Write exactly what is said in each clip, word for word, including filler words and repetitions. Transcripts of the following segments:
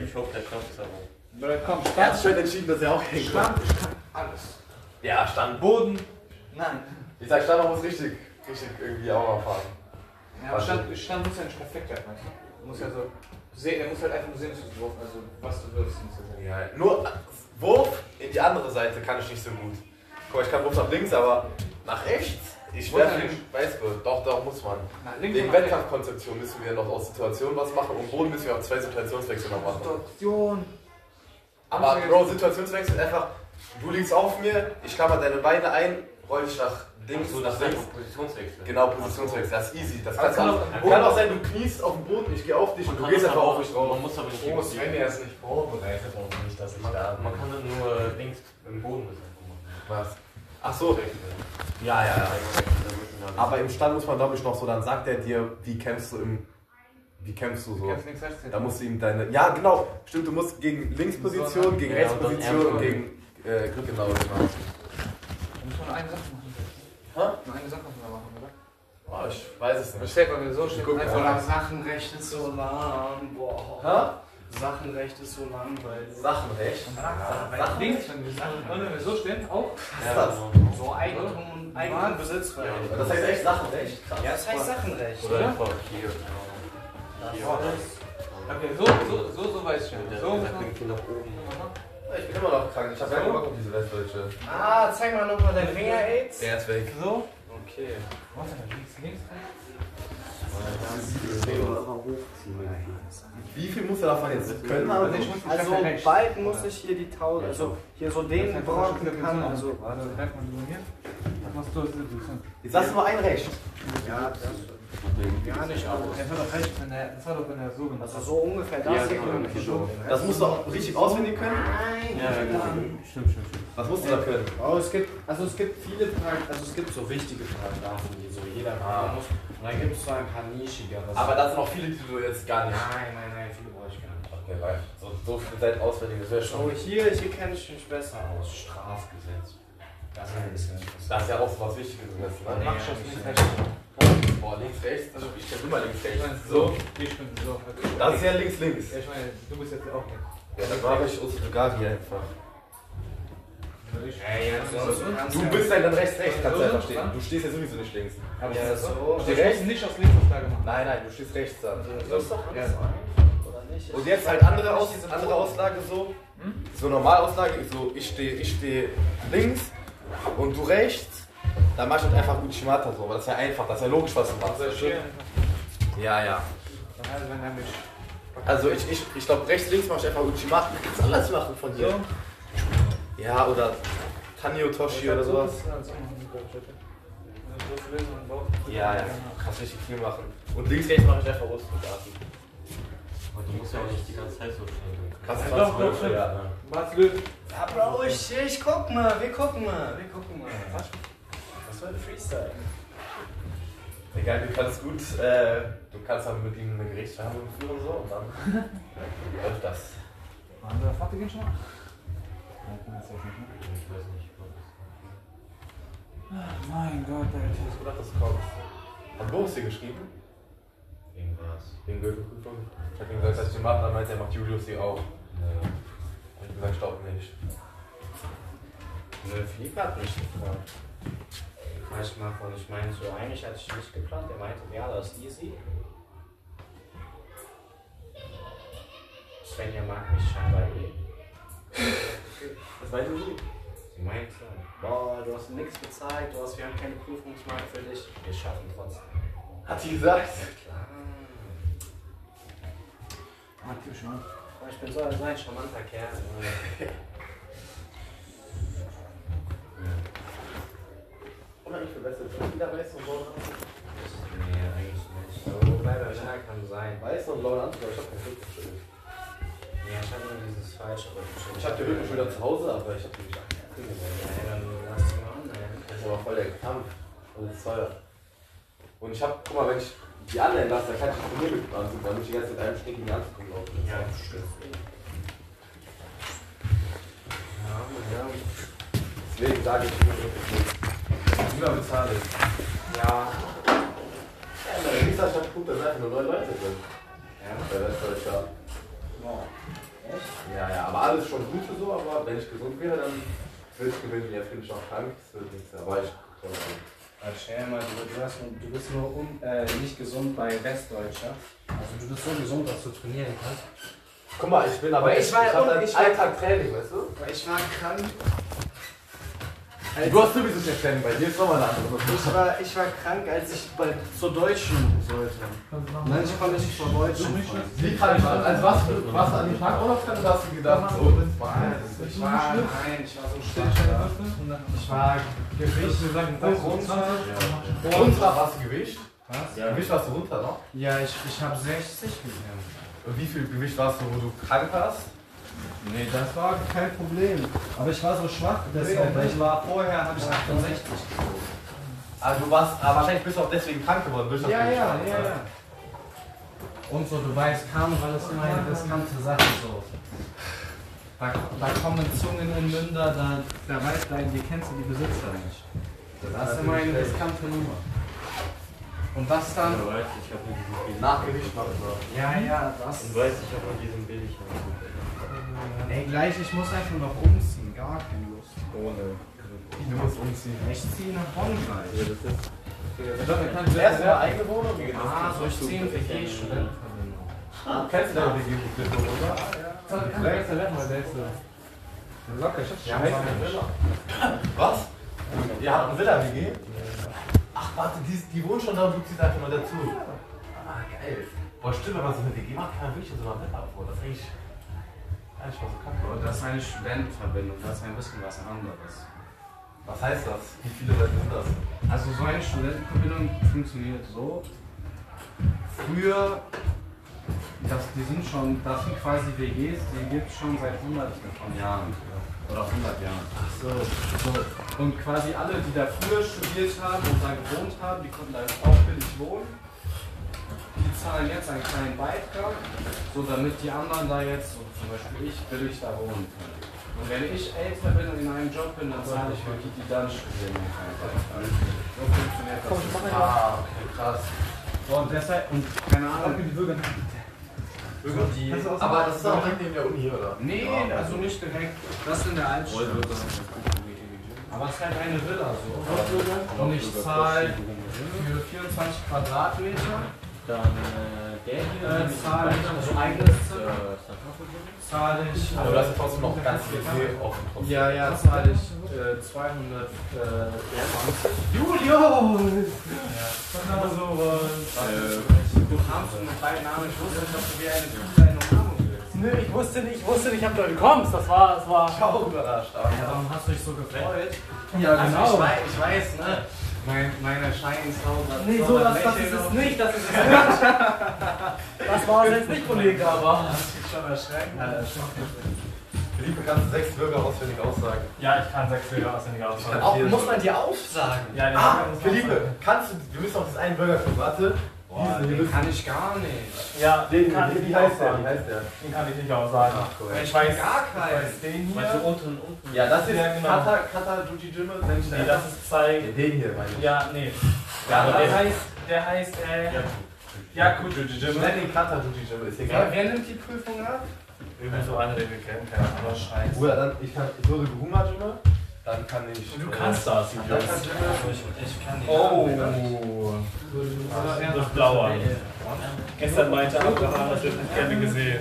Ich hoffe, der klappt es aber. Oder komm, Stand. Er hat schon entschieden, dass er auch hängt. Stand, ich kann alles. Ja, Stand. Boden, nein. Ich sag, Stand muss richtig, richtig irgendwie auch mal fahren. Ja, aber Stand, Stand muss ja nicht perfekt sein, weißt du? Du musst ja so sehen, er muss halt einfach nur sehen, was du drauf, also was du willst, musst du sehen. Ja, nur Wurf in die andere Seite kann ich nicht so gut. Guck mal, ich kann Wurf nach links, aber nach rechts? Ich werfe den Weißgurt. Doch, doch muss man. Wegen Wettkampfkonzeption müssen wir noch aus Situationen was machen und Boden müssen wir auch zwei Situationswechsel noch machen. Situation. Aber Bro, Situationswechsel ist einfach, du liegst auf mir, ich klammer deine Beine ein, roll dich nach links, so, nach das links. ist Positionswechsel. Genau, Positionswechsel, das ist easy. Das Also kann, kann, auch, auch, kann auch sein, du kniest auf dem Boden, ich gehe auf dich und du gehst einfach auf mich drauf. Man muss aber nicht Oh, Sven, der ist nicht vorbereitet auf mich, dass ich man, da man kann dann nur links im Boden das einfach machen. Was? Ach so. Ja, ja, ja. Aber im Stand muss man, glaube ich, noch so, dann sagt er dir, wie kämpfst du im. Wie kämpfst du so? Kämpfst links, rechts, da musst du ihm deine. Ja, genau, stimmt, du musst gegen Linksposition, so, gegen ja, Rechtsposition und, und gegen. Äh, genau, genau. Da muss man nur eine Sache machen. Hä? Nur eine Sache müssen wir machen, oder? Oh, ich weiß es Ich nicht. stell mal so, steht Guck, einfach Oder lang. Sachenrecht ist so lang. Boah. Hä? Sachenrecht ist so langweilig. Sachenrecht. Sachen links, wenn wir so, wenn wir so stehen, auch. Was ist das? So Eigentum und Eigentumbesitz. Ja. Das heißt echt Sachenrecht? Krass. Ja, das heißt Sachenrecht. Oder einfach hier. Okay, so, so, so, so weiß ich schon. Der So, sagt irgendwie nach oben. Ich bin immer noch krank, ich habe keine Bock auf diese Westdeutsche. Ah, zeig mal nochmal dein Finger-Aids. Der ist weg. so. Okay. Warte mal, links, links, rechts. Wie viel muss er davon jetzt können? Also ich muss Also bald muss ich hier die tausend, also hier so den Brocken kann, also Warte, greif mal so hier. Was machst du? Jetzt hast du nur ein Recht. ja, das gar nicht aus. Er hat doch recht, wenn er, das war doch, wenn er so gemacht Also hat. so ungefähr das Ja, hier genau, können wir so. schon. Das musst du auch richtig auswendig können. Nein. Ja, genau. Stimmt, stimmt, stimmt. Was musst du da können? Oh, es gibt, also es gibt viele Paragraphen, also es gibt so wichtige Paragraphen, die so jeder machen muss. Und dann gibt es so ein paar nischigere. Aber da sind auch viele, die du jetzt gar nicht. Nein, nein, nein, viele brauche ich gar nicht. Okay, weil so, so viel Zeit auswendig, das wäre So, schon. hier, hier kenne ich mich besser aus. Strafgesetz. Das ist ein bisschen interessant. Das ist ja auch so was Wichtiges im Westen. Dann Ne? mach schon links, rechts. Boah, links, rechts. Also ich kenne immer links, Ich rechts. meine, so, ich bin so. Das ist ja links, links. Ja, ich meine, du bist jetzt auch nicht. Ja, dann mache ich Ustrugari einfach. Ja, jetzt sonst kannst Du ja- bist ja dann rechts, rechts, kannst du So, einfach so, stehen. Du stehst ja sowieso nicht links. Aber Ja, ich so. Also ich muss nicht aus Linksauslage machen. Nein, nein, du stehst rechts dann. Das ist doch Ja. alles ein, oder nicht? Und jetzt halt andere, Aus, andere Auslage so. So Normalauslage, so ich stehe ich steh links und du rechts. Dann mach ich halt einfach Uchimata so, aber das ist ja einfach, das ist ja logisch, was du machst. Ja, ja. Dann halt, wenn er mich. Also ich, ich, ich glaube rechts, links mach ich einfach Uchimata. Du kannst alles machen von hier. So. Ja, oder Tanio Toshi oder sowas. Ja, ja. Kannst richtig viel machen. Und links, rechts mache ich einfach Ustrugari. Aber du musst ja auch nicht die ganze Zeit so stehen. Kannst du Ja, fast doch, zwölf, doch, ja. Was will? Ja, Bro, ich, ich guck mal, wir gucken mal, wir gucken mal. Das war ein Freestyle. Egal, du kannst gut, äh, du kannst dann mit ihm eine Gerichtsverhandlung führen so und dann läuft das. Haben wir Vater gehen schon mal? Nein, ich weiß nicht. Ich weiß nicht. Mein Gott, Ich Alter. hab gedacht, das kommt. Hat Boris dir geschrieben? Irgendwas. Wegen Goethe-Prüfung? Ich hab ihm gesagt, dass ich den mache, dann meinte er, macht Julius die auch. Ja. Hab ich gesagt, glaub nicht. Nö, Philipp hat mich gefragt. Manchmal von ich meine so, eigentlich hatte ich nicht geplant. Er meinte, ja, das ist easy. Svenja mag mich scheinbar eh. Was meinte sie? Sie meinte, boah, du hast nichts gezeigt, du hast, wir haben keine Prüfungsmark für dich. Wir schaffen trotzdem. Hat sie gesagt? Klar. Warte schon. Aber ich bin so, so ein charmanter Kerl. Oder ich verbessere schon wieder weiß und blauen Anzug. Nee, eigentlich nicht. So, wobei bei mir kann sein. Weiß und blauen Anzug, aber ich hab kein Rückenschild. Ja, ich habe nur dieses falsche Rückenschild. Ich hab die Rückenschilder zu Hause, aber ich hab die nicht angezogen. Ja, dann lass es mal an, ey. Das ist aber voll der Kampf. Und das ist teuer. Und ich hab, guck mal, wenn ich die anleihen lasse, dann kann ich von mir mit dem Anzug, dann muss ich die ganze Zeit mit einem stinkigen Anzug rumlaufen. Ja, stimmt. Ja, ja. Deswegen sage ich immer Rückenschild. Immer bezahle ich. Ja. Ja, in der Research hat gut, da sind einfach nur neun Leute drin. Ja. Bei Westdeutsch, ja. Wow. alles schon Gute so, aber wenn ich gesund wäre, dann würde ich gewinnen. Jetzt bin ich auch krank, es wird nichts, aber ich trotzdem. Stell dir mal, du, du, hast, du bist nur un, äh, nicht gesund bei Westdeutscher. Also du bist so gesund, dass du trainieren kannst. Guck mal, ich bin aber ich echt, war, ich hab ich war, einen Tag Training, weißt du? Ich war krank. Du hast sowieso kein Training, bei dir ist nochmal eine andere Sache. Ich war, ich war krank, als ich bei, zur Deutschen sollte. Nein, ich konnte nicht zur Deutschen. Wie kann ich das? Also was, was an dem Tag auch noch kann, oder hast du gedacht, so, das war ich war, nein, ich war so schwach. Ich war Gewicht runter. Runter warst du Gewicht? Was? Ja. Gewicht warst du runter noch? Ja, ich, ich habe sechzig gegangen. Und wie viel Gewicht warst du, wo du krank warst? Nee, das war kein Problem. Aber ich war so schwach deshalb, weil ich war vorher, habe ich achtundsechzig gewogen. Also du warst, aber wahrscheinlich bist du auch deswegen krank geworden. Bist du Ja, ja, krank, ja, ja. Und so, du weißt, Karneval ist immer eine riskante Sache so. Da, da kommen Zungen in Münder, da, da weißt du, die kennst du die Besitzer nicht. Das ist immer eine riskante Nummer. Und das dann... Du weißt, ich habe diesen billig. Nachgewicht machen wir. Ja, ja, das... Und weißt, ich habe an diesem billig. Ey, gleich, ich muss einfach noch umziehen, gar keine Lust. Ohne. Du musst umziehen. Ich ziehe nach Bonn gleich. Ja, das ist. Kannst du erst mal eigene Wohnung? Ah, so ich ziehe in W G-Studentenverbindung. Ah, kennst du deine W G-Verbindung, oder? Vielleicht der Level, der ist so. Locker, ich hab's Ja, heißt der Villa? Was? Ihr habt eine Villa-W G? Ach, warte, die, die wohnen schon da und du ziehst einfach mal dazu. Ah, geil. Boah, stimmt, wenn man so eine W G macht, kann man wirklich so eine Villa vor. Das ist eigentlich. Eigentlich mal so kacke. Aber das ist eine Studentenverbindung, das ist ein bisschen was anderes. Was heißt das? Wie viele Leute sind das? Also so eine Studentenverbindung funktioniert so. Früher, das, die sind schon, das sind quasi W Gs, die gibt es schon seit hunderten von Jahren. Oder hundert Jahren. Ach so, so. Und quasi alle, die da früher studiert haben und da gewohnt haben, die konnten da auch billig wohnen. Die zahlen jetzt einen kleinen Beitrag, so damit die anderen da jetzt, so zum Beispiel ich, billig da wohnen können. Und wenn ich älter bin und in einem Job bin, dann zahle ich für die, die dann studieren, keinen Beitrag. So funktioniert das. Ah, okay, krass. So, und deshalb, und keine Ahnung, die Bürger. So die, aber das ist auch direkt neben der Uni, oder? nee, Ja, also nicht direkt, das ist in der Altstadt. Aber es ist halt eine Villa so. Und ich zahle für vierundzwanzig Quadratmeter. Dann äh, der hier. Äh, zahle ich also eigenes Zimmer. Zahle ich. Aber du hast ja trotzdem noch ganz viel Tee offen. trotzdem. Ja, ja, zahle ich äh, zweihundertzwanzig. Julio! Ja. sowas. Du kamst mit deinem Namen, ich wusste nicht, dass du wie eine kleine Umarmung willst. Nö, ich wusste nicht, ich wusste nicht, ich hab du kommst. Das war, das war. Ich war auch überrascht. Aber Ja, warum hast du dich so gefreut? Ja, Also genau. ich weiß, ich weiß, ne? Mein, mein Erscheinungshaus. Nee, so, das, das ist es nicht, das ist es nicht. Das war es jetzt nicht, Kollege, aber. Das ist schon erschreckend. Philippe, kannst du sechs Bürger auswendig aussagen? Ja, ich kann sechs Bilder auswendig aussagen. Auch, Muss man dir aufsagen? Ja, den Ah, muss man Philippe, aussagen. kannst du, wir müssen auf das einen Burger kommen, warte. Boah, Diesen, den kann ich gar nicht. Ja, den kann ich wie nicht heißt der? aussagen. Wie heißt der? Den kann ich nicht aussagen. Ach, cool. Ich weiß gar ich keinen. weiß den Meinst hier. du unten, unten? Ja, das ist Ja, genau. Kata, Kata Juji Jimme. Nee, das ist Zeig. Den hier, meine ich. Ja, nee. Ja, Ja, der der heißt, der heißt, äh, Jakut Jujijim. Nenn den Kata Juji Jimme, ist Wer, egal. wer nimmt die Prüfung ab? Irgendwie so einer, den wir kennen, keine Ahnung. Scheiße. Bruder, dann, ich kann, ich würde Gehuma Jimme, dann kann ich... Du äh, kannst das, Kata Jungs. Jimme. Ich, ich kann die Oh. Namen Das ist blauer. Gestern meinte Abraham, das wird nicht gerne gesehen.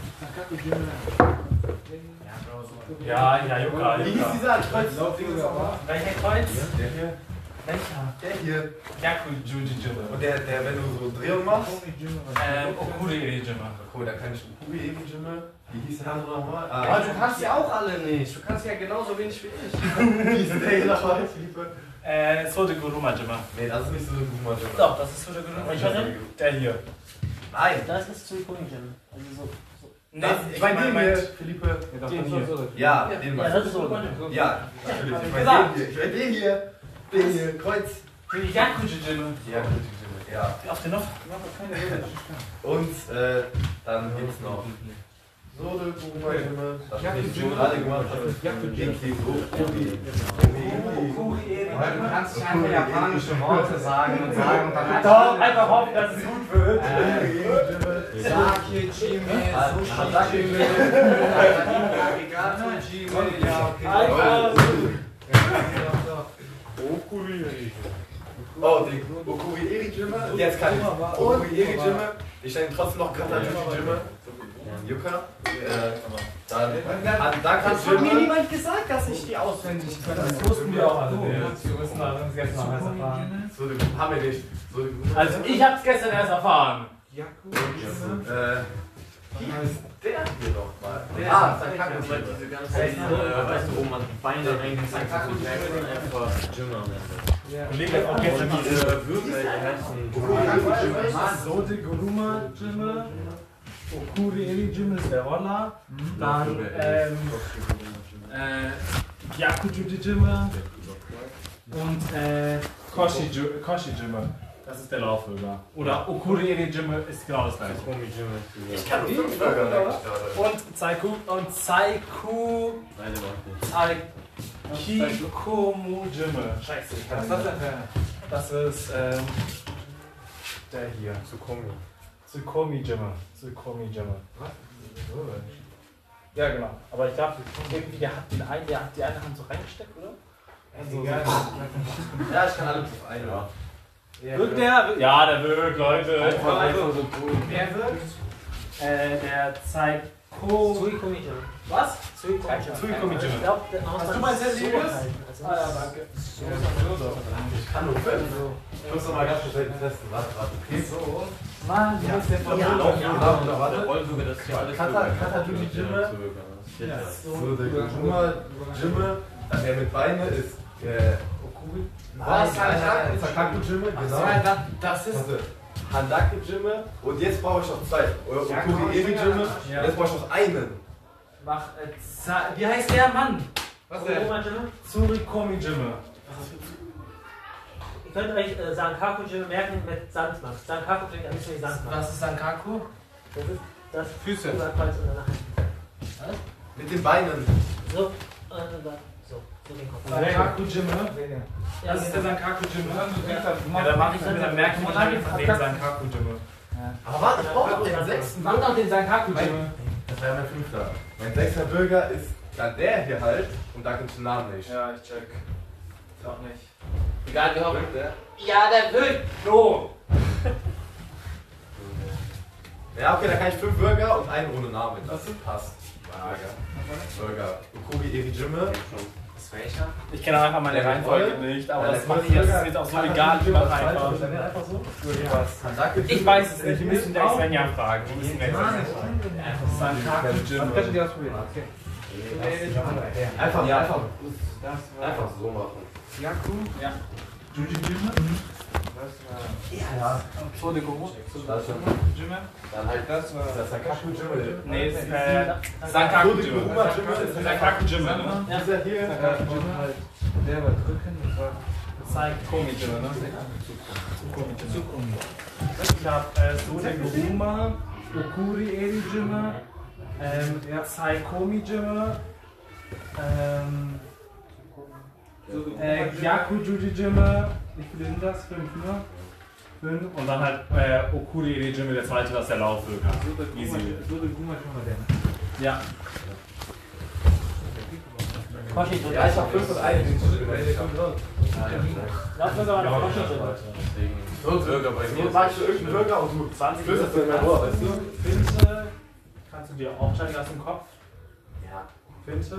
Ja, ja, Jucka, Wie hieß Jucka. dieser Kreuz? Welcher Kreuz? Der hier. Welcher? Der hier. Jakut Jujijim. Und der, der, wenn du so Drehung machst. Ähm, Okuri Ejima. Guck mal, da kann ich Ukubi eben Jimme. Wie hieß der andere nochmal? Aber Ah, du kannst ja auch alle nicht. Du kannst ja genauso wenig wie ich. wie hieß der hier nochmal? Philippe? Äh, Sode Guruma Jima. Nee, das ist nicht so eine Gehuma Jimme. Doch, das ist Sode Guruma Jima. Der hier. Nein. Das ist zu Königin. Also so. so. Nee, Das, ich meine den hier, Philippe. Den hier. Ja, den Ja, meinst das ist so. du. Ja, natürlich. Ich Gesagt. meine den hier. Ich meine den hier. Den hier. Kreuz. Die Jakut Jima. Ja, gut, die Jimme. Ja. Auf den noch? Und äh, dann gibt's noch Sode, Gehuma Jimme. Das ist nicht so gerade gemacht. Iki, Okubi. Du kannst nicht einfach japanische Worte sagen und sagen und dann Doch, einfach hoffen, dass es gut wird. Äh, Sake, Jime, Sushi, Jime, Arigato, Jime, ja, okay. Oh, die Okuri-Eri-Jimme. Jetzt kann ich. Okuri-Eri-Jimme. Ich nenne trotzdem noch Katajushi-Jimme. Yuka. Dann Das hat mir niemand gesagt, dass ich die auswendig kann. Das wussten wir auch alle. Wir wissen das jetzt noch erst erfahren. So, haben wir nicht. Also ich hab's gestern erst erfahren. Äh, wie heißt der hier noch mal? Ah, Sankaku, weil diese ganzen, äh, weißt du, wo man Beine reingezeigt hat und merkt man einfach Jimmer am Ende. Und legt das auch gestern die Diese Würfel, die heißen Sode Guruma Jimme, Okuri Eri Jimme ist der Roller, dann ähm, äh, Gyakujuji Jimme und äh, Koshi Jimme. Das ist der Laufhöger. Oder Okuri Eri Jimme ist genau das gleiche. Ich kann nur fünf Burger gerade. Und Saiku und Saiku Saikikomu Jimme. Scheiße, ich kann das nicht. Das ist ähm, der hier. Tsukomi. Tsukomi Jimme. Tsukomi Jimme. Ja, genau. Aber ich glaube, irgendwie der hat den einen, der hat die eine Hand so reingesteckt, oder? Also, Ja, ich kann alle auf eine. Ja. Wirkt der? Ja, der wirkt, Leute. Einfach, einfach so cool. Wer wirkt? Äh, der Saiko. Suikomi Jimme. Was? Suikomi Jimme. Ich glaube, der Hast du mein Handy, Julius? Ah ja, danke. Ich kann nur fünf. Ich muss noch mal ganz schnell testen. Warte, warte. Okay, so. Mann, du bist der von Ja, Null auf ja. Null. Der Rollsogar, das ist ja alles Katajushi Jimme. So, der Guruma Jimme. Der mit Beine ist Okuri. Was? Sankaku Jimme, genau. Das ist. Handaku Jimme. Und jetzt brauche ich noch zwei. Okuri Eri Jimme. Ja. Jetzt brauche ich noch einen. Mach. Äh, Za- Wie heißt der Mann? Was ist der? Tsurikomi Jimme. Ihr könnt euch äh, Sankaku Jimme merken mit Sandmann. Sankaku klingt ein bisschen wie Sandmann. Was ist Sankaku? Das ist das Füße. Überkreuz unter der Hand. Mit den Beinen. So, und dann so, so den Kopf. Sankaku Jimme. Ja, Das ist der genau. Sankaku Jimme. Ja, da mache ich dann wieder merken, von dem Sankaku Jimme. Aber warte, ich brauche noch den sechsten. Mach doch den Sankaku Jimme. Das war ja mein fünfter. Mein sechster Bürger ist dann der hier halt und da kennst du den Namen nicht. Ja, ich check. Doch nicht. Egal, wie hoch der. Ja, der will. No! Ja, okay, dann kann ich fünf Bürger und einen ohne Namen. Das passt. Bürger. Bürger. Okuri Eri Jimme. Das welcher? Ich kenne einfach meine Reihenfolge nicht, aber das mache ich jetzt, ist jetzt auch so egal, ich mache einfach. einfach so? Ich weiß es nicht, wir müssen der Svenja fragen. Wir müssen der Svenja fragen. Sankaku Jimme. Einfach, Ja. einfach, Das war einfach so machen. Yaku. Ja. Juji Jimme. Das war. Ja. Sode Guruma Jimme. Dann halt Das war. das Sankaku Jimme. Nee, ist äh, Sankaku Jimme. Sankaku Jimme, ne? Dieser hier. Sankaku Jimme halt. Der war drücken. Das war. Saikomi Jimme, ne? Tsukomi. Ich hab äh, Sode Guruma, Okuri Eri Jimme, ähm, Saikomi Jimme, ähm, äh, Gyakujuji Jimme, wie viele sind das? Fünf, ne? Fünf. Und dann halt äh, Okuri Eri Jimme, der zweite, das ist der Laufhöger. Easy. Sode Guruma Jimme der. Ja. Koshi Jimme. Ja, ich hab fünf und einen. Lass uns aber noch Koshi Jimme. So, Bürger bei mir. Sagst du irgendeinen Bürger und du zwanzig flüsterst in mein Ohr, weißt du? Finte, kannst du dir aufschreiben aus dem Kopf? Ja. Finte,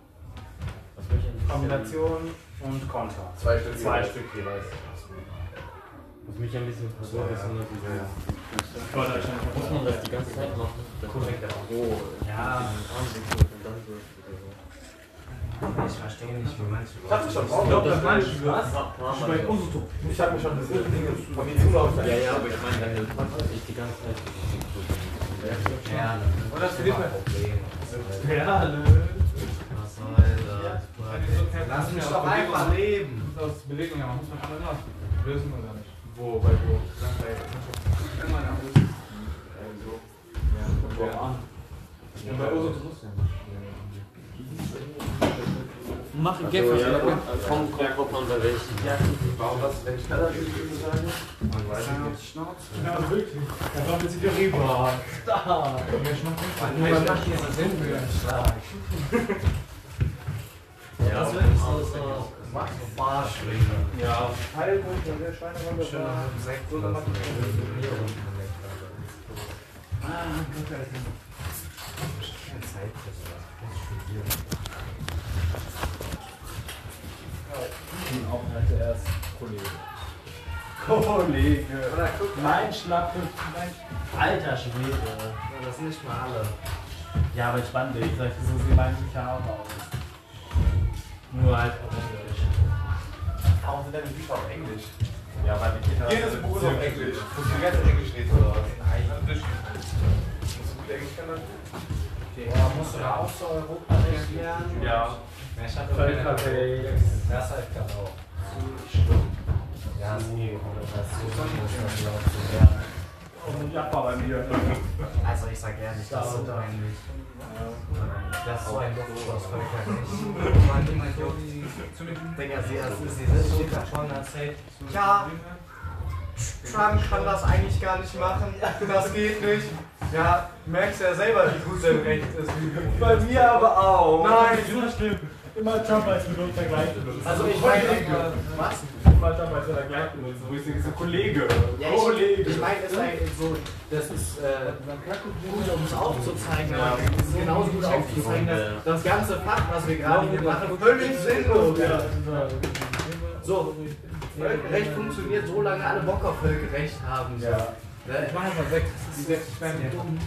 Kombination und Konter. Zwei Stück. Zwei Stück jeweils. Was mich ein bisschen verwirrt ist, nur diese. Ich wollte euch schon Muss man das die ganze Zeit machen? Korrekt, aber so. Ja. Und dann so. Ich verstehe nicht, wie manche Ich hab mich schon Ich glaube, das manche. manche was? Ich hab mich schon diese Dinge von mir zulaufen. Ja, ja, aber ich meine, dann macht man nicht die ganze Zeit. Ja. Oder das Problem. Ja, nö. Was soll das? Lass mich doch einfach leben. Aus Belegung, ja, man muss man schon immer lösen oder nicht? Wo, bei wo? Irgendwann am Lösen. So. Ja, Boah, an. Ja, bei Uso, du musst ja nicht. Mach einen Gap, ja, komm, komm, komm, komm, bei welchen. Warum das, wenn ich schneller bin, würde ich sagen? Man weiß nicht, ob die Schnauze. Ja, wirklich. Da kommt jetzt wieder rüber. Da. Man macht hier so Sinn für einen Schlag. Ja, das ist wirklich so, so. Barschlinge. Ja. Heilpunkt und der Schweinerolle Schön war. mit dem Sekt So, dann macht Ah, gut, Alter. Keine Zeit für sowas. Ich bin auch halt erst Kollege. Kollege. Oder guck Mein Schnappe. Alter Schwede. Ja, das sind nicht mal alle. Ja, aber spannend, ich sag, so sehen manche auch aus. Nur halt auf Englisch. Warum sind deine Bücher auf Englisch? Ja, weil die Kinder. Jedes Buch ist auf Englisch. Musst du ganz Englisch lesen oder was? Nein, das ist Musst du gut Englisch können? Boah, musst du da auch so Europarecht lernen? Ja. Ich hab Völkerrecht. Das ist halt gerade auch. Ja, so. Das ist so auch zu lernen. Und ja, bei mir. Also ich sag ehrlich, das ist so peinlich. Das ist so ein Luxus aus Völkerrecht. Digga, sie das ist dieses steht da schon erzählt. Ja, Trump kann das eigentlich gar nicht machen. Das geht nicht. Ja, merkst ja selber, wie gut sein Recht ist. Bei mir aber auch. Nein, das stimmt. Immer Trump als Benutzer vergleicht benutzt. Also ich meine, was? Immer Trump als vergleicht benutzt. Wo ich denke, so Kollege. Ja, Kollege. ich, ich meine, es ist eigentlich so, das ist äh, gut, um es aufzuzeigen, Ja. aber es ist genauso gut aufzuzeigen, dass das ganze Fach, was wir gerade hier machen, völlig sinnlos ist. So, Völkerrecht funktioniert, solange alle Bock auf Völkerrecht haben. So. Ja. Ich mache einfach weg, die sechzig werden ja dumm.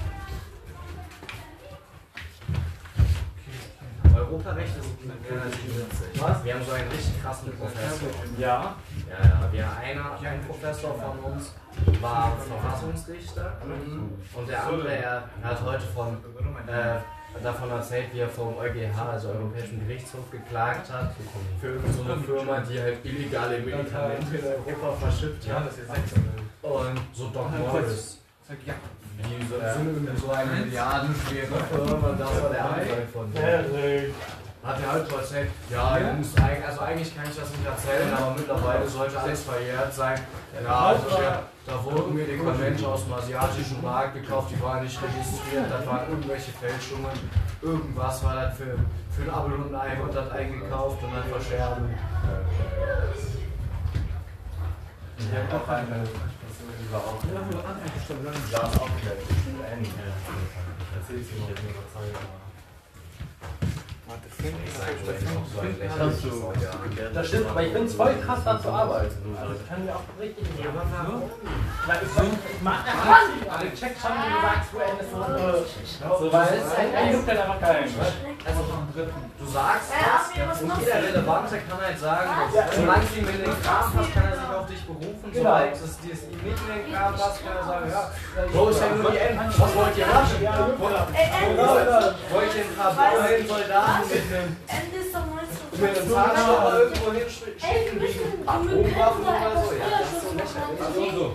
Europarecht ist relativ witzig. Was? Wir haben so einen richtig krassen Professor. Ja. Ja, ja, wir einer, ein Professor von uns war Verfassungsrichter und der andere, er hat heute von, äh, davon erzählt, wie er vom EuGH, also Europäischen Gerichtshof, geklagt hat für irgendeine so Firma, die halt illegale Medikamente in Europa verschippt hat. Und so Doc Morris. Wie so, so eine milliardenschwere Firma, das war der Anfang von dem. Hat er halt so erzählt, ja, Jungs, also eigentlich kann ich das nicht erzählen, aber mittlerweile sollte alles verjährt sein. Ja, also der, da wurden Medikamente aus dem asiatischen Markt gekauft, die waren nicht registriert, da waren irgendwelche Fälschungen, irgendwas war das für, für ein Apfel und ein Ei und das eingekauft und dann verscherben. Ich habe auch eine. Die war auch. Ja, die war auch gleich. Erzähl ich dir jetzt nur Zeit. Das stimmt, aber ich finde es voll krass, da zu arbeiten. Also ich kann mir auch richtig nicht. Aber warum? Weil ich, ich mag das nicht, aber ich check schon, wie du sagst, wo Ende ist. So, weil es ist ein juckt halt einfach keinen. Also, du sagst das und jeder Relevante kann halt sagen, solange du ihm in den Kram passt, kann er sich auf dich berufen. Sobald es dir nicht in den Kram passt, kann er sagen, ja, wo ist denn nur die End? Was wollt ihr machen? Wollt ihr ein paar blauen Soldaten mit einem mit einem Zahnstocher irgendwo hinschicken wegen Atomwaffen oder so? Ja, das ist so lächerlich. Also so.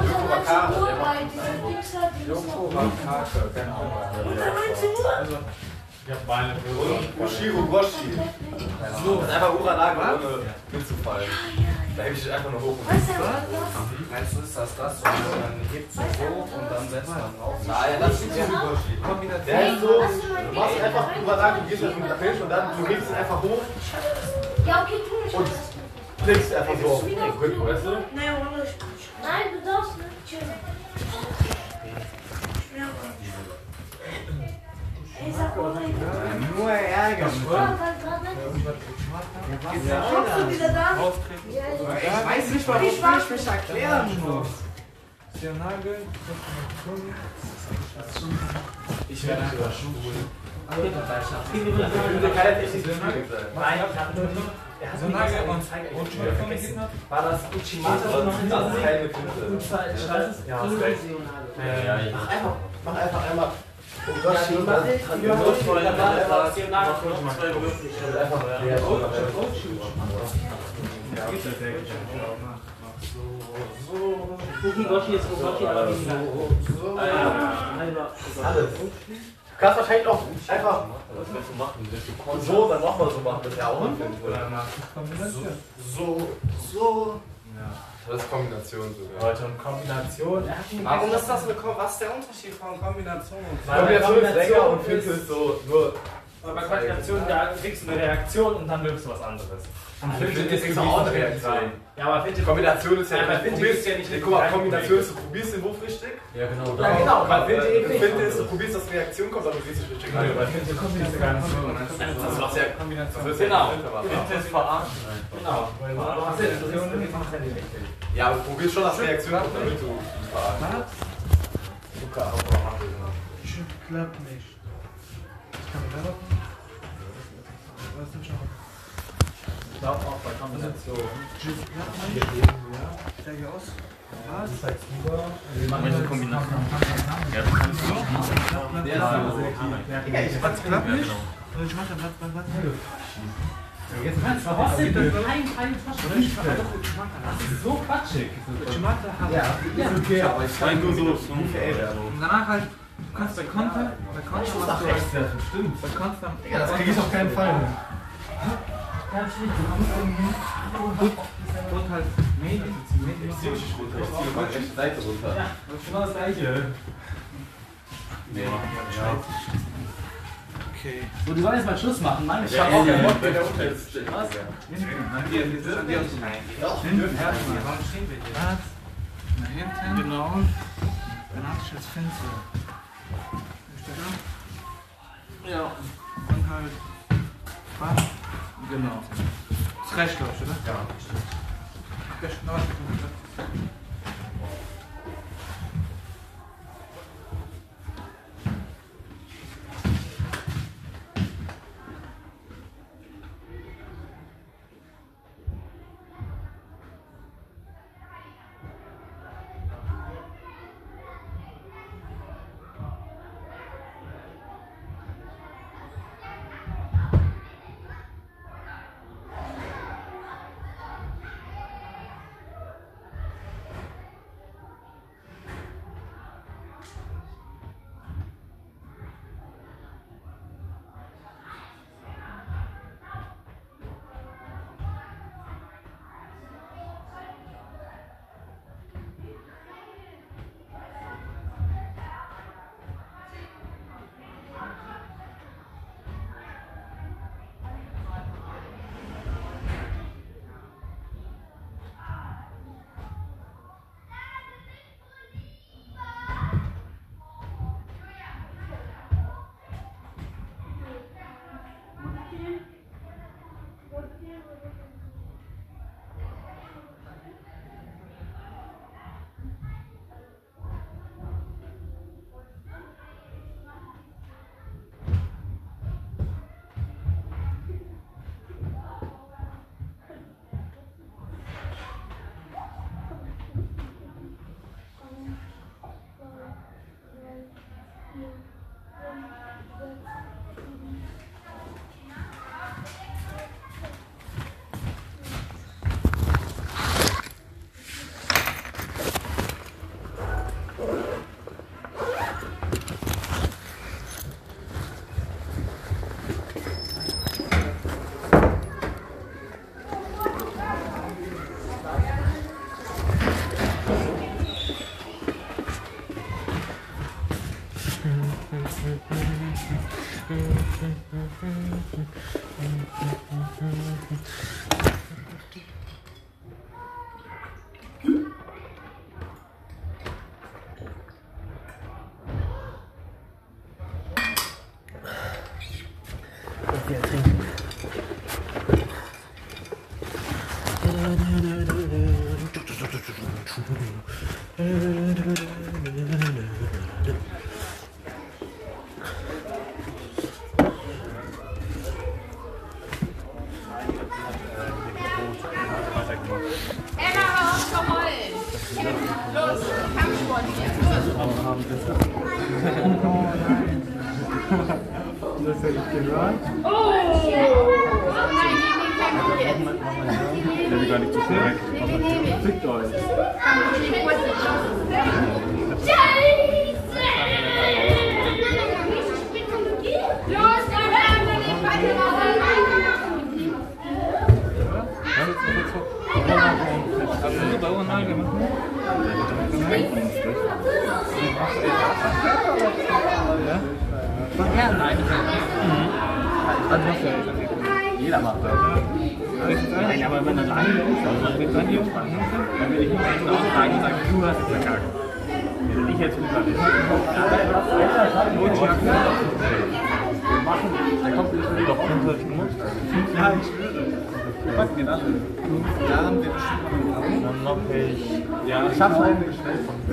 Joko Wakake, genau. Also, ich hab meine Und Ushiro Goshi. Das ist einfach Uranaga, ohne mitzufallen. Da heb ich dich einfach nur hoch und Meinst du, ist das das? Und dann hebt so hoch und dann setzt man drauf? Nein, das ist Ushiro Goshi. Der ist so, du machst einfach Uranaga, du gehst einfach nach hinten und dann du hebst ihn einfach hoch Ja, okay, tu nicht. und klickst einfach so auf den Rücken, weißt du? Nein, du darfst nicht. Ich sag mal, Nur Ärger. Kommst du wieder da? Ich weiß nicht, warum ich mich erklären muss. Ich werde einfach schwul. Das kann jetzt echt nicht so schwierig sein. Nein, ich hab nur er hat mir das eigentlich vergessen. War das Uchimata oder noch Das ist keine Finte. Ja, vielleicht. Ja, ja. Mach einfach, mach einfach einmal. Ja, die mache ich. Die mache ich. Dann war das Rational. Einfach der Uki Goshi ist Ugoshi, aber wie gesagt. alles. kannst wahrscheinlich auch einfach Was willst du machen? Willst du Konter? so, dann nochmal so machen, das ist ja auch noch Oder Nachrichtskombination. so, so. Ja. Das ist Kombination sogar. Leute, und Kombination. Er hat einen Warum ist das eine Ko Was ist der Unterschied von Kombination und Kombination ist länger und ist- Finte ist so nur. Aber bei Kombination, da kriegst du eine Reaktion und dann wirfst du was anderes. Und Finte ist auch eine Reaktion. Ja, aber Finte. Kombination ist ja, Ja, aber du Finte probierst, ist ja nicht guck mal, rein- Kombination ist, du probierst den Wurf richtig. Ja, genau. Ja, genau, bei Finte eben nicht. Finte ist, du probierst, dass eine Reaktion kommt, aber du siehst nicht richtig. Nein, bei Finte kommt nicht gar nicht so. Das macht ja Kombination. das wird ja Genau. Finte machen. Finte ist verarschen einfach. Genau. Weil du hast ja das ist ja nicht richtig. Ja, aber du probierst schon, dass eine Reaktion kommt, damit du ihn verarschst. Luca, aber hab ich noch. Klappt nicht. Ich kann mir selber. Was ist denn schon? Ich glaube auch bei Kombination. Steig hier aus. Was? Das heißt über. Welche Kombination? Ja, du kannst so. Der ist aber sehr klar. Was klappt nicht? Und ich mach dann was, was, was? Jetzt kannst du was denn? Kein, keine Tasche. Das ist so quatschig. Ich mach da halt. Ja, ist okay, aber ich Nein, nur so. so Und danach halt, du kannst bei Konter, bei Konter machst du rechts werfen, stimmt. bei Konter. Ja, das krieg ich auf keinen Fall hin. Ganz schlimm, du musst irgendwie. Und halt Medien. Ich zieh mich runter, ich zieh meine rechte Seite runter. Ja, das ist genau das gleiche. Nee. Okay. So, die sollen jetzt mal Schluss machen, Mann. Ich Ich hab auch keinen Bock, wenn der unter ist. Was? Hinten, erstmal. Warum stehen wir hier? Was? Nach hinten. Genau. Dann hatte ich das Fenster. Steht da? Ja. Und halt. Was? Genau. Das reicht, glaube ich, oder? Ja. Ach, der Schnauze. Das hätte ich gehört. Oh! Oh nein, nee, nee, kein Ich hätte gar nicht so viel weg. Nee, nee, nee, nee. Fickt euch. Scheiße! wir machen. Ja, nein. Also was für jeder macht das. Nein, aber wenn er alleine ist, also wenn man hier dann will ich nicht auch sagen, sagen, du hast es verkackt. Wenn ich jetzt gesagt hätte. Wir machen, der kommt nicht mehr. Doch, fünfundzwanzig Minuten. Ja, ich schwöre. Wir packen den an. Da haben wir bestimmt noch einen. Dann mache ich. Ja, ich habe schon eine gestellt von.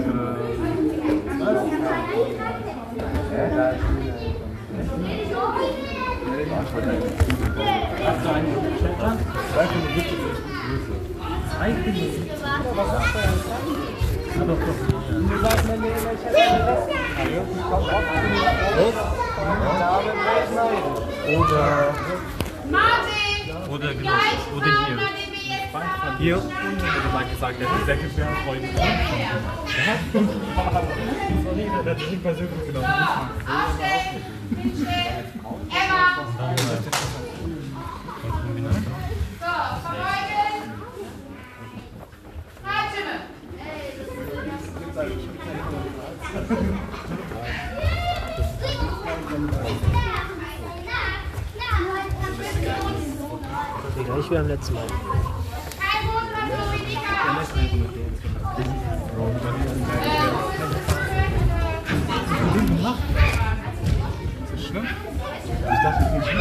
Hast du einen gestellt? zwei Komma siebzig ist Größe. zwei Komma siebzig? Was hast du denn? Du sagst mir nicht, welcher kommt auch Oder. Martin! Oder genau. Oder hier. Hier, und du mal gesagt, der ist sehr gefährlich, Freunde. Der hat fünf Sorry, der hat sich persönlich genommen. Aufstellen! Emma! So, verbeugen! Fallschirme! Ich wäre am letzten Mal. Kein Boden und so wie die Karte. Ist das schlimm? Ich dachte, es ist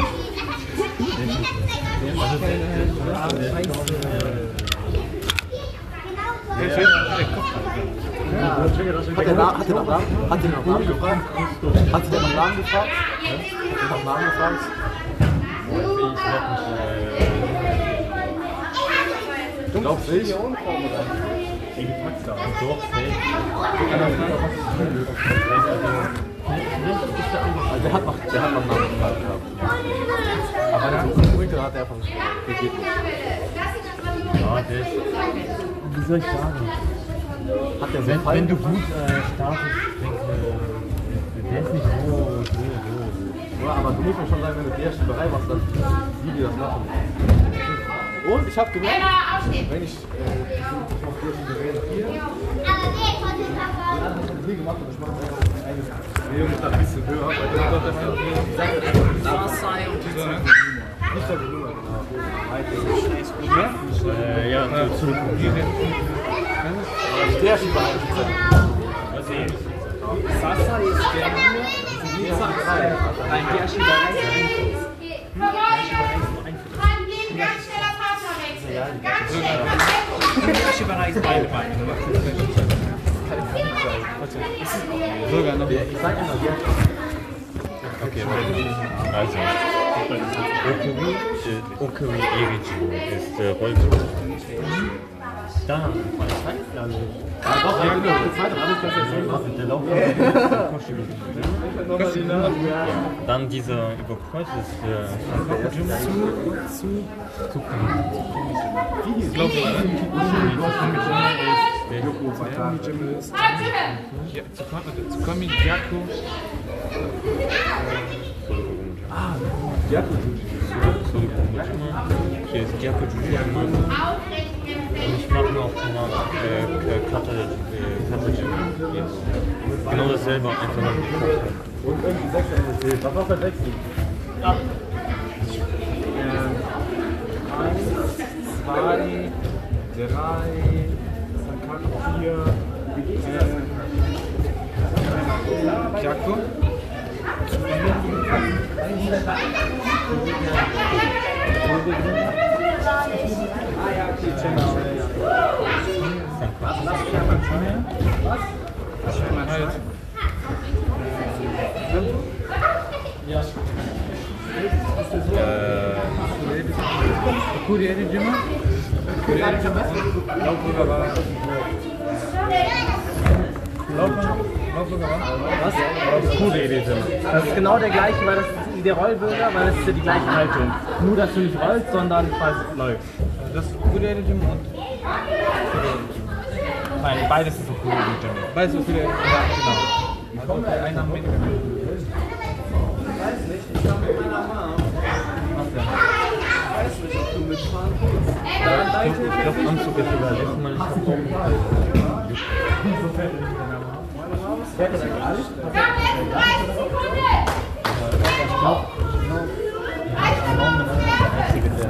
Hat der nach Namen? Hat der nach Namen gefragt? Hat der nach Namen gefragt? Hat der nach Namen gefragt? Du glaubst nicht? Doch, safe. Also der hat noch, der hat noch Namen gefragt gehabt. Aber der Brücke hat er von gegeben. Ja, der ist. Wie soll ich sagen? Hat der so Wenn, Fall wenn du gut äh, startest, denke ich, der ist nicht so, so, so, so. Ja, aber du musst mir schon sagen, wenn du die Schieberei machst, dann wie die das machen. Und ich hab gemerkt, wenn ich, äh, ich mach die Schieberei hier, die anderen haben das nie gemacht und ich mache einfach mein eigenes Video mit ein bisschen höher, weil du dort einfach die Sache und die Sonne. Nicht der Volumen, genau. Äh, ja, so zurück. Der Schieberei. Sasa ist der Nein, der Schieberei ist ein. Ganz schneller Fahrzeugwechsel. Ganz schnell. Der Schieberei ist beide Beine. Sogar noch. Ich sag einmal, ja. Okay, also. Okuri, äh, Okuri Erichi ist äh, Rollstuhl. Da, also. Ja, doch, ja, genau. Die zweite habe ich das jetzt nicht gemacht. Der Lauf Dann dieser über Kreuz ist der zu zu zu Ich glaube, Fallschirme! Tsukami Gyako. Ah, Gyako Juji. Hier ist Gyako Juji. Und ich mache noch äh, Kata Gym. Genau dasselbe, einfach noch die Kopf. Und irgendwie sechs N S C. Was war der sechs? Ja. Eins, zwei, drei, Sankaka vier, äh, Gyako. Ah ja, okay, check. Was? Was für mein halt. Ja. Äh. Okuri Erijima? Okuri Erijima? Laufbürger war. Laufbürger war? Was? Okuri Erijima. Das ist genau der gleiche, weil das ist der Rollbürger, weil das ist ja die gleiche Haltung. Nur, dass du nicht rollst, sondern quasi läufst. Das ist Okuri Erijima und. Nein, beides ist Okuri Erijima. Beides ist Okuri Erijima? Ja, genau. Also bei einer mit. Ich weiß nicht, ich kann mit meiner Mom. Was denn? Ich weiß nicht, ob du mitfahren willst. Ich glaube, Anzug ist sogar letztes Mal, ich habe auch Komm, jetzt dreißig Sekunden! Ich glaube, der Einzige, der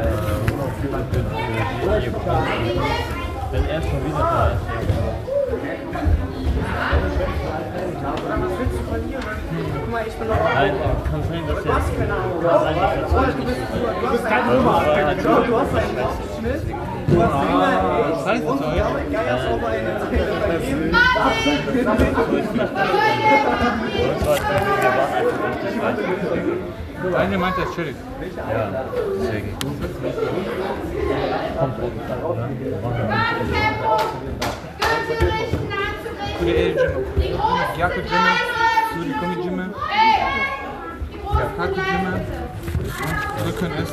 wenn er schon wieder da ist. Was willst du verlieren? Guck mal, ich bin noch. Nein, kann sein, dass Du hast keine Ahnung. Kann sein, dass Du bist kein Römer. Du hast einen Schnitt. Du hast Finger, ey. Und ja, aber geil, hast du auch mal eine vergeben. Deine meint das chillig. Ja, deswegen. Kommt oben dran, oder? Kule el Gym. Jako Gym. Suri Komi Gym. Kaku Gym. Rücken ist.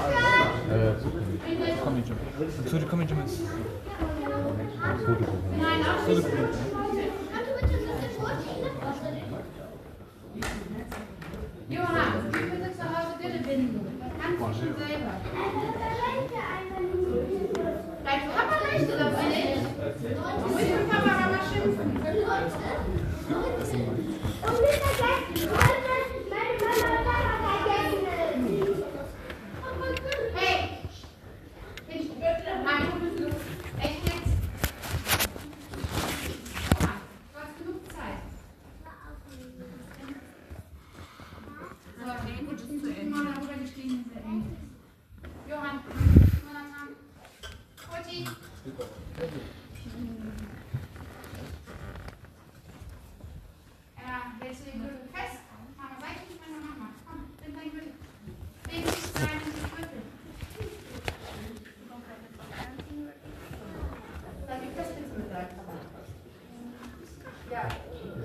Komi Gym. Suri Komi Gym ist. Suri Komi Gym. Johann, wie bitte zu Hause Dille binden? Das kannst du schon selber. Dein Papa möchte das nicht. Du musst mit Papa mal schimpfen. Hey! Ich bitte. Nein, echt jetzt? Du hast genug Zeit. So, gut, das ist zu Ende. Darüber gestiegen ist er eng. Johann, Jonathan, Kuti. Ja, hältst du den Gürtel fest? Mama, sei nicht meine Mama. Komm, nimm deinen Gürtel. Leg dich rein in den Gürtel. Dann gib das bitte mit rein. Ja.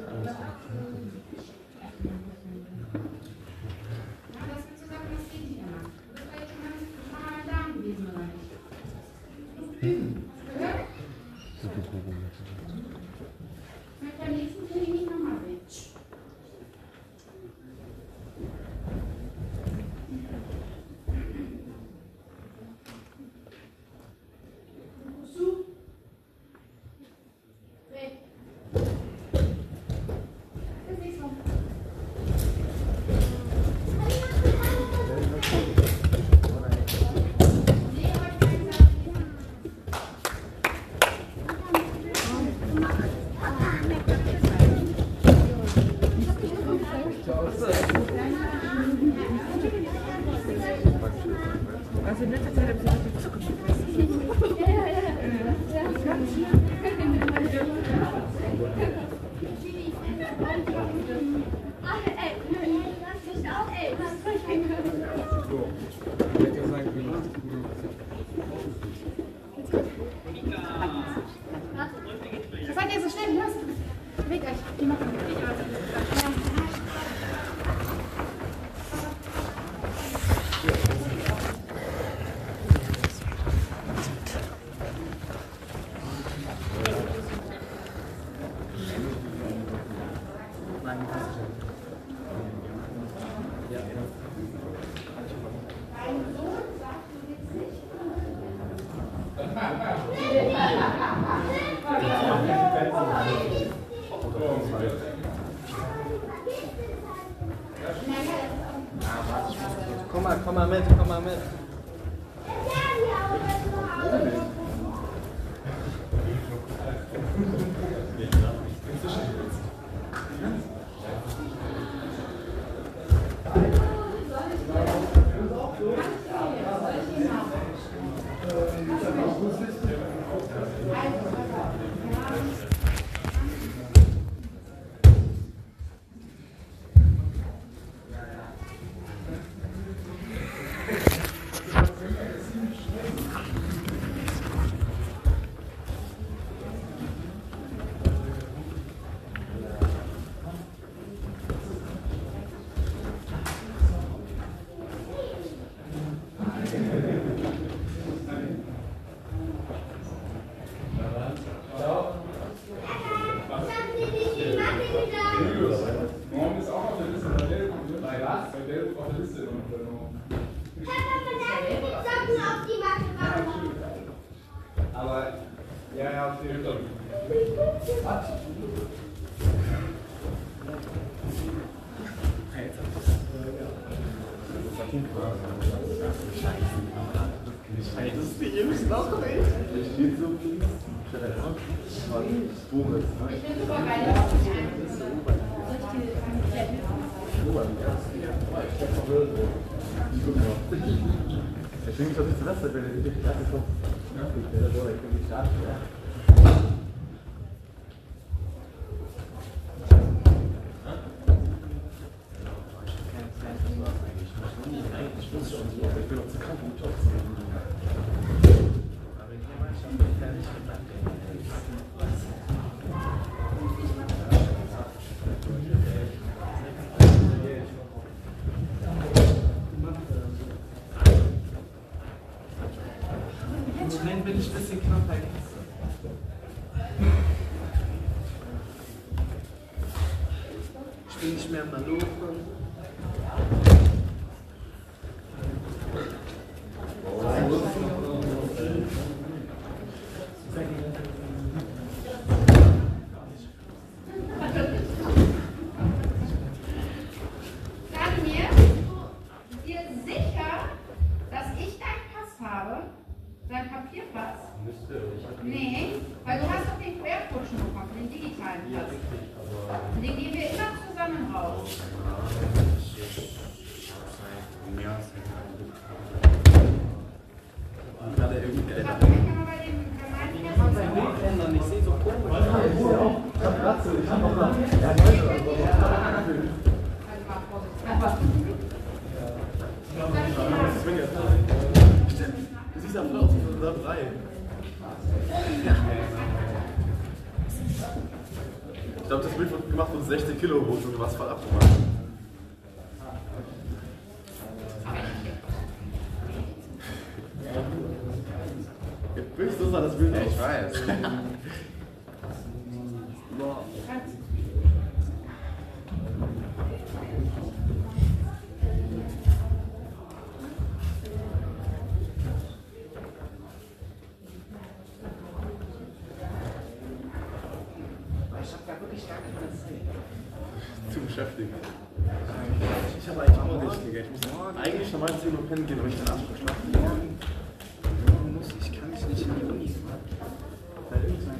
Das mit zusammen, das geht nicht immer. Du bist ja schon mal da gewesen, oder nicht? Gehört? Ich möchte am nächsten Training nicht nochmal sehen. Zu. Weg. Bis nächstes Mal. Also in letzter Zeit habe ich so viel Zucker Was seid ihr so schnell? Los! Bewegt euch. Die machen wir. Komm mal, komm mal mit, komm mal mit. Morgen ist auch auf der Liste, bei der kommt bei was? Bei der auf der Liste. Aber, ja, ja, auf jeden Fall. Was? Scheiße, das ist die jüngste noch nicht. Das steht so viel. Ich bin super geil. Deswegen ist das nicht Silvester, wenn er die Klasse kommt. Ich werde so, ich bin nicht starten. Ich muss schon so, ich bin auch zu krank, um Job zu machen. Aber ich nehme schon nicht fertig gemacht. Nein, bin ich ein bisschen knapp bei Ich bin nicht mehr am Malochen. Daniel, dir sicher, dass ich deinen Pass habe? Dein Papierpass? Nee, weil du hast doch den Quercode schon bekommen, den digitalen Pass. Den geben wir immer zusammen raus. Ich sehe so komisch. Ich hab Platz, ich hab auch noch. Du siehst am Platz von unserer drei. Ich glaube, das Bild wird gemacht von sechzig Kilo, wo du was voll abgemacht. Willst du das Bild? Ja, ich weiß. Zu beschäftigt. Ich habe eigentlich auch nicht, Digga. Ich muss eigentlich schon mal zehn Uhr pennen gehen, aber ich den Arsch verschlafen. Morgen muss ich, kann ich nicht in die Uni fahren. Weil irgendein.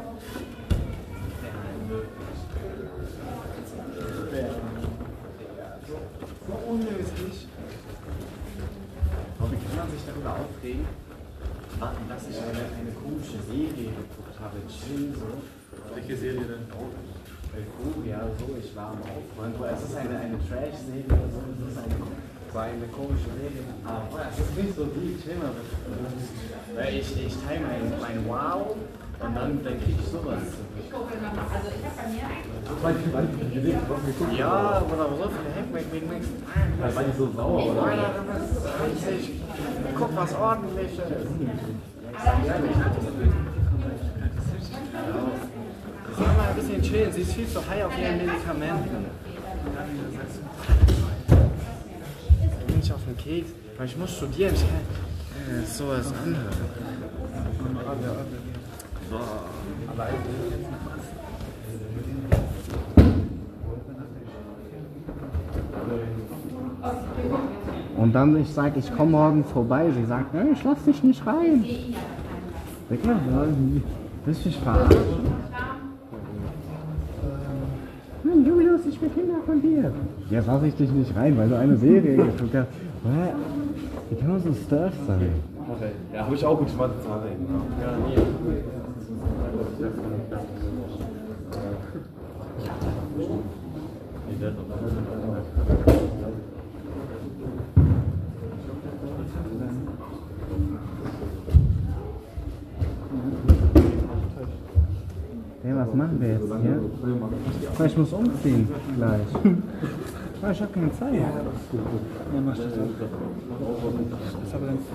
So unmöglich. Aber wie kann man sich darüber aufregen, dass ich eine, eine komische Serie geguckt habe? Chill so. Welche Serie denn? Ja, so, ich war am Aufräumen. Es ist eine, eine Trash-Serie oder so, es ist eine, war eine komische Serie. Aber es ist nicht so deep, chill mal. Weil ich, ich teile mein, mein Wow und dann, dann kriege ich sowas. Ich gucke nochmal, also ich habe bei mir eigentlich. Ja, oder so viel Heck wegen nichts. Das war nicht so sauer, oder? Ich guck was Ordentliches. Sie soll mal ein bisschen chillen, sie ist viel zu high auf ihren Medikamenten. Ich bin nicht auf den Keks, weil ich muss studieren, ich kann äh, sowas anhören. Boah. Und dann ich sage, ich komme morgen vorbei, sie sagt, hey, ich lass dich nicht rein. Digga, willst du mich verarschen? Nein, Julius, ich will Kinder von dir. Jetzt lass ich dich nicht rein, weil du eine Serie geguckt hast. Wie kann man so Stuff sein? Okay. Ja, habe ich auch gut gemacht zu nachdenken. Ja, nee. Hey, was machen wir jetzt hier? Ich muss umziehen gleich. Ich habe keine Zeit. Ja, mach das auch. Was aber denn?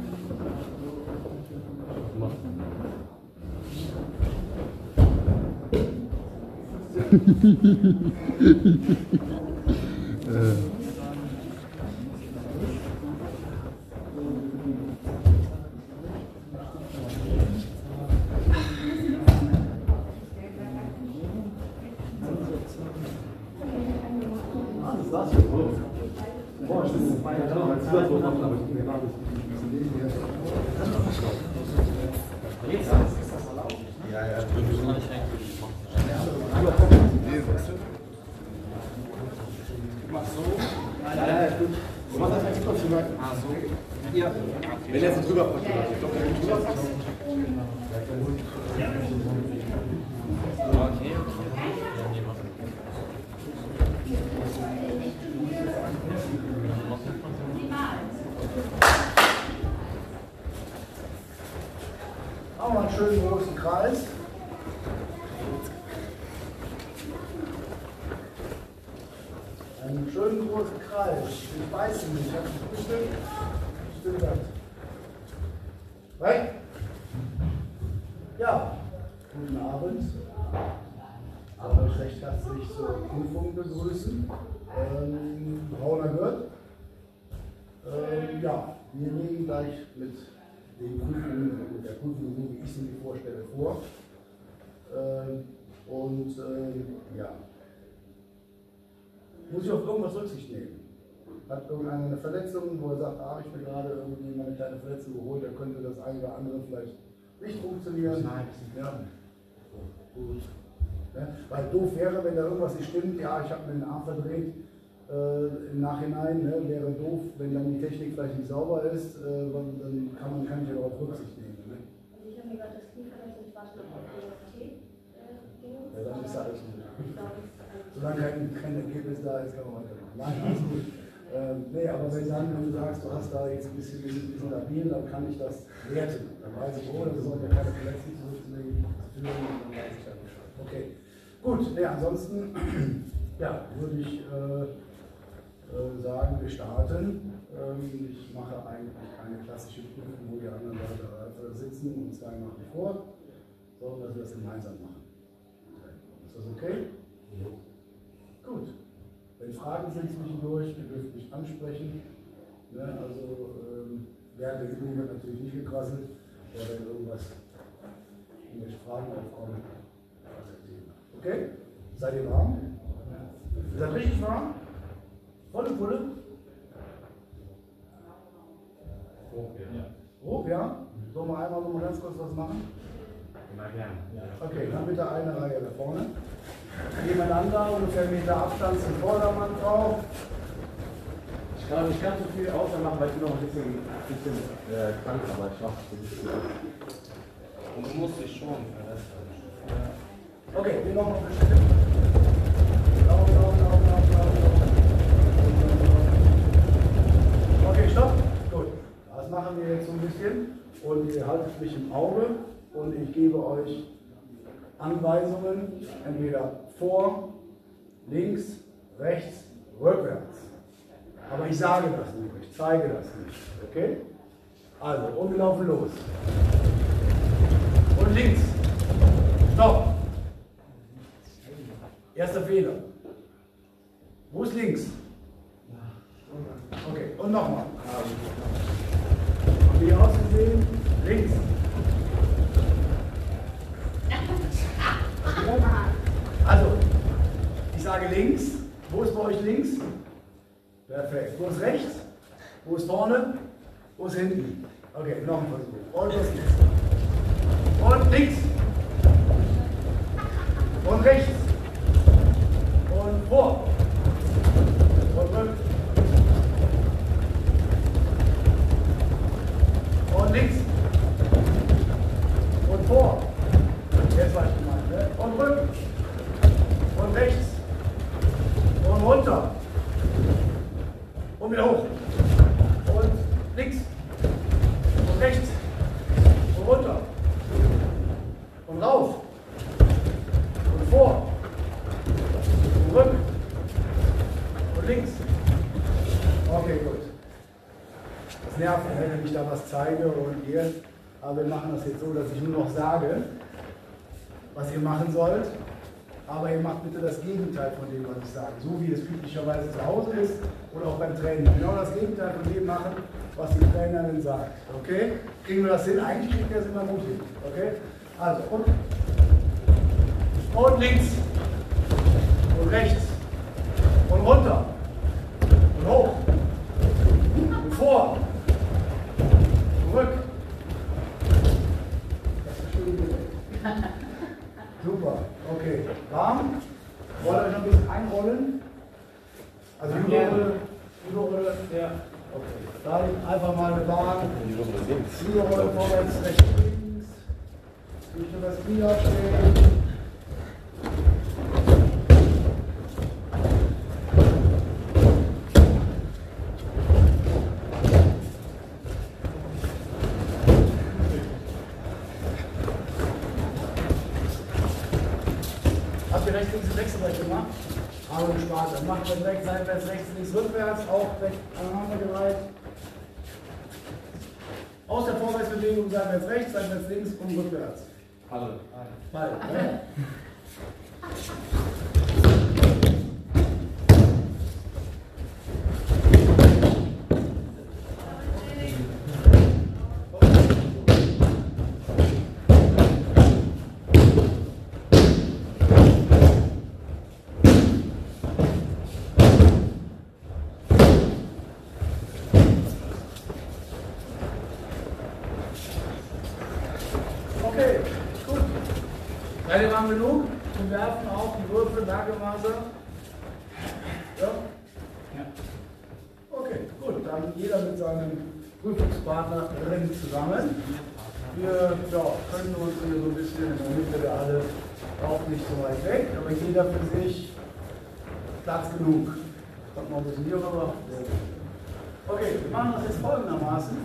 äh. man kann auch als Zusatzwort machen, aber ich denke, das ist ein bisschen weniger. Jetzt ist das erlaubt. Ja, ja. Das kann ich eigentlich machen. Du machst so. Nein, nein, nein, gut. Du machst das einfach trotzdem weiter. Ah, so. Ja. Wenn er jetzt drüber packt, ich glaube, wenn du drüber packst. Ja. Okay, okay. Ja, nee, mach. Machen wir einen schönen großen Kreis. Einen schönen großen Kreis. Ich weiß ihn nicht. Ich habe es bestimmt. Bestimmt das. Right? Ja. Guten Abend. Ich darf euch recht herzlich zur Prüfung begrüßen. Ähm, brauner Gurt. Ähm, ja, wir legen gleich mit den Prüfungen, mit der Prüfung, so wie ich sie mir vorstelle, vor. Ähm, und ähm, ja. Muss ich auf irgendwas Rücksicht nehmen? Hat irgendeiner eine Verletzung, wo er sagt, ah, ich bin gerade irgendwie meine kleine Verletzung geholt, da könnte das eine oder andere vielleicht nicht funktionieren? Nein, ja. Gut. Ja, weil doof wäre, wenn da irgendwas nicht stimmt, ja, ich habe mir den Arm verdreht, äh, im Nachhinein, ne, wäre doof, wenn dann die Technik vielleicht nicht sauber ist, äh, dann kann man kann ich ja darauf Rücksicht nehmen. Ne? Also ich habe mir gerade das Knie verletzt und ich warte noch auf die Universität. Ja, dann ist alles gut. Solange kein, kein Ergebnis da ist, kann man weitermachen. Nein, alles gut. Ähm, nee, aber wenn, dann, wenn du sagst, du hast da jetzt ein bisschen, bisschen, bisschen labil, dann kann ich das werten. Dann weiß ich, oh, das ist auch keine Verletzung zurückzulegen, und dann weiß ich halt Bescheid. Okay, gut. Nee, ansonsten ja, würde ich äh, äh, sagen, wir starten. Ähm, ich mache eigentlich keine klassische Prüfung, wo die anderen Leute sitzen und zwei machen vor, sondern dass wir das gemeinsam machen. Ist das okay? Ja. Gut. Wenn Fragen sind zwischendurch, ihr dürft mich ansprechen. Ne, also ähm, während der Übung wird natürlich nicht gequasselt, aber wenn irgendwas, irgendwelche Fragen aufkommen, okay? Seid ihr warm? Ihr seid richtig warm? Volle Pulle? Grob, ja. Grob, ja? Sollen wir einmal noch mal ganz kurz was machen? Immer gerne. Okay, dann bitte eine Reihe da vorne. Nebeneinander, ungefähr einen Meter Abstand zum Vordermann drauf. Ich kann nicht ganz so viel außer machen, weil ich bin noch ein bisschen, ein bisschen äh, krank, aber ich mache es nicht so. Und du musst dich schon verletzen. Okay, wir noch mal ein bisschen. Lauf, lauf, lauf, lauf, lauf, lauf. Okay, stopp. Gut. Das machen wir jetzt so ein bisschen. Und ihr haltet mich im Auge und ich gebe euch Anweisungen, entweder vor, links, rechts, rückwärts. Aber ich sage das nicht, ich zeige das nicht. Okay? Also, und wir laufen los. Und links. Stopp. Erster Fehler. Wo ist links? Okay, und nochmal. Wie ausgesehen? Links. Also, ich sage links. Wo ist bei euch links? Perfekt. Wo ist rechts? Wo ist vorne? Wo ist hinten? Okay, noch ein Versuch. Und los geht's. Und links. Und rechts. Und vor. Und rück. Und links. Und vor. Jetzt weiß ich gemeint, ne? Und rück. Und rechts. Und runter. Und wieder hoch. Und links. Und rechts. Und runter. Und rauf. Und vor. Und rück. Und links. Okay, gut. Das nervt, wenn ich da was zeige und ihr. Aber wir machen das jetzt so, dass ich nur noch sage, was ihr machen sollt. Aber ihr macht bitte das Gegenteil von dem, was ich sage. So wie es üblicherweise zu Hause ist oder auch beim Training. Genau das Gegenteil von dem machen, was die Trainerin sagt. Okay? Kriegen wir das hin? Eigentlich kriegt ihr das immer gut hin. Okay? Also, und, und links. Und rechts. Und runter. Und hoch. Ja. Okay. Dann einfach mal eine Bahn. Überrollen vorwärts, rechts, links. Nicht nur das Knie aufstehen. Habt ihr rechts, links, Wechselbrett gemacht? Aber gespart. Dann macht ihr direkt seitwärts, rechts, links, rückwärts, auch recht aneinandergereiht. Aus der Vorwärtsbewegung seitwärts rechts, seitwärts links und rückwärts. Alle. Alle. Ja. Okay, gut. Beide waren genug. Wir werfen auch die Würfel, Nagemaße. Ja? Ja. Okay, gut. Dann jeder mit seinem Prüfungspartnerin zusammen. Wir ja, können uns hier so ein bisschen in der Mitte der Halle auch nicht so weit weg, aber jeder für sich Platz genug. Kommt noch ein bisschen hier rüber. Okay, wir machen das jetzt folgendermaßen.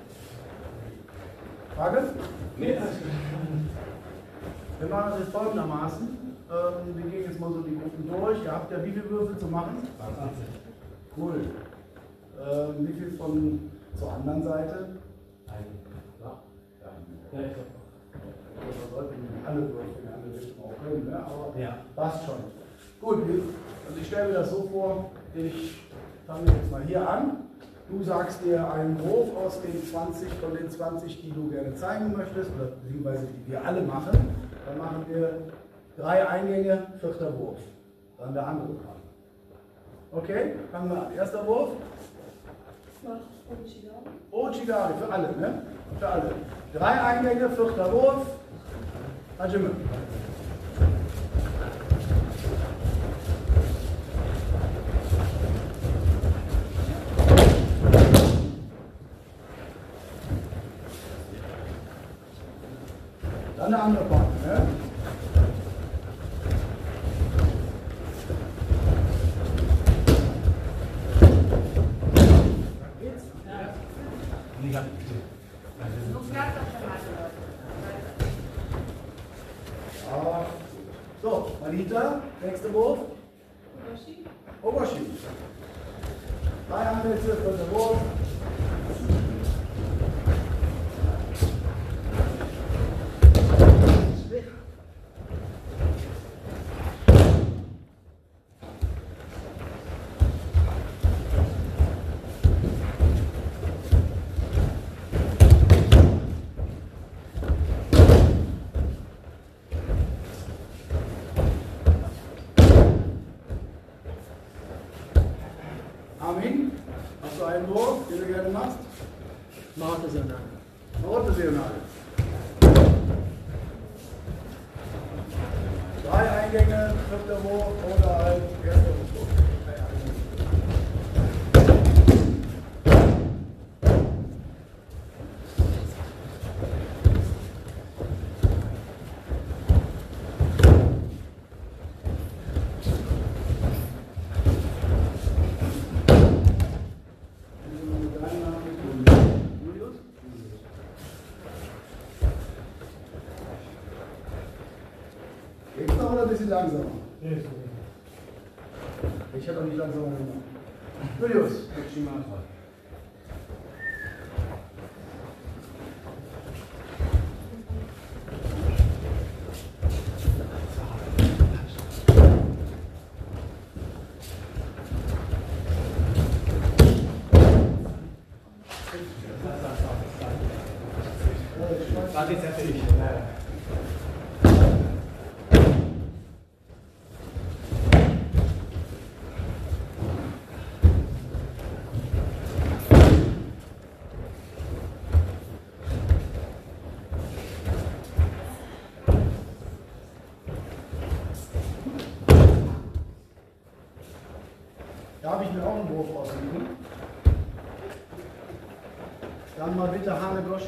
Frage? Nee, alles gut. Wir machen das jetzt folgendermaßen. Ähm, wir gehen jetzt mal so die Gruppen durch. Ihr habt ja wie viele Würfel zu machen? zwanzig. Cool. Ähm, wie viel von zur anderen Seite? Einen. Ja, ja ich glaube auch. Das sollten alle Würfel in eine andere Richtung auch können, ne? Aber ja, passt schon. Gut, also ich stelle mir das so vor, ich fange jetzt mal hier an. Du sagst dir einen Wurf aus den zwanzig, von den zwanzig, die du gerne zeigen möchtest, oder beziehungsweise die wir alle machen. Dann machen wir drei Eingänge, vierter Wurf. Dann der andere dran. Okay, fangen wir an. Erster Wurf. Ouchigari, für alle, ne? Für alle. Drei Eingänge, vierter Wurf. Hajime. Dann der andere Part, ne? Geht's? Ja. Aber, so, Manita, nächster Wurf. Obashi. Obashi. Drei Ansätze, vierter Wurf. Armin, hast du einen Wurf, den du gerne machst? Marotte Seonade. Marotte Seonade. Drei Eingänge, vierter Wurf oder halt erster Wurf. Geht's noch oder ein bisschen langsamer? Nee, ist okay. Ich hätte auch nicht langsamer gemacht. Julius. Warte jetzt fertig. Da habe ich mir auch einen Wurf ausgesucht. Dann mal bitte Hane Goshi.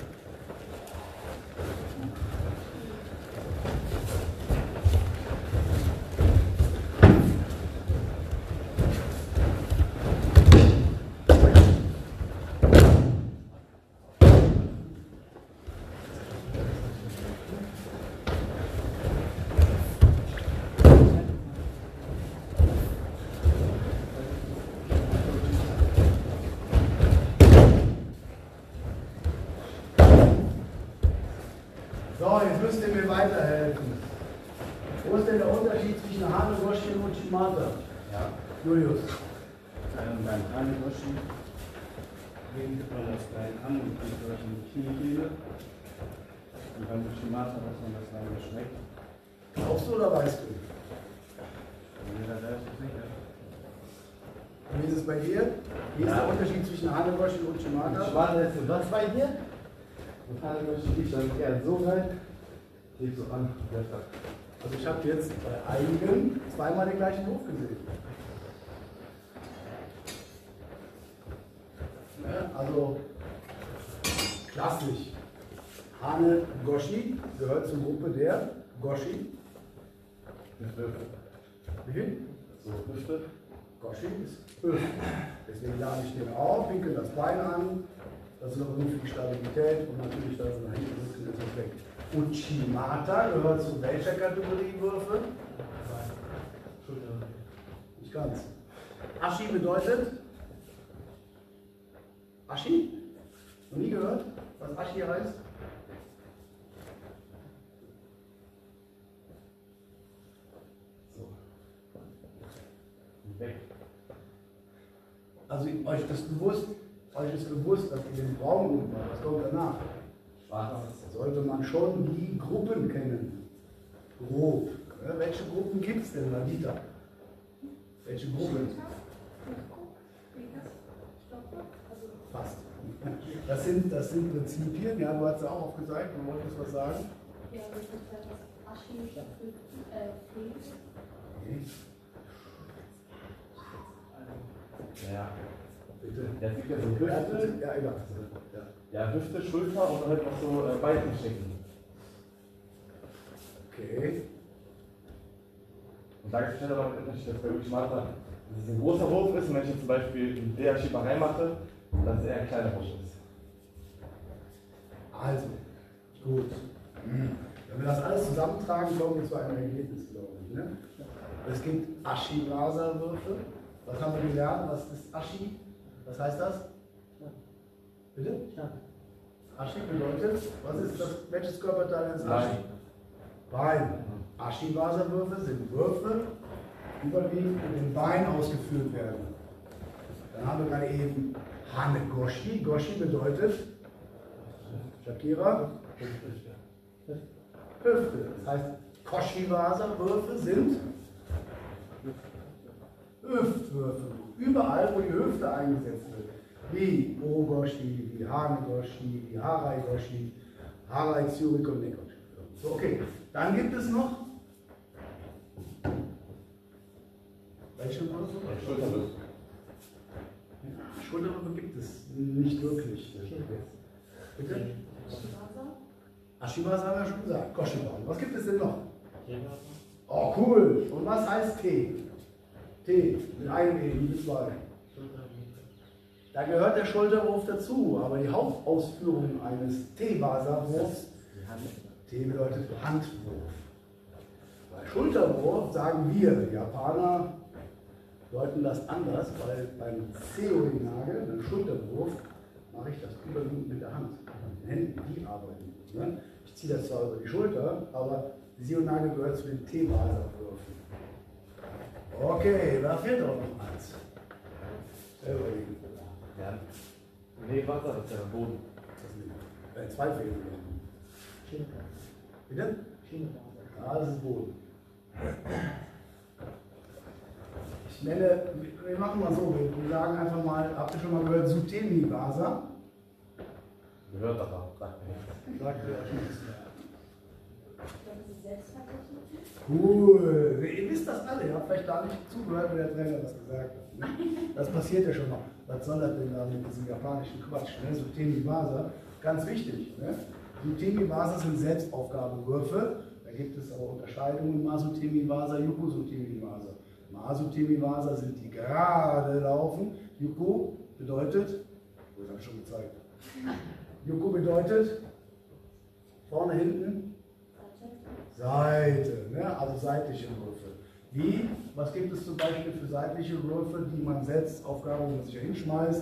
So, jetzt müsst ihr mir weiterhelfen. Wo ist denn der Unterschied zwischen Hane Goshi und Uchimata? Ja. Julius. Ähm, beim Hane Goshi winkt man das Bein an und kriegt durch eine Kniekehle. Und beim Uchimata muss man das lange schmeckt. Glaubst du oder weißt du? Jeder selbst ist sicher. Und wie ist es bei dir? Wie ist der Unterschied zwischen Hane Goshi und Uchimata? Uchimata ist was bei dir? Und Hane Goshi liegt dann eher so rein, liegt so an. Also ich habe jetzt bei einigen zweimal den gleichen Wurf gesehen. Ja, also klassisch. Hane Goshi gehört zur Gruppe der Goshi. Wie viel? So, Hüfte. Goshi ist Hüfte. Deswegen lade ich den auf, winkel das Bein an. Das ist noch gut für die Stabilität und natürlich, dass es nach hinten rücken ist es weg. Uchimata gehört zu welcher Kategorie Würfe? Nicht ganz. Ashi bedeutet? Ashi? Noch nie gehört, was Ashi heißt? So. Weg. Also euch ist bewusst, euch ist bewusst, dass ihr den Raum, was kommt danach? Schwarz. Sollte man schon die Gruppen kennen. Grob. Ja, welche Gruppen gibt es denn, Ladita? Welche Gruppen? Fast. Das sind, das sind Prinzipien, ja, du hast ja auch aufgezeigt, du wolltest was sagen. Ja, das ist das Aschi fehlt. Ja. Bitte. Ja, es gibt ja so Hüfte. Ja, egal. Ja. Ja, Hüfte, Schulter und halt noch so äh, Beinschenken. Okay. Und da gibt es halt aber einen Unterschied, dass bei Uchimata dass es ein großer Wurf ist und wenn ich jetzt zum Beispiel einen D-Ashiba reinmache, dass es eher ein kleiner Wurf ist. Also, gut. Wenn wir das alles zusammentragen, kommen wir zu einem Ergebnis, glaube ich. Ne? Es gibt Ashi-Rasa-Würfe. Was haben wir gelernt? Was ist Ashi? Was heißt das? Bitte? Ashi bedeutet, was ist das? Welches Körperteil ist Ashi? Bein. Ashi-Rasa-Würfe sind Würfe, die überwiegend mit dem Bein ausgeführt werden. Dann haben wir gerade eben Hane Goshi. Goshi bedeutet Shakira? Hüfte. Das heißt, Koshi-Vasa-Würfe sind Hüftwürfe. Überall, wo die Hüfte eingesetzt wird. Wie Orogoshi, wie Hane-Goshi, wie Harai-Goshi, Harai-Tsurik und Negoshi. So, okay. Dann gibt es noch. Welche Würfe? Schulterwürfe. Schulterwürfe gibt es nicht wirklich. Bitte? Ashibasa haben wir schon gesagt. Koshibasa. Was gibt es denn noch? Oh, cool. Und was heißt T? T. Mit einem E, nicht mit zwei. Da gehört der Schulterwurf dazu, aber die Hauptausführung eines T-Basa-Wurfs, T bedeutet Handwurf. Bei Schulterwurf sagen wir, die Japaner deuten das anders, weil beim Seoi-Nagel, beim Schulterwurf, mache ich das überwiegend mit der Hand. Mit den Händen, die arbeiten. Ne? Ich ziehe das zwar über die Schulter, aber die Seoi-Nagel gehört zu den T-Basa-Würfen. Okay, da fehlt auch noch eins. Selber liegen. Ja. Nee, Wasser, das ist ja der Boden. Äh, zwei fehlen. Bitte? Ja, das ist Boden. Ich nenne, wir machen mal so, wir sagen einfach mal, habt ihr schon mal gehört, Sutemi Vasa? Gehört aber, sagt mir nichts. Sagt ihr ja schon nichts Cool. Ihr wisst das alle, ihr habt vielleicht gar nicht zugehört, wenn der Trainer das gesagt hat. Ne? Das passiert ja schon mal. Was soll das denn da mit diesem japanischen Quatsch? Ne? Sutemi-Wasa, ganz wichtig. Ne? Sutemi-Wasa sind Selbstaufgabenwürfe. Da gibt es aber Unterscheidungen. Masutemi-Wasa, Yuko-Sutemi-Wasa. Masutemi-Wasa sind die gerade laufen. Yuko bedeutet, das habe ich schon gezeigt. Yuko bedeutet vorne, hinten, Seite, ne? Also seitliche Würfe. Wie? Was gibt es zum Beispiel für seitliche Würfe, die man setzt, Aufgaben, die man sich ja hinschmeißt?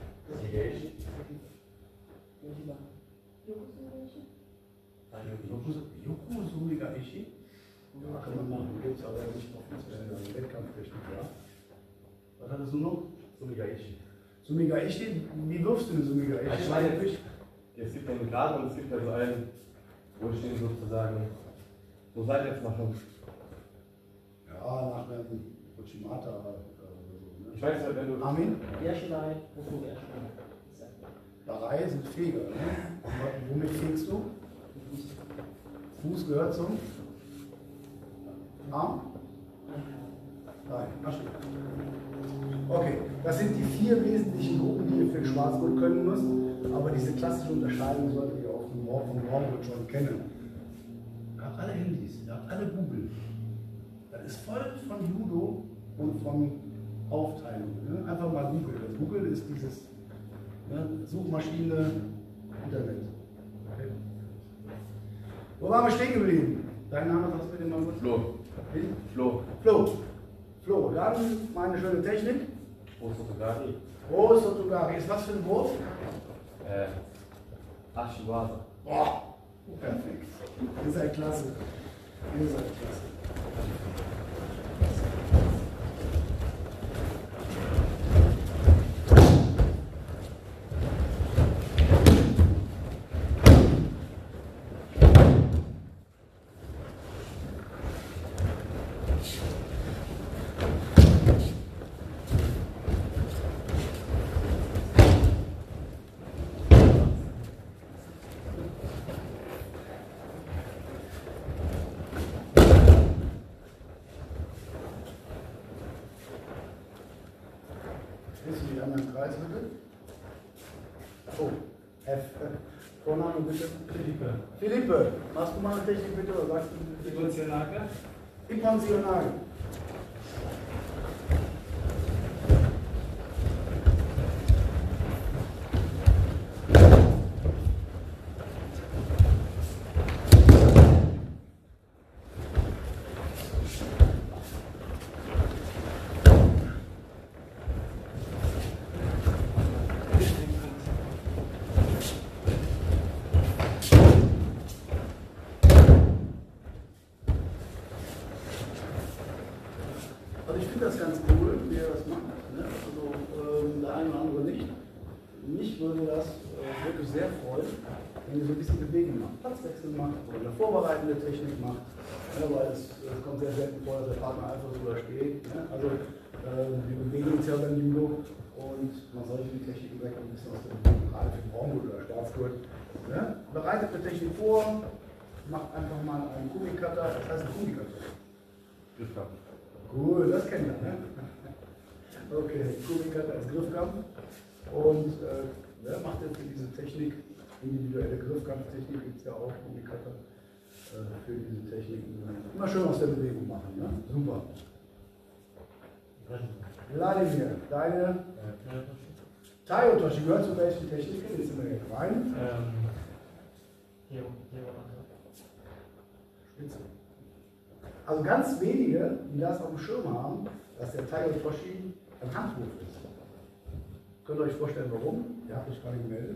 Yuko Sumiga Ishi? Ja, kann man machen, gibt es aber nicht offiziell, also Wettkampftechnik, ja. Was hattest du noch? Sumiga Ishi. Sumiga Ishi, wie wirfst du eine Sumiga Ishi? Ich meine, es gibt einen Grad und es gibt also einen, wo ich den sozusagen so seitwärts mache. Ja, nach einem Uchimata oder so. Ne? Ich weiß halt, wenn du. Armin? Erschlei, wofür Erschlei? Barei sind Feger, ne? Und womit fegst du? Fuß gehört zum Arm? Nein, ach stimmt. Okay, das sind die vier wesentlichen Gruppen, die ihr für den Schwarzgurt können müsst. Aber diese klassische Unterscheidung solltet ihr auch vom Warmwood schon kennen. Ihr habt alle Handys, ihr habt alle Google. Das ist voll von Judo und von Aufteilung. Ne? Einfach mal Google. Google ist dieses ne, Suchmaschine Internet. Okay. Wo waren wir stehen geblieben? Dein Name, sagst du mir den mal kurz? Flo. Wie? Flo. Flo. Flo, dann meine schöne Technik. Osotogari. Osotogari. Ist was für ein Wurf? Äh, Ashiwaza. Boah, perfekt. Ihr seid klasse. Ihr seid klasse. Oh, F. Vorname bitte. Philippe. Philippe, machst du mal eine Technik bitte oder sagst du bitte? Iponzionale. Iponzionale. Also ich finde das ganz cool, wie er das macht. Ne? Also ähm, der eine oder andere nicht. Mich würde das äh, wirklich sehr freuen, wenn ihr so ein bisschen Bewegung macht, Platzwechsel macht oder eine vorbereitende Technik macht. Ja, weil es, es kommt sehr selten vor, dass der Partner einfach so da steht. Ne? Also äh, wir bewegen uns ja beim Judo und man sollte die Technik direkt ein bisschen aus der Bewegung, gerade für den Raumgurt oder Staatsgurt. Ne? Bereitet eine Technik vor, macht einfach mal einen Kumikata, das heißt ein Kumikata. Cool, das kennt ihr, ne? Okay, Kumikata als Griffkampf. Und äh, wer macht denn für diese Technik, individuelle Griffkampftechnik, gibt es ja auch Kumikata äh, für diese Technik. Immer schön aus der Bewegung machen, ne? Super. Wladimir, deine Tai-Otoshi gehört zu welchen Techniken? Jetzt sind wir jetzt rein. Ähm, hier, hier war Spitze. Also ganz wenige, die das auf dem Schirm haben, dass der Tai-Otoshi ein Handwurf ist. Könnt ihr euch vorstellen, warum? Ihr habt euch gerade gemeldet.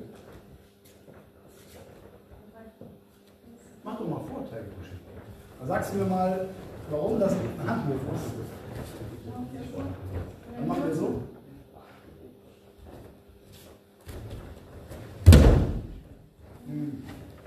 Mach doch mal vor, Tai-Otoshi. Dann sagst du mir mal, warum das ein Handwurf ist. Dann machen wir so. Hm.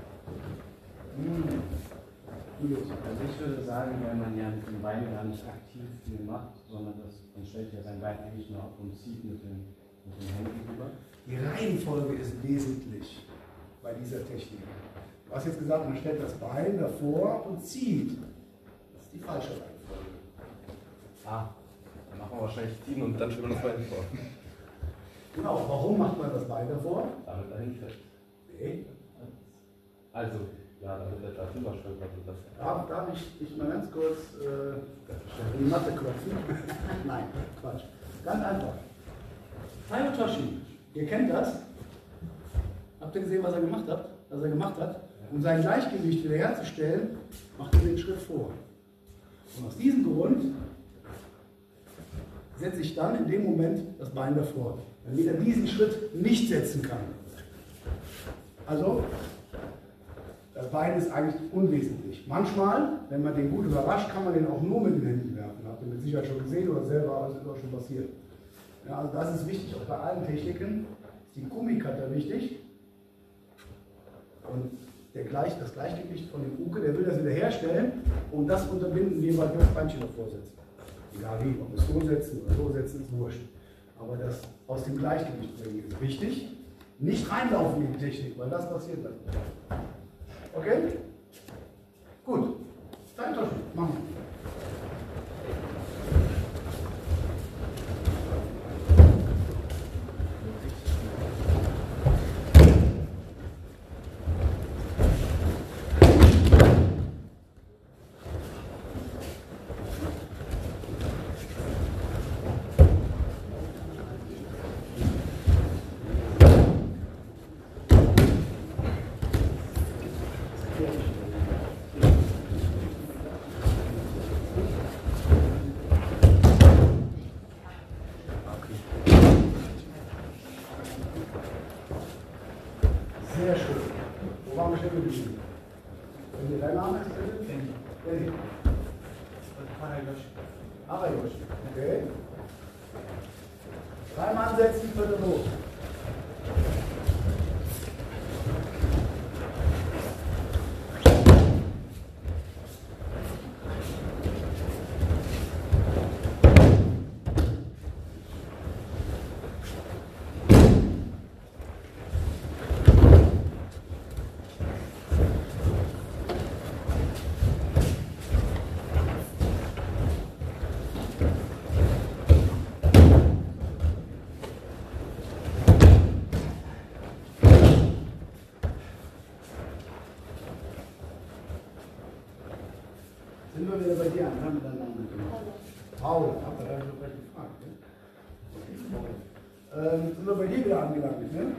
Hm. Also ich würde sagen, weil man ja mit dem Bein gar nicht aktiv viel macht, sondern das, man stellt ja sein Bein eigentlich nur ab und zieht mit den, mit den Händen rüber. Die Reihenfolge ist wesentlich. bei dieser Technik. Du hast jetzt gesagt, man stellt das Bein davor und zieht. Das ist die falsche Reihenfolge. Ah, dann machen wir wahrscheinlich ziehen und dann stellen wir das Bein vor. Genau, warum macht man das Bein davor? Damit dahin fällt. Nee. Also, ja, damit er da drüber stolpert und das. Darf, darf ich dich mal ganz kurz äh, in die Matte klopfen? Nein, Quatsch. Ganz einfach. Tayotoshi, ihr kennt das? Habt ihr gesehen, was er gemacht hat? Was er gemacht hat? Um sein Gleichgewicht wiederherzustellen, macht er den Schritt vor. Und aus diesem Grund setze ich dann in dem Moment das Bein davor, damit er diesen Schritt nicht setzen kann. Also, das Bein ist eigentlich unwesentlich. Manchmal, wenn man den gut überrascht, kann man den auch nur mit den Händen werfen. Habt ihr mit Sicherheit schon gesehen oder selber, aber es ist auch schon passiert. Ja, also das ist wichtig, auch bei allen Techniken ist die Gummikutter wichtig. Und der Gleich, das Gleichgewicht von dem Uke, der will das wiederherstellen und das unterbinden, indem wir das Beinchen davor setzen. Egal wie, ob wir es so setzen oder so setzen, ist wurscht. Aber das aus dem Gleichgewicht bringen ist wichtig. Nicht reinlaufen in die Technik, weil das passiert dann. Okay? Gut. Dann Toshi, machen wir. Sehr schön. Wo waren wir stehen geblieben? Wenn ihr dein Name ist, bitte? Kenny. Kenny. Arayoshi. Arayoshi. Okay. Dreimal ansetzen, bitte los. Sind wir wieder bei dir an? Haben wir deinen Namen gemacht? Paul, habt ihr da schon gleich gefragt, ne? Okay. Ähm, sind wir bei dir wieder angelangt, ne?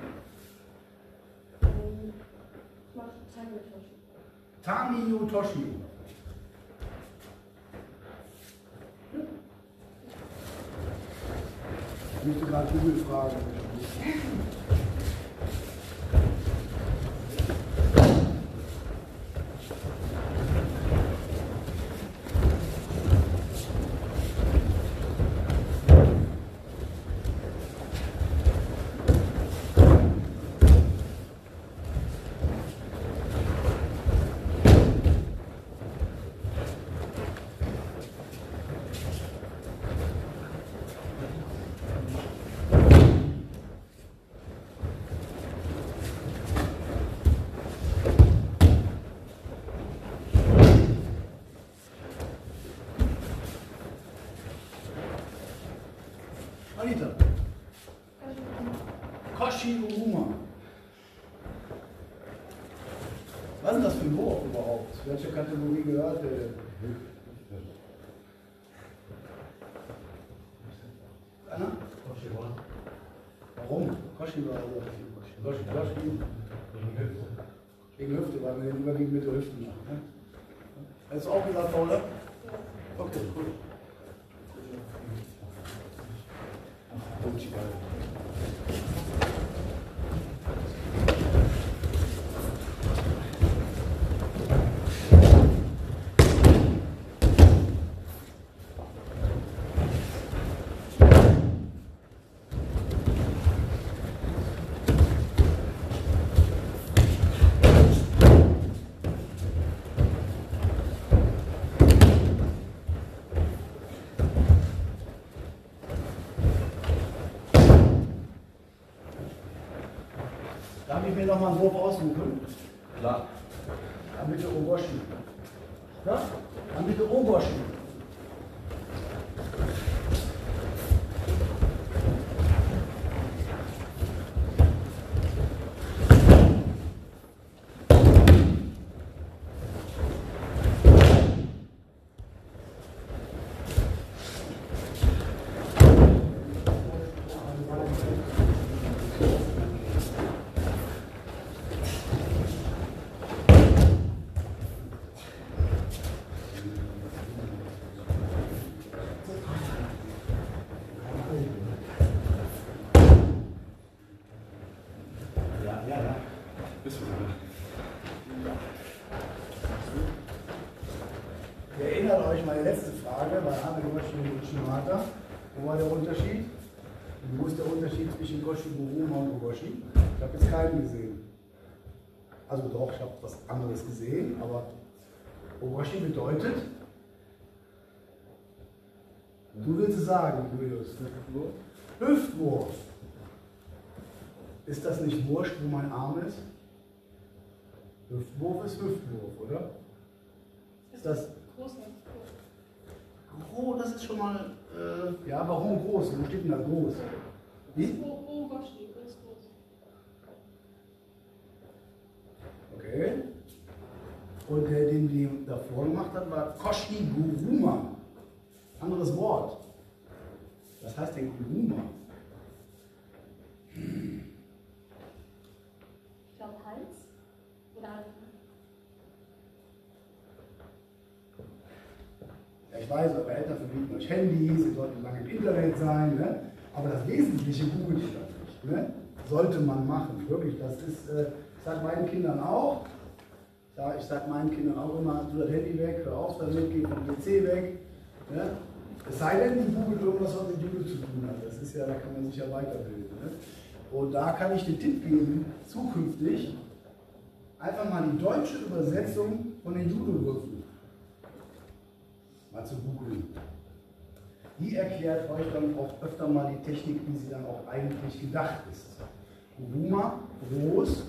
Ich mache Tanyo-Toshi. Tanyo-Toshi. Ich müsste gerade Google fragen. Anita. Koshi Uruma. Was ist denn das für ein Wurf überhaupt? Welche Kategorie gehört der? Anna? Warum? Koshi war also Koshi. Koshi. Wegen Hüfte, weil wir den überwiegend mit der Hüfte machen. Ne? Hast du auch gesagt, Paula? Okay, cool. Darf ich mir noch mal einen Wurf aussuchen? Klar. Dann bitte Ogoshi. Ja? Dann bitte Ogoshi. Ihr erinnert euch meine letzte Frage bei Ame Goshi und Shimata. Wo war der Unterschied? Wo ist der Unterschied zwischen Goshi Guruma und Ogoshi? Ich habe jetzt keinen gesehen. Also doch, ich habe was anderes gesehen, aber Ogoshi bedeutet, du willst es sagen, Julius. Hüftwurf. Ist das nicht wurscht, wo mein Arm ist? Hüftwurf ist Hüftwurf, oder? Ist das Groß. Oh, das ist schon mal, äh, ja, warum groß? Wo steht denn da groß? Wie? Wo, wo Goshi, groß, groß. Okay. Und der, den die davor gemacht hat, war Koshi Guruma. Anderes Wort. Was heißt denn Guruma? Hm. Ich glaube Hals. Oder Ja, ich weiß, eure Eltern verbieten euch Handys, ihr solltet lange im Internet sein, ne? Aber das Wesentliche googelt ihr dann nicht. Ne? Sollte man machen, wirklich. Das ist, äh, ich sage meinen Kindern auch, ja, ich sage meinen Kindern auch immer, tu das Handy weg, hör auf damit, geh vom P C weg. Ne? Es sei denn, die googelt irgendwas, was mit Judo zu tun hat. Das ist ja, da kann man sich ja weiterbilden. Ne? Und da kann ich den Tipp geben, zukünftig einfach mal die deutsche Übersetzung von den Judo-Würfen mal zu googeln. Die erklärt euch dann auch öfter mal die Technik, wie sie dann auch eigentlich gedacht ist. Guruma, groß,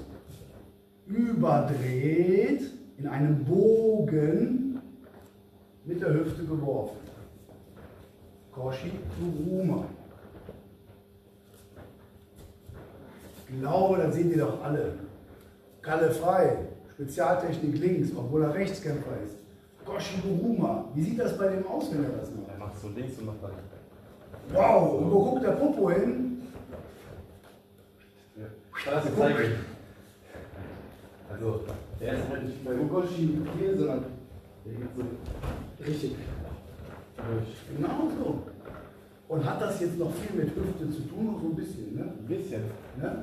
überdreht, in einem Bogen mit der Hüfte geworfen. Goshi Guruma. Ich glaube, das sehen ihr doch alle. Kalle frei, Spezialtechnik links, obwohl er Rechtskämpfer ist. Goshi Guruma. Wie sieht das bei dem aus, wenn er das macht? Er macht so links und macht dann. Wow, und wo guckt der Popo hin? Ja. Das ist zeigen. Also, der ist halt nicht bei Goshi hier, sondern der geht so richtig durch. Genau so. Und hat das jetzt noch viel mit Hüfte zu tun, so ein bisschen, ne? Ein bisschen. Ne?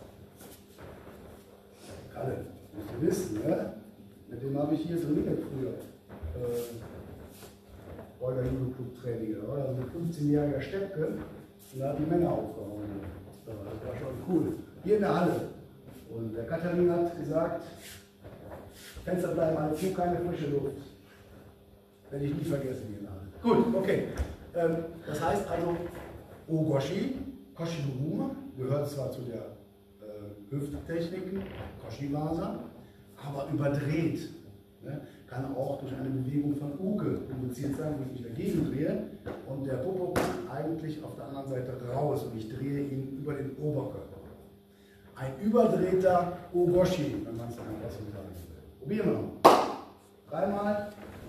Kalle, musst du wissen, ne? Mit dem habe ich hier trainiert früher. Äh, bei der Judo-Club-Training. Da war so ein fünfzehnjähriger Steppke und da hat die Männer aufgehauen. Das war schon cool. Hier in der Halle. Und der Katharin hat gesagt, Fenster bleiben alle zu, keine frische Luft. Werde ich nie vergessen hier in der Halle. Gut, okay. Ähm, das heißt also, Ogoshi, Koshi Guruma, gehört zwar zu der äh, Hüfttechniken, Koshi-Wasa, aber überdreht. Ne? Kann auch durch eine Bewegung von Uke induziert sein, wo ich mich dagegen drehe und der Popo kommt eigentlich auf der anderen Seite raus und ich drehe ihn über den Oberkörper. Ein überdrehter Ogoshi, wenn man es einfach so sagen will. Probieren wir noch. Dreimal.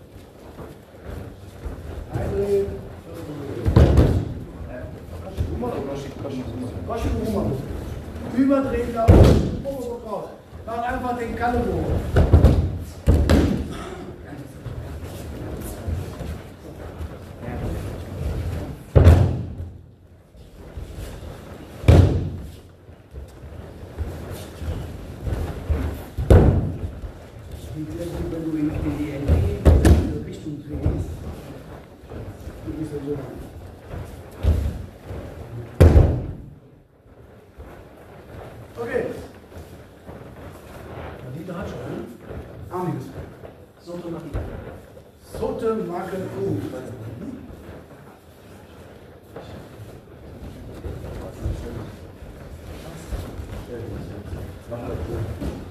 Eindrehen. Goshi Guruma. Überdrehter Oberkörper raus. Mach einfach den Kalle hoch. Wenn du in die entgegengesetzte Richtung drehst, du bist ja so. Okay. Die hat schon. Armis. Sote Marke. Sote Marke. Machen wir so.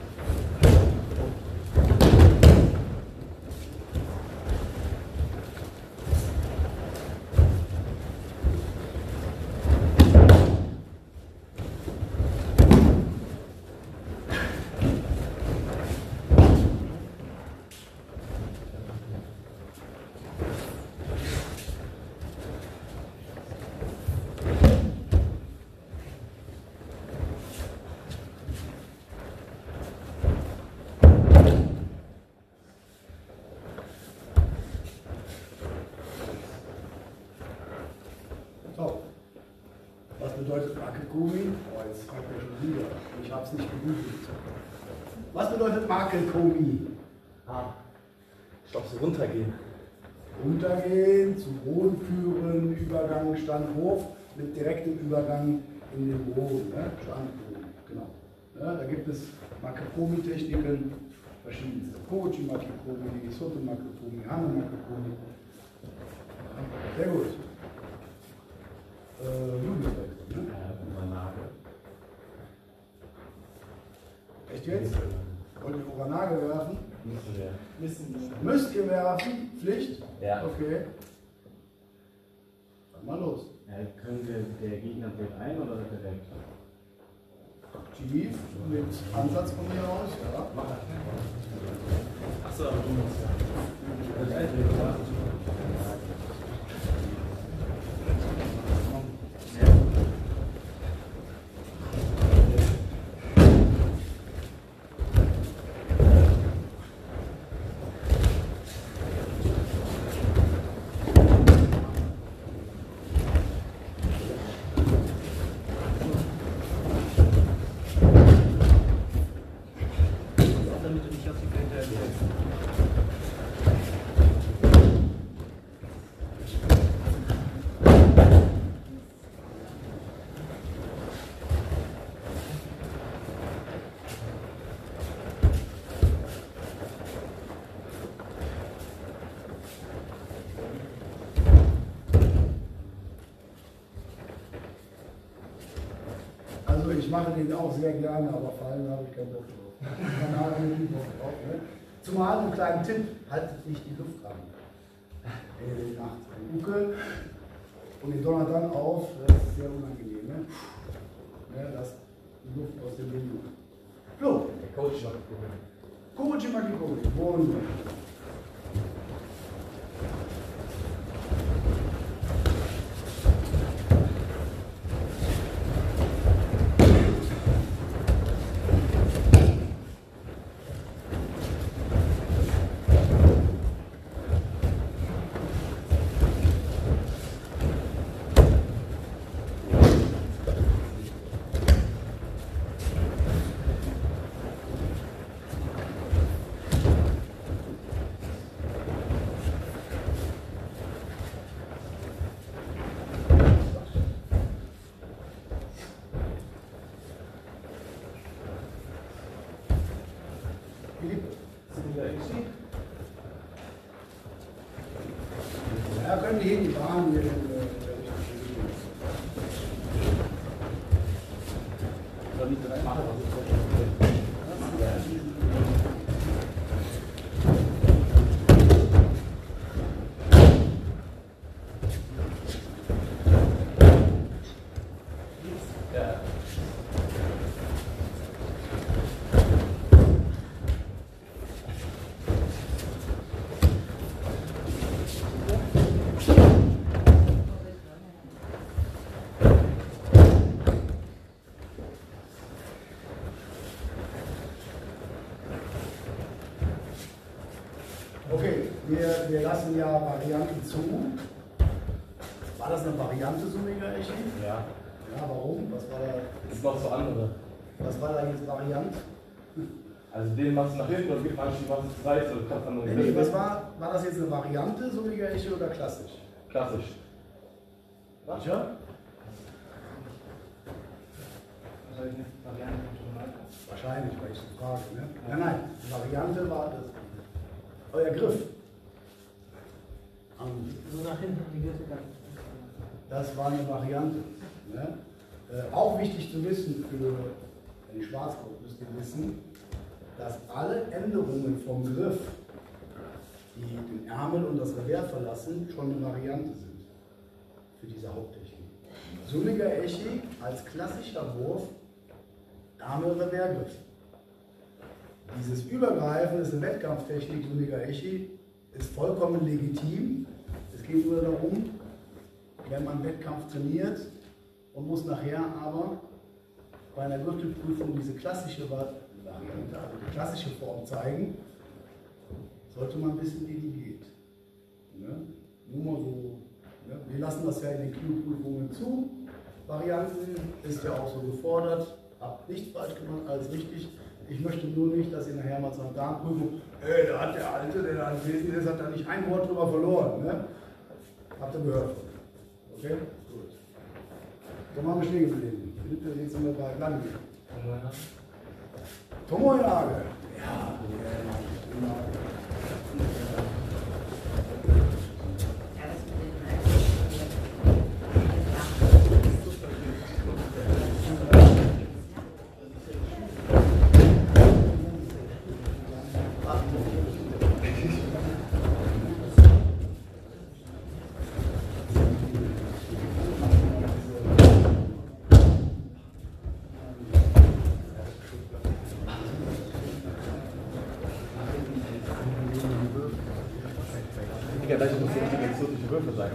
bedeutet Makelkomi? Oh, jetzt kommt er schon wieder. Ich habe es nicht gegoogelt. Was bedeutet Makelkomi? Ah, ich glaube, so runtergehen. Runtergehen, zum Boden führen, Übergang, Stand, Hof, mit direktem Übergang in den Boden. Ne? Stand, Boden, genau. Ja, da gibt es Makelkomi-Techniken, verschiedenste. Koji Makelkomi, Soto Makelkomi, Hana Makelkomi. Sehr gut. Äh, Jugendwechsel, ne? Echt jetzt? Wollt ihr Uranage werfen? Müssen wir. Müssen wir. Müsst ihr werfen? Pflicht? Ja. Okay. Dann mal los. Ja, könnte der Gegner direkt ein oder direkt? Tief, mit Ansatz von mir aus, ja. Achso, aber du musst ja. Also ich mache den auch sehr gerne, aber fallen habe ich keinen Bock drauf. Dann habe ich keinen Bock drauf, ne? Zumal einen kleinen Tipp, haltet nicht die Luft an. Wenn ihr den nachts Uke und ihr donnert dann auf, das ist sehr unangenehm, ne? Ne, lasst die Luft aus dem Mund. So. Der Coach macht Komi. Koji Makikomi, wunderbar. Ja, können die hin, die Bahn hier in der Richtung. Soll ich das machen? Okay, wir, wir lassen ja Varianten zu. War das eine Variante, so mega echt? Ja. Ja, warum? Was war da? Das ist noch so andere. Was war da jetzt Variant? Also den machst du nach hinten und manchen machst du zur Seite und kannst dann nur. Nee, nee, was war, war das jetzt eine Variante, so mega echt oder klassisch? Klassisch. Was? Ja? Wahrscheinlich, weil ich so frage. Ne? Nein, nein, die Variante war das. Euer Griff. So nach hinten die Griff. Das war eine Variante. Ne? Äh, auch wichtig zu wissen für wenn ich schwarz gucke, müsst ihr wissen, dass alle Änderungen vom Griff, die den Ärmel und das Revers verlassen, schon eine Variante sind für diese Haupttechnik. Suniga Echi als klassischer Wurf, Ärmel-Revers-Griff. Dieses Übergreifen ist eine Wettkampftechnik, Suniga Echi, ist vollkommen legitim. Es geht nur darum, wenn man Wettkampf trainiert und muss nachher aber bei einer Gürtelprüfung diese klassische Variante, also die klassische Form zeigen, sollte man wissen, wie die geht. Ne? Nur mal so, ne? Wir lassen das ja in den Knieprüfungen zu. Varianten ist ja auch so gefordert. Habt nichts falsch gemacht, alles richtig. Ich möchte nur nicht, dass ihr nachher mal zur Darmprüfung, hey, da hat der Alte, der da anwesend ist, hat da nicht ein Wort drüber verloren. Ne? Habt ihr gehört? Okay? Gut. Dann haben wir stehen geblieben. Jetzt sind wir bei Lang. Tomoe-Nage. Ja. Ja, das muss ja nicht exotische Würfel sein.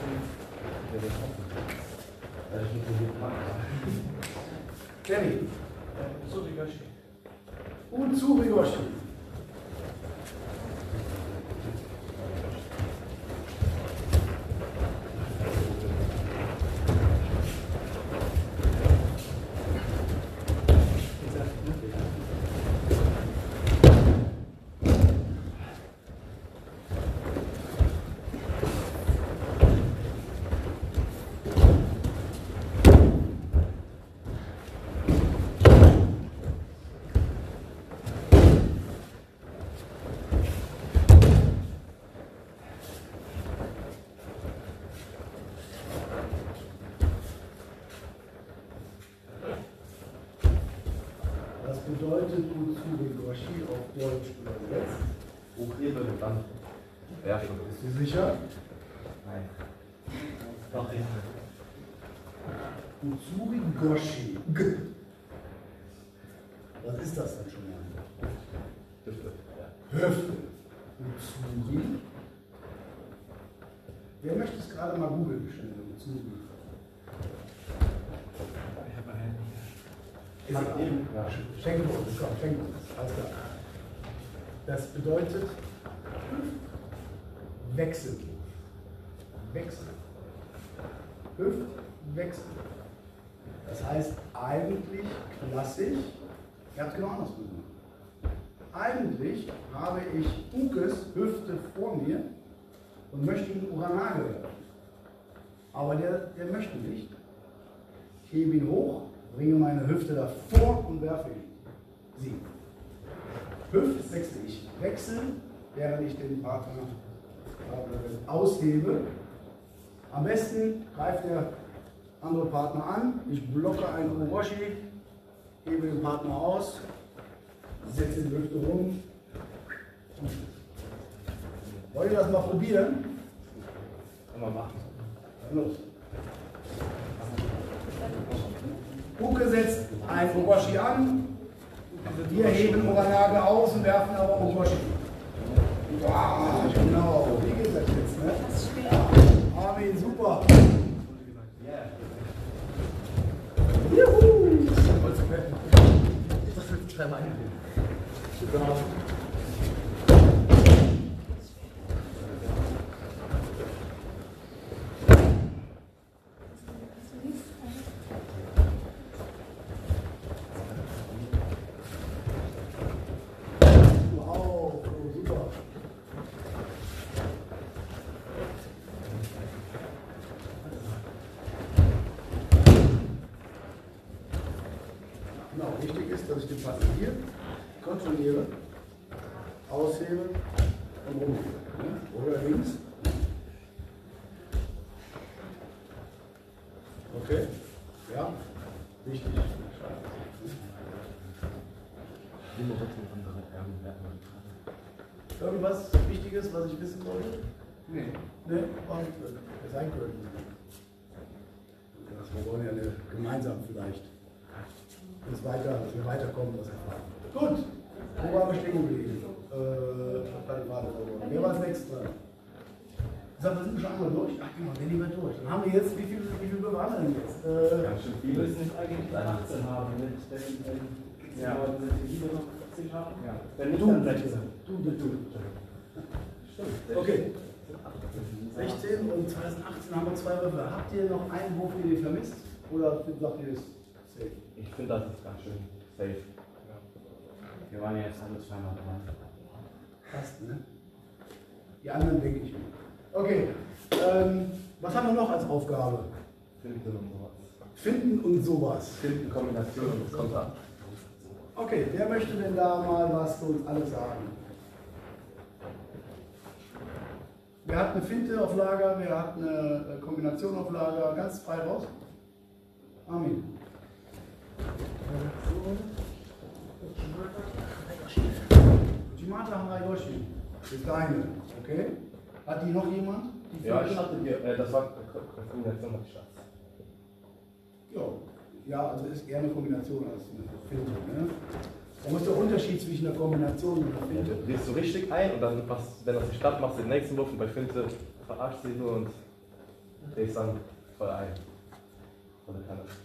Kenny. Utsurigoshi. Bedeutet Utsurigoshi auf Deutsch übersetzt? Hochhebel und dann werfen. Bist du sicher? Nein. Doch, ja. Utsurigoshi. G. Was ist das denn schon mal? Hüfte. Ja. Hüfte. Utsuri. Wer möchte es gerade mal googeln? Utsuri. Ich habe ein Handy. Ist eben. Ja. Schenken wir uns, komm, schenken wir uns. Alles klar. Das bedeutet Wechsel. Wechsel. Hüftwechsel. Das heißt eigentlich klassisch, ihr habt genau andersrum gemacht. Eigentlich habe ich Ukes Hüfte vor mir und möchte ihn Uranage werfen. Aber der, der möchte nicht. Ich hebe ihn hoch, bringe meine Hüfte davor und werfe ihn. Sie. Hüftwechsel. Ich wechsle, während ich den Partner aushebe. Am besten greift der andere Partner an. Ich blocke einen Uroshi, hebe den Partner aus, setze die Hüfte rum. Wollt ihr das mal probieren? Kann man machen. Dann los. Uke setzt ein Uroshi an. Wir heben Uranage aus und werfen aber Uroshi. Wow, genau. Wie geht das jetzt? Ne? Das ist schwer. Armin, super. Juhu. Das wird dreimal eingehen. Super. Wichtig ist, dass ich den Partner hier kontrolliere, aushebe und rumhebe. Oder links. Okay? Ja? Wichtig. Irgendwas Wichtiges, was ich wissen wollte? Nee. Nee, war nicht drin. Sein können. Das, wir wollen ja eine, gemeinsam vielleicht uns weiter, dass wir weiterkommen, das erfahren. Gut, wo waren wir stehen geblieben? Äh, ich habe keine Frage verloren. Wer war das nächste dran? Ich sag, wir sind schon einmal durch. Ach, genau, wir lieber durch. Dann haben wir jetzt, wie viel, wie viel waren wir denn jetzt? Äh, Ganz schön viel. Wir müssen jetzt eigentlich achtzehn haben, wenn die Ja. Leute die noch achtzig haben. Ja. Wenn nicht, du, dann sechzehn. du, du, du. Stimmt. Okay. sechzehn und zweitausendachtzehn haben wir zwei Würfel. Habt ihr noch einen Wurf, den ihr vermisst? Oder sagt ihr das safe? Ich finde, das ist ganz schön safe. Wir waren ja jetzt alle zweimal dran. Fast, ne? Die anderen denke ich mir. Okay. Ähm, was haben wir noch als Aufgabe? Finden und sowas. Finden und sowas. Finden, Kombination und Kontakt. Okay, wer möchte denn da mal was für uns alles sagen? Wer hat eine Finte auf Lager, wer hat eine Kombination auf Lager, ganz frei raus? Armin. Jimata Harayoshi ist deine, okay? Hat die noch jemand? Die Ja, ich hatte die, äh, das war Kombination mit Schatz. Ja, ja, also ist eher eine Kombination als eine Finte, ne? Da muss der Unterschied zwischen einer Kombination und einer Finte. Du gehst so richtig ein und dann, machst, wenn das nicht klappt, machst du den nächsten Wurf und bei Finte verarscht sie nur und drehst dann voll ein. Oder kann das.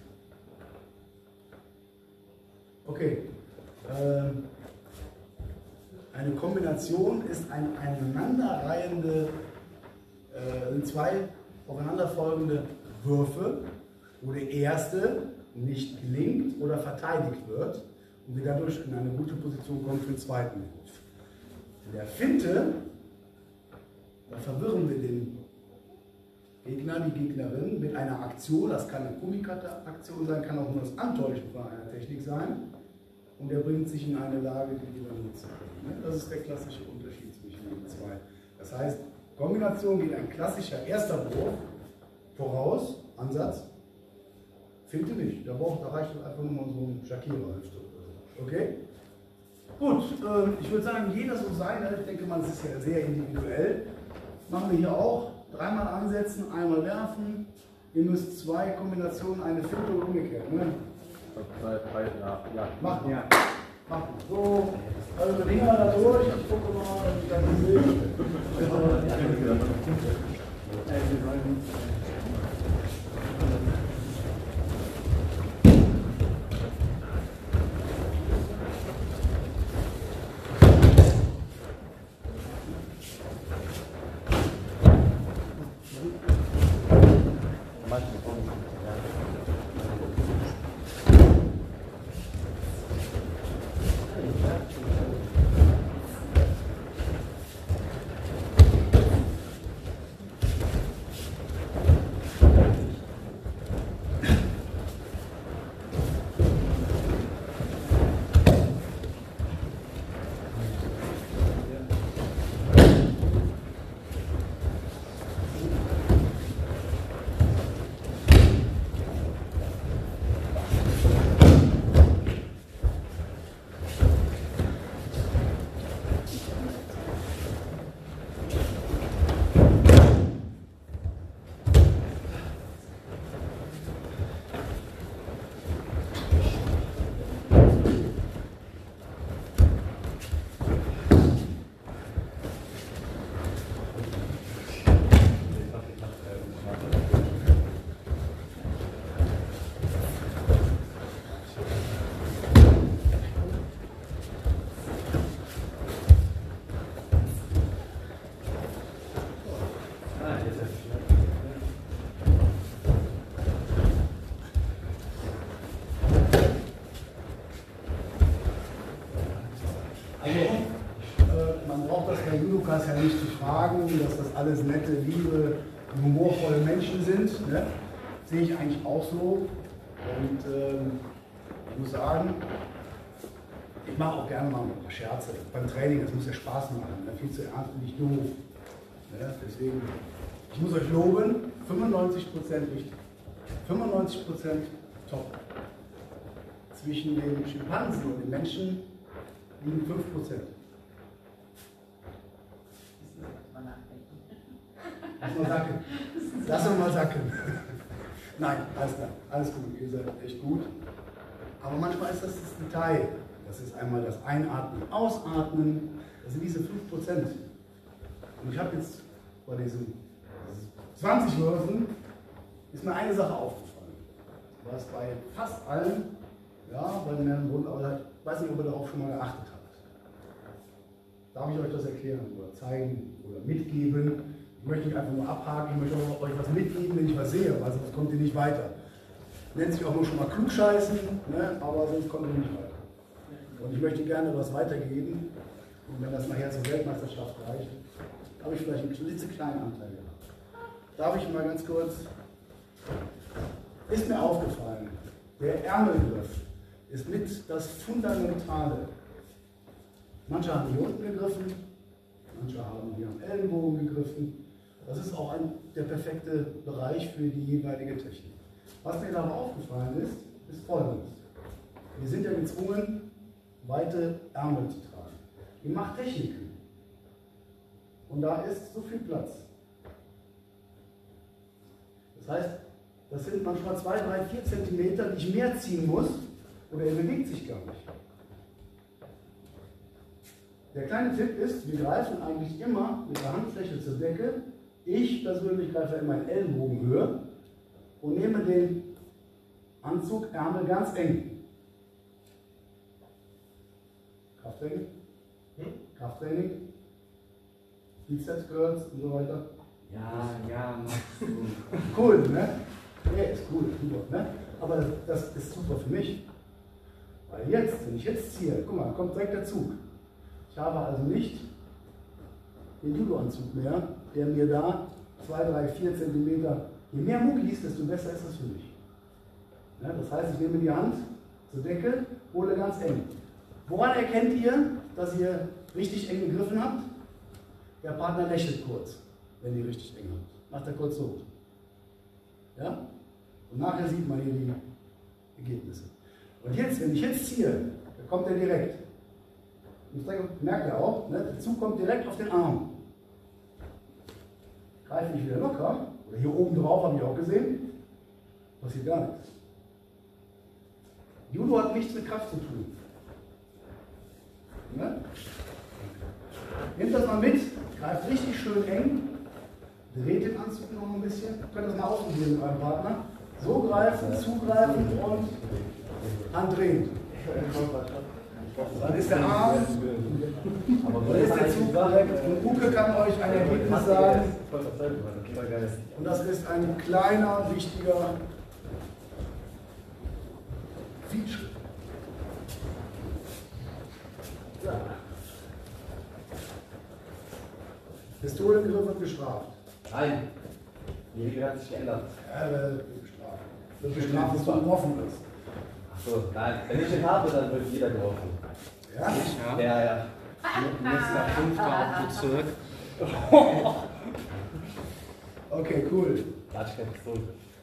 Okay. Ähm, eine Kombination ist ein aneinanderreihende, äh, sind zwei aufeinanderfolgende Würfe, wo der erste nicht gelingt oder verteidigt wird und wir dadurch in eine gute Position kommen für den zweiten Wurf. In der Finte, da verwirren wir den Gegner, die Gegnerin mit einer Aktion, das kann eine Gummikarte-Aktion sein, kann auch nur das Antäuschen von einer Technik sein und er bringt sich in eine Lage, die wir dann nutzen können. Das ist der klassische Unterschied zwischen den zwei. Das heißt, Kombination geht ein klassischer erster Wurf voraus, Ansatz, Finte nicht, da, braucht, da reicht einfach nur mal so ein Shakira-Hüfte. Okay? Gut, äh, ich würde sagen, jeder so seine, ich denke mal, es ist ja sehr individuell. Machen wir hier auch. Dreimal ansetzen, einmal werfen. Ihr müsst zwei Kombinationen, eine Finte und umgekehrt. Ne? Drei, drei, ja, ja. Macht mal. Macht mal. So, also Dinger da durch. Ich gucke mal, ob ich das Judokas ja nicht zu fragen, dass das alles nette, liebe, humorvolle Menschen sind. Ne? Sehe ich eigentlich auch so. Und ähm, ich muss sagen, ich mache auch gerne mal ein paar Scherze. Beim Training, das muss ja Spaß machen. Ne? Viel zu ernst bin ich doof. Ne? Deswegen, ich muss euch loben, fünfundneunzig Prozent richtig. fünfundneunzig Prozent top. Zwischen den Schimpansen und den Menschen liegen fünf Prozent. Lass mal sacken. Lass uns mal sacken. Nein, alles klar, alles gut, ihr seid echt gut. Aber manchmal ist das das Detail. Das ist einmal das Einatmen, Ausatmen, das sind diese fünf Prozent. Und ich habe jetzt bei diesen zwanzig Würfen ist mir eine Sache aufgefallen. Was bei fast allen, ja, bei den Herren Bund, aber ich weiß nicht, ob ihr darauf schon mal geachtet habt. Darf ich euch das erklären oder zeigen oder mitgeben? Ich möchte nicht einfach nur abhaken, ich möchte auch euch was mitgeben, wenn ich was sehe, weil sonst kommt ihr nicht weiter. Nennt sich auch nur schon mal klugscheißen, ne? Aber sonst kommt ihr nicht weiter. Und ich möchte gerne was weitergeben. Und wenn das nachher zur Weltmeisterschaft reicht, habe ich vielleicht einen klitzekleinen Anteil gehabt. Darf ich mal ganz kurz, ist mir aufgefallen, der Ärmelgriff ist mit das Fundamentale. Manche haben hier unten gegriffen, manche haben hier am Ellenbogen gegriffen. Das ist auch ein, der perfekte Bereich für die jeweilige Technik. Was mir dabei aufgefallen ist, ist Folgendes. Wir sind ja gezwungen, weite Ärmel zu tragen. Ihr macht Techniken. Und da ist so viel Platz. Das heißt, das sind manchmal zwei, drei, vier Zentimeter, die ich mehr ziehen muss, oder er bewegt sich gar nicht. Der kleine Tipp ist, wir greifen eigentlich immer mit der Handfläche zur Decke. Ich persönlich greife immer in Ellenbogenhöhe und nehme den Anzug, Ärmel ganz eng. Krafttraining? Hm? Krafttraining? Bizeps Curls und so weiter? Ja, ja, machst du. Cool, ne? Ja, ist cool, super, ne? Aber das, das ist super für mich. Weil jetzt, wenn ich jetzt ziehe, guck mal, kommt direkt der Zug. Ich habe also nicht den Judo-Anzug mehr, der mir da zwei, drei, vier Zentimeter, je mehr Muckis, desto besser ist das für mich. Ne? Das heißt, ich nehme die Hand zur Decke, hole ganz eng. Woran erkennt ihr, dass ihr richtig eng gegriffen habt? Der Partner lächelt kurz, wenn ihr richtig eng habt. Macht er kurz so. Ja? Und nachher sieht man hier die Ergebnisse. Und jetzt, wenn ich jetzt ziehe, da kommt er direkt. Und das merkt ihr auch, ne? Der Zug kommt direkt auf den Arm. Greife ich wieder locker, oder hier oben drauf habe ich auch gesehen, passiert gar nichts. Judo hat nichts mit Kraft zu tun. Ne? Nehmt das mal mit, greift richtig schön eng, dreht den Anzug noch ein bisschen, könnt das mal ausprobieren mit eurem Partner. So greifen, zugreifen und andrehen. Dann ist der Arm, dann ist der Zug direkt. Und Uke kann euch ein Ergebnis sagen. Und das ist ein kleiner, wichtiger Feature. Ja. Pistolengriff wird bestraft. Nein, die Regel hat sich geändert. Ja, wird bestraft. Wird bestraft, dass du geworfen wirst. Achso, nein, wenn ich den habe, dann wird jeder geworfen. Ja? Ja, ja. ja. Nächster fünfter Bezirk. Okay, cool. Da hatte ich keine Pistole.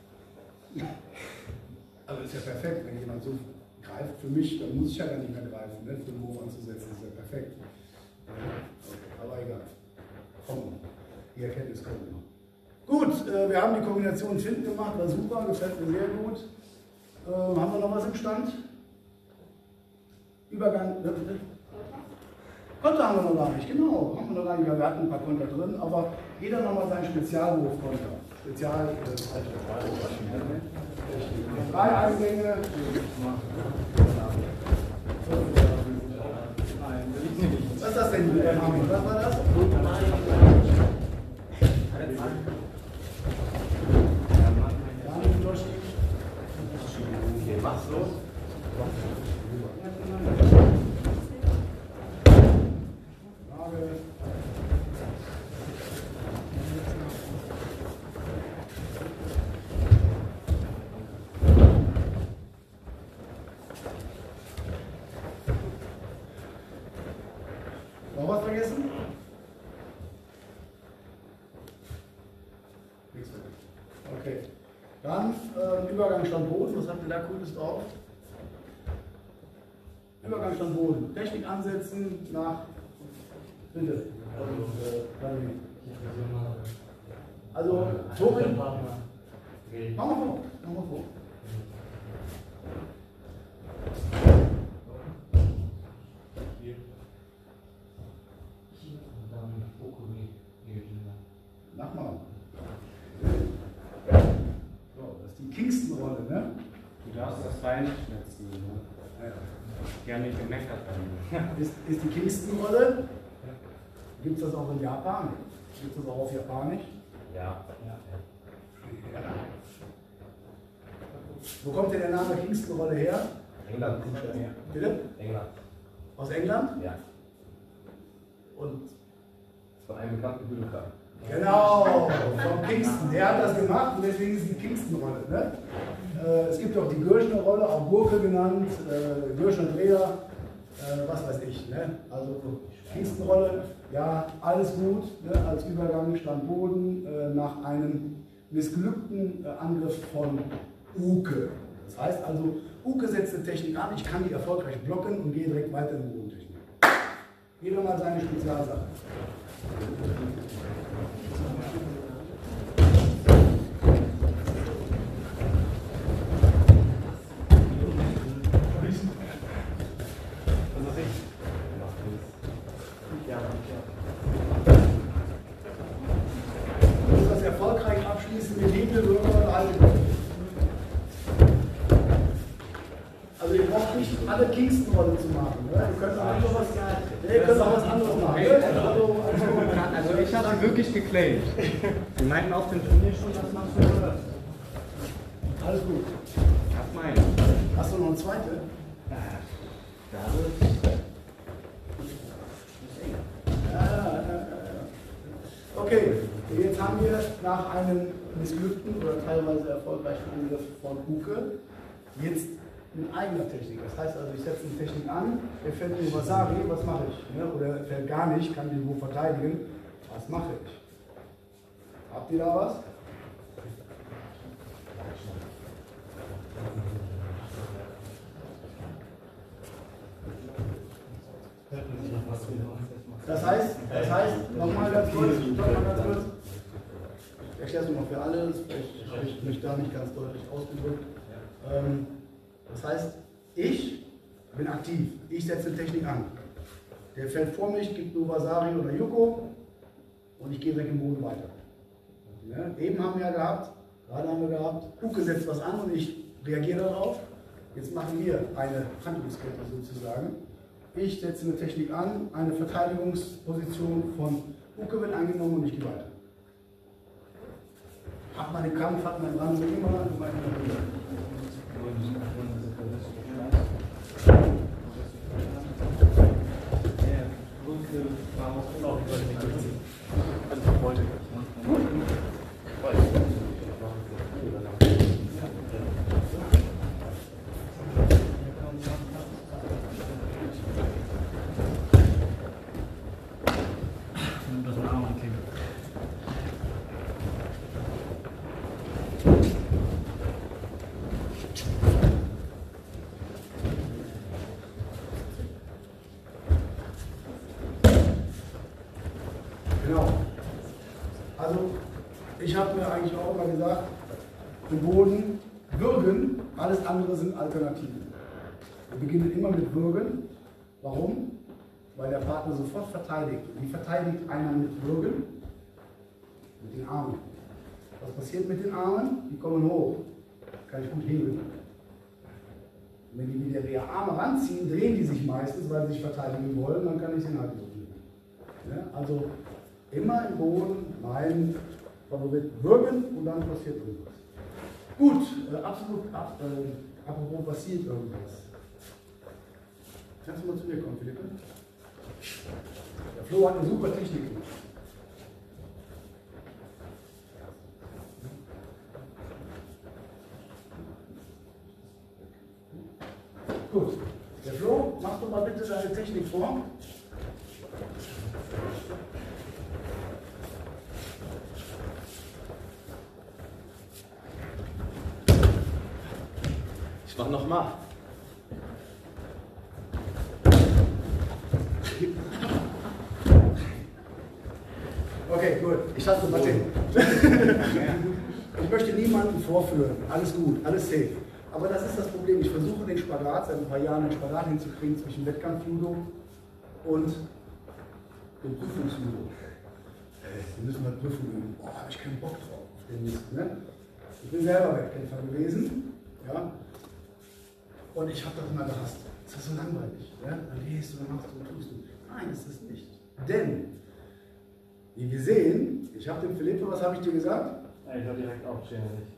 Also ist ja perfekt, wenn jemand so greift. Für mich, dann muss ich ja gar nicht mehr greifen, ne? Für den Wurf anzusetzen, ist ja perfekt. Okay, aber egal. Kommt noch. Die Erkenntnis kommt noch. Gut, äh, wir haben die Kombination Finden gemacht, war super, gefällt mir sehr gut. Ähm, haben wir noch was im Stand? Übergang. Konter haben wir noch gar nicht, genau. Haben wir noch gar nicht. Wir hatten ein paar Konter drin, aber jeder nochmal seinen Spezialwurf-Konter. Spezial. Äh, drei Eingänge. Was ist das denn mit dem Armin? Was war das? Okay, mach's los. Noch was vergessen? Nichts vergessen. Okay. Dann äh, Übergang Stand Boden. Was habt ihr da Cooles drauf? Übergangsstand Boden. Technik ansetzen nach. Bitte. Also, Tobi. Mach mal vor. Mach mal vor. Mach mal. So, das ist die Kingston-Rolle, ne? Du darfst das Bein nicht schnitzen. Ne? Ja. Gerne gemeckert bei mir. Ist, ist die Kingston-Rolle? Gibt es das auch in Japan? Gibt es das auch auf Japanisch? Ja. Ja. Ja. Wo kommt denn der Name Kingston-Rolle her? England. Bitte? England. Aus England? Ja. Und? Von einem bekannten Bürger. Genau, von Kingston. Der hat das gemacht und deswegen ist es die Kingston-Rolle. Ne? Äh, es gibt auch die Gürschner-Rolle, auch Gurke genannt, äh, Gürschner-Dreher, äh, was weiß ich. Ne? Also Kingston-Rolle, ja, alles gut, ne? Als Übergang stand Boden äh, nach einem missglückten äh, Angriff von Uke. Das heißt also, Uke setzt eine Technik an, ich kann die erfolgreich blocken und gehe direkt weiter in die Bodentechnik. Jeder mal seine Spezialsache. Du musst das erfolgreich abschließen mit Hebelwürger und Haltung. Also ihr braucht nicht alle Kingston-Rolle zu machen. Ne? Ihr könnt auch was, ihr könnt auch was anderes machen. Ne? Also, also ich habe wirklich geclaimt. Die meinten auf dem Turnier schon, das machst du oder? Alles gut. Das meine ich. Hast du noch eine zweite? Da wird Ja, ja, ja. Okay, jetzt haben wir nach einem missglückten oder teilweise erfolgreichen Angriff von Uke jetzt mit eigener Technik. Das heißt also, ich setze eine Technik an, er fällt mir Wasari, was mache ich? Ne? Oder er fällt gar nicht, kann den wo verteidigen. Was mache ich? Habt ihr da was? Das heißt, das heißt, nochmal ganz kurz, nochmal ganz kurz. Ich erkläre es nochmal für alle, vielleicht habe ich mich da nicht ganz deutlich ausgedrückt. Ähm, das heißt, ich bin aktiv, ich setze Technik an. Der fällt vor mich, gibt nur Wasari oder Yuko und ich gehe direkt im Boden weiter. Ja, eben haben wir ja gehabt, gerade haben wir gehabt, Uke setzt was an und ich reagiere darauf. Jetzt machen wir eine Handlungskette sozusagen. Ich setze eine Technik an, eine Verteidigungsposition von Uke wird eingenommen und ich gehe weiter. Hat man den Kampf, hat man dran, immer meine Ich habe mir eigentlich auch immer gesagt, im Boden würgen, alles andere sind Alternativen. Wir beginnen immer mit würgen. Warum? Weil der Partner sofort verteidigt. Wie verteidigt einer mit würgen? Mit den Armen. Was passiert mit den Armen? Die kommen hoch. Kann ich gut hebeln. Und wenn die wieder ihre Arme ranziehen, drehen die sich meistens, weil sie sich verteidigen wollen, dann kann ich sie halt so tun. Ja, also immer im Boden mein Favorit würgen und dann passiert irgendwas. Gut, äh, absolut, ab, äh, apropos passiert irgendwas. Kannst du mal zu mir kommen, Philippe? Der Flo hat eine super Technik gemacht. Gut, der Flo, mach doch mal bitte deine Technik vor. Ich mach nochmal. Okay, gut. Ich hatte mal den. Ich möchte niemanden vorführen. Alles gut, alles safe. Aber das ist das Problem. Ich versuche den Spagat, seit ein paar Jahren den Spagat hinzukriegen zwischen Wettkampf-Judo und dem Prüfungs-Judo. Äh, wir müssen mal Prüfung üben. Boah, habe ich keinen Bock drauf. Auf den Mist, ne? Ich bin selber Wettkämpfer gewesen. Ja? Und ich habe das immer gehasst. Das ist so langweilig. Ja? Dann gehst du, dann machst du und tust du. Nein, ist es nicht. Denn, wie wir sehen, ich habe dem Philippe, was habe ich dir gesagt? Ja, ich habe direkt aufstehen, nicht.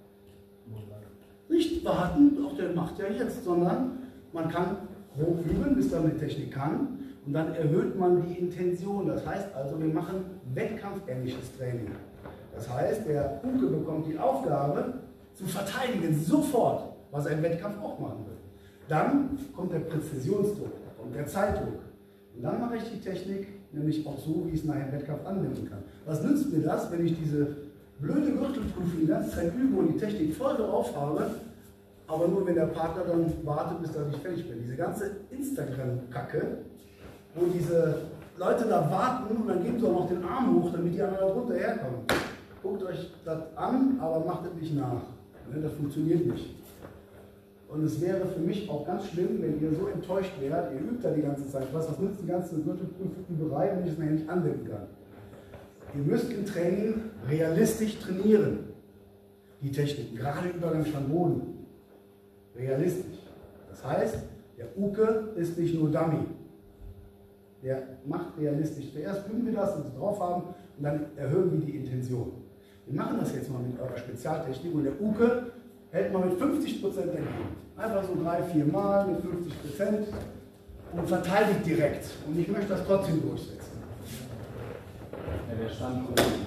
Nicht warten, auch der macht ja jetzt, sondern man kann hoch üben, bis man die Technik kann und dann erhöht man die Intention. Das heißt also, wir machen wettkampfähnliches Training. Das heißt, der Uke bekommt die Aufgabe zu verteidigen, sofort, was ein Wettkampf auch machen will. Dann kommt der Präzisionsdruck und der Zeitdruck. Und dann mache ich die Technik nämlich auch so, wie ich es nachher im Wettkampf anwenden kann. Was nützt mir das, wenn ich diese blöde Gürtelprüfung die ganze Zeit übe und die Technik voll drauf habe, aber nur wenn der Partner dann wartet, bis ich fertig bin. Diese ganze Instagram-Kacke, wo diese Leute da warten und dann geben sie auch noch den Arm hoch, damit die anderen da drunter herkommen. Guckt euch das an, aber macht es nicht nach. Das funktioniert nicht. Und es wäre für mich auch ganz schlimm, wenn ihr so enttäuscht wärt, ihr übt da die ganze Zeit was, was nützt die ganze Gürtelprüfüberei, wenn ich es nachher nicht anwenden kann. Ihr müsst im Training realistisch trainieren. Die Techniken, gerade Übergang von Boden. Realistisch. Das heißt, der Uke ist nicht nur Dummy. Der macht realistisch. Zuerst üben wir das, wenn wir es drauf haben, und dann erhöhen wir die Intention. Wir machen das jetzt mal mit eurer Spezialtechnik und der Uke hält mal mit fünfzig Prozent dagegen. Einfach so drei, vier Mal mit fünfzig Prozent und verteidigt direkt. Und ich möchte das trotzdem durchsetzen. Ja, der Stand.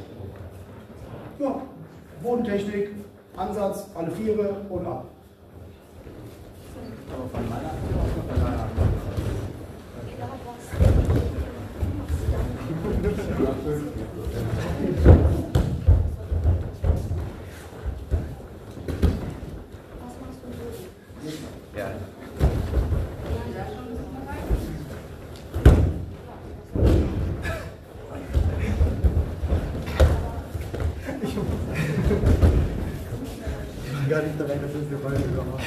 Ja, Bodentechnik, Ansatz, alle Viere und ab. Aber von meiner von meiner Ja. Ich bin gar nicht dabei, dass es eine Folge gemacht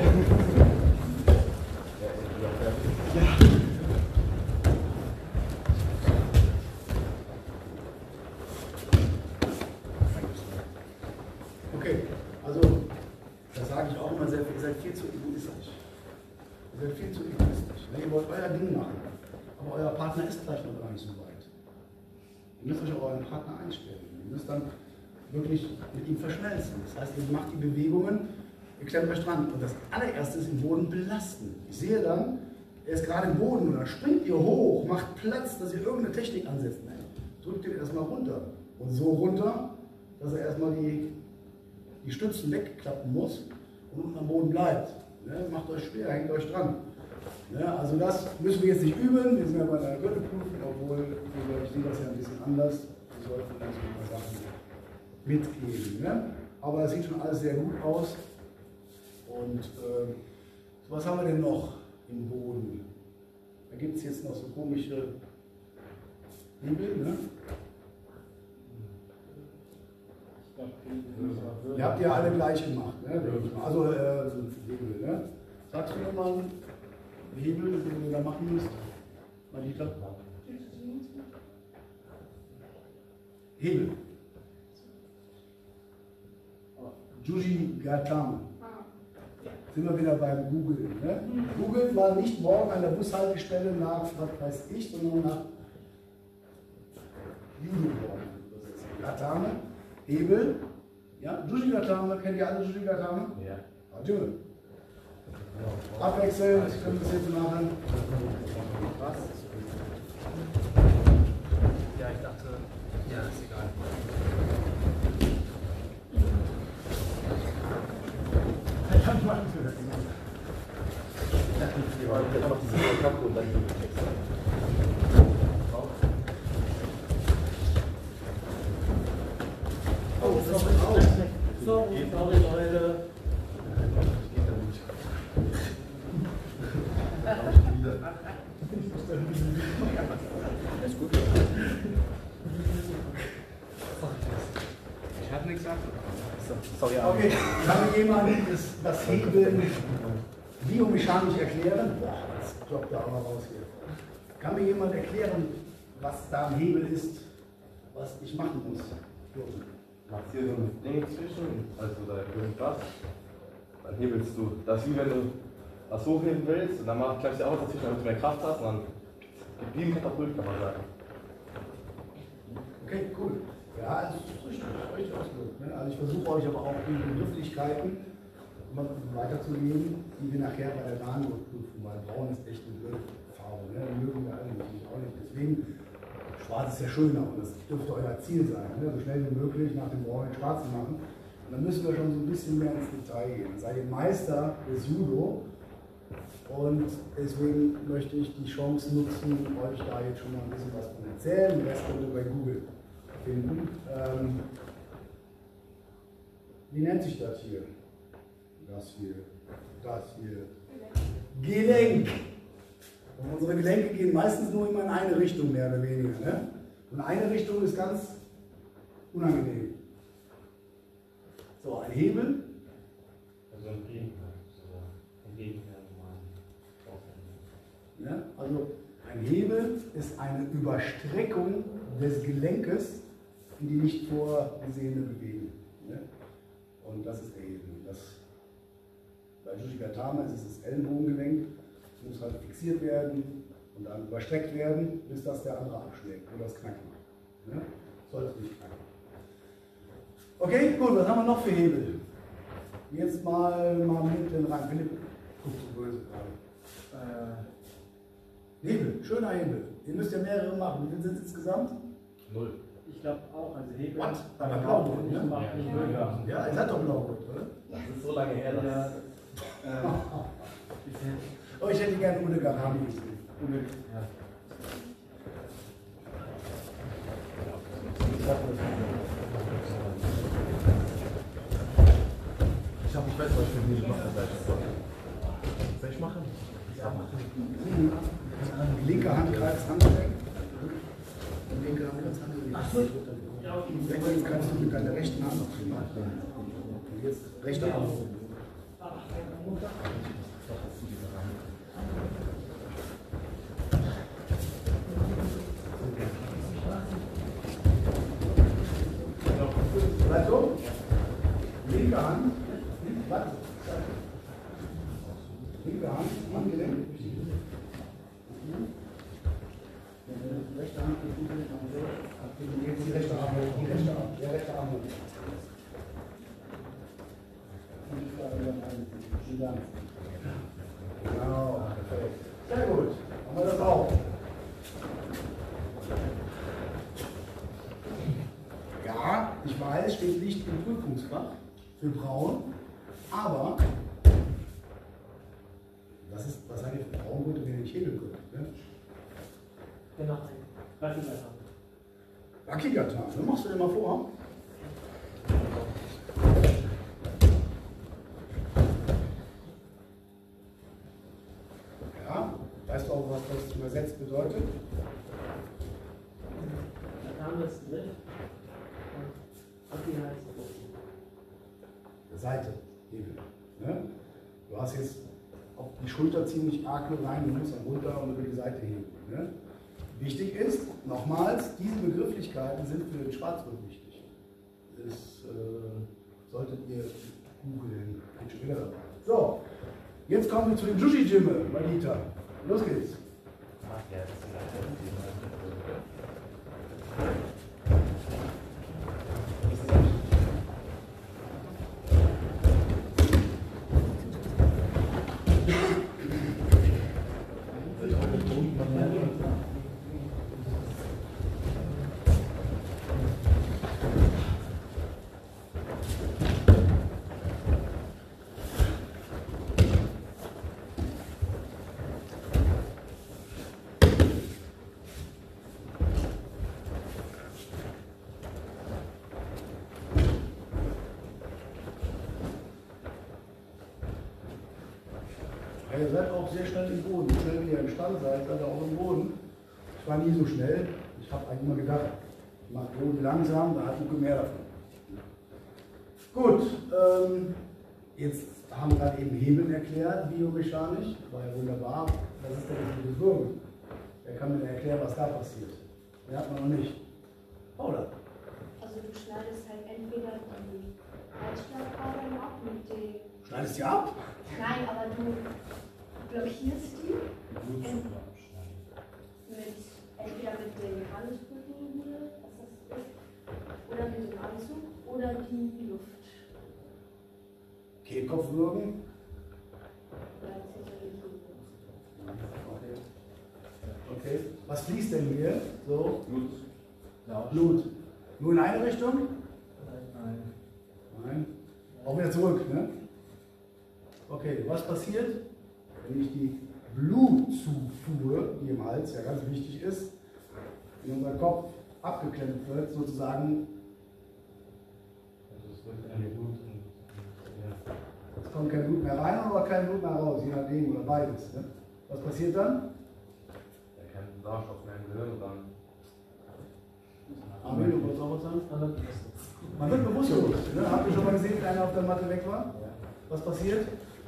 Okay, also das sage ich auch immer sehr viel, ihr seid viel zu egoistisch. Ihr seid viel zu egoistisch. Ihr wollt euer Ding machen, aber euer Partner ist vielleicht noch gar nicht so weit. Ihr müsst euch auf euren Partner einstellen. Ihr müsst dann wirklich mit ihm verschmelzen. Das heißt, ihr macht die Bewegungen, ihr klemmt euch dran. Und das allererste ist im Boden belasten. Ich sehe dann, er ist gerade im Boden und dann springt ihr hoch, macht Platz, dass ihr irgendeine Technik ansetzt. Nein, drückt ihn erstmal runter. Und so runter, dass er erstmal die, die Stützen wegklappen muss und unten am Boden bleibt. Ne? Macht euch schwer, hängt euch dran. Ne? Also das müssen wir jetzt nicht üben, wir sind ja bei einer Gürtelprüfung, obwohl ich sehe das ja ein bisschen anders. Wir sollten uns ein paar Sachen mitgeben. Ne? Aber es sieht schon alles sehr gut aus. Und äh, was haben wir denn noch im Boden? Da gibt es jetzt noch so komische Hebel. Ne? Ihr habt ja alle gleich gemacht. Ne? Also äh, so ein Hebel. Ne? Sagst du mir mal einen Hebel, den du da machen müsst? Marita? Hebel. Juji Gatama. Sind wir wieder beim Google. Ne? Googelt mal nicht morgen an der Bushaltestelle nach, was weiß ich, sondern nach Judo. Gatame, Hebel. Ja, Juji Gatama, kennt ihr alle Juji Gatama? Ja. Adieu. Abwechselnd, können wir das jetzt machen. Was? Ja, ich dachte, ja, ist egal. Dann machen wir das. Ich mache diese Kappe und dann die Texte. Oh, das ist auch. Sorry, sorry, Leute. Ist gut. Sorry, okay, kann mir jemand das, das Hebeln biomechanisch erklären? Boah, das kloppt da auch mal raus hier. Kann mir jemand erklären, was da ein Hebel ist, was ich machen muss? Machst hier so ein Ding zwischen, also da irgendwas, dann hebelst du. Das ist wie wenn du was hochheben willst und dann mach, klemmst du auch dazwischen, damit du mehr Kraft hast und dann wie ein Katapult, kann man sagen. Okay, cool. Ja, das ist richtig, richtig ausgedrückt. Ne? Also ich versuche euch aber auch die Begrifflichkeiten immer weiterzugeben, die wir nachher bei der Rahmenprüfung, weil braun ist echt eine blöde Farbe. Ne? Die mögen wir alle nicht, ich auch nicht. Deswegen, schwarz ist ja schöner und das dürfte euer Ziel sein, ne? So schnell wie möglich nach dem Braun schwarz zu machen. Und dann müssen wir schon so ein bisschen mehr ins Detail gehen. Dann seid ihr Meister des Judo. Und deswegen möchte ich die Chance nutzen, euch da jetzt schon mal ein bisschen was von erzählen. Den Rest könnt ihr bei Google finden. Ähm, wie nennt sich das hier? Das hier, das hier. Gelenk. Und unsere Gelenke gehen meistens nur immer in eine Richtung, mehr oder weniger. Ne? Und eine Richtung ist ganz unangenehm. So, ein Hebel. Also ein Gegenteil. Ein Gegenteil. Ja, also ein Hebel ist eine Überstreckung des Gelenkes in die nicht vorgesehene Bewegung. Ja? Und das ist der Hebel. Das, bei Jujigatama ist es das Ellenbogengelenk, das muss halt fixiert werden und dann überstreckt werden, bis das der andere abschlägt oder das knacken macht. Ja? Soll es nicht knacken. Okay, gut, was haben wir noch für Hebel? Jetzt mal, mal mit rein. Philipp, guck so böse gerade. Äh, Hebel, schöner Hebel. Ihr müsst ja mehrere machen. Wie viel sind es insgesamt? Null. Ich glaube auch, also Hebel. What? Aber Blaurot, ne? Ja, ja, ihr seid doch Blaurot, oder? Das ist so lange her, dass... Ja. Oh, ich hätte gerne ohne Garami gesehen. Ohne, ja. Ich habe nicht weiß, was ich für diese machen soll. Soll ich machen? Ja, machen. Die linke Hand greift Handgelenk. Die linke Hand greift Handgelenk. Ach so. Jetzt kannst du mit deiner rechten Hand noch machen. Und jetzt rechte Arm. Bleib so. Linke Hand. Warte. Linke Hand. Handgelenk. Rechte Hand, jetzt die rechte Arm, die rechte Arm, der rechte Arm. Genau, perfekt. Sehr gut, haben wir das auch. Ja, ich weiß, steht nicht im Prüfungsfach für Braun, aber das ist, was seid ihr für Braungurte, wenn ihr nicht hebeln könnt? Ne? Genau, Wakigata. Wakigata, ne? Machst du dir mal vor? Ja, weißt du auch, was das übersetzt bedeutet? Da kam das Gesicht. Waki heißt Seite, Hebel. Ne? Du hast jetzt auf die Schulter ziemlich arg mit rein, du musst dann runter und über die Seite heben. Ne? Wichtig ist, nochmals, diese Begrifflichkeiten sind für den Schwarzgurt wichtig. Das äh, solltet ihr googeln. So, jetzt kommen wir zu dem Juji-Jimme, Malita. Los geht's. Ja, ihr seid auch sehr schnell im Boden. So schnell wie ihr im Stand seid, seid ihr auch im Boden. Ich war nie so schnell. Ich habe eigentlich immer gedacht, ich mache Boden langsam, da hat Luke mehr davon. Gut, ähm, jetzt haben wir gerade eben Hebeln erklärt, biomechanisch. War ja wunderbar. Was ist denn das mit dem Würgen? Wer kann mir erklären, was da passiert? Den hat man noch nicht. Paula? Also du schneidest halt entweder die Halsschlagadern ab mit dem... Schneidest die ab? Nein, aber du blockierst die. Ent mit, entweder mit dem Handelsbrücken hier, was das ist, oder mit dem Anzug, oder die Luft. Kehlkopfwürgen? Oder beziehungsweise die Luft. Okay. Okay. Was fließt denn hier? So? Blut. Ja. Blut. Nur in eine Richtung? Nein. Nein. Auch wieder zurück, ne? Okay, was passiert, wenn ich die Blutzufuhr, die im Hals ja ganz wichtig ist, in unser Kopf abgeklemmt wird, sozusagen? Also es wird eine Blut. Es kommt kein Blut mehr rein oder kein Blut mehr raus, je nachdem, oder beides. Ne? Was passiert dann? Ja, kein Sauerstoff mehr im Gehirn und dann. Armin, du wolltest auch was sagen? Man wird bewusstlos. Ne? Habt ihr schon mal gesehen, wie einer auf der Matte weg war? Was passiert?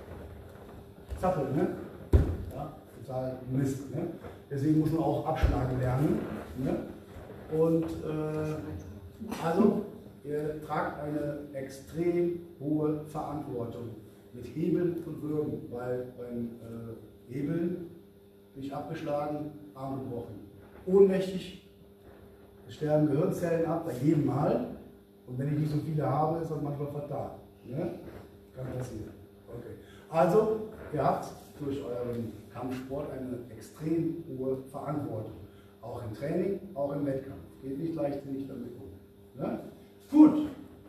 Zappel, ne? Ja, total Mist. Ne? Deswegen muss man auch abschlagen lernen. Ne? Und äh, also, ihr tragt eine extrem hohe Verantwortung mit Hebeln und Würgen, weil beim äh, Hebeln bin ich abgeschlagen, Arm gebrochen. Ohnmächtig, es sterben Gehirnzellen ab, bei jedem Mal. Und wenn ich nicht so viele habe, ist das manchmal fatal. Ne? Kann passieren. Okay. Also, ihr habt durch euren Kampfsport eine extrem hohe Verantwortung. Auch im Training, auch im Wettkampf. Geht nicht leichtsinnig damit um. Ne? Gut.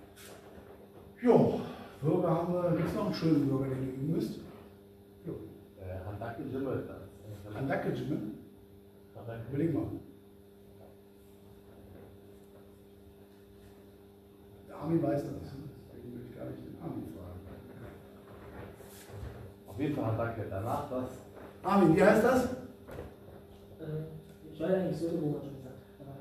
Jo, Bürger haben wir. Gibt es noch einen schönen Bürger, den ihr üben müsst? Jo. Äh, Handacke Jimme. Handacke Jimme? Überleg mal. Der Armin weiß das. Deswegen will ich gar nicht den Armin fragen. Auf jeden Fall Handacke. Danach das. Armin, wie heißt das? Äh, ich weiß ja nicht, so wo man schon sagt.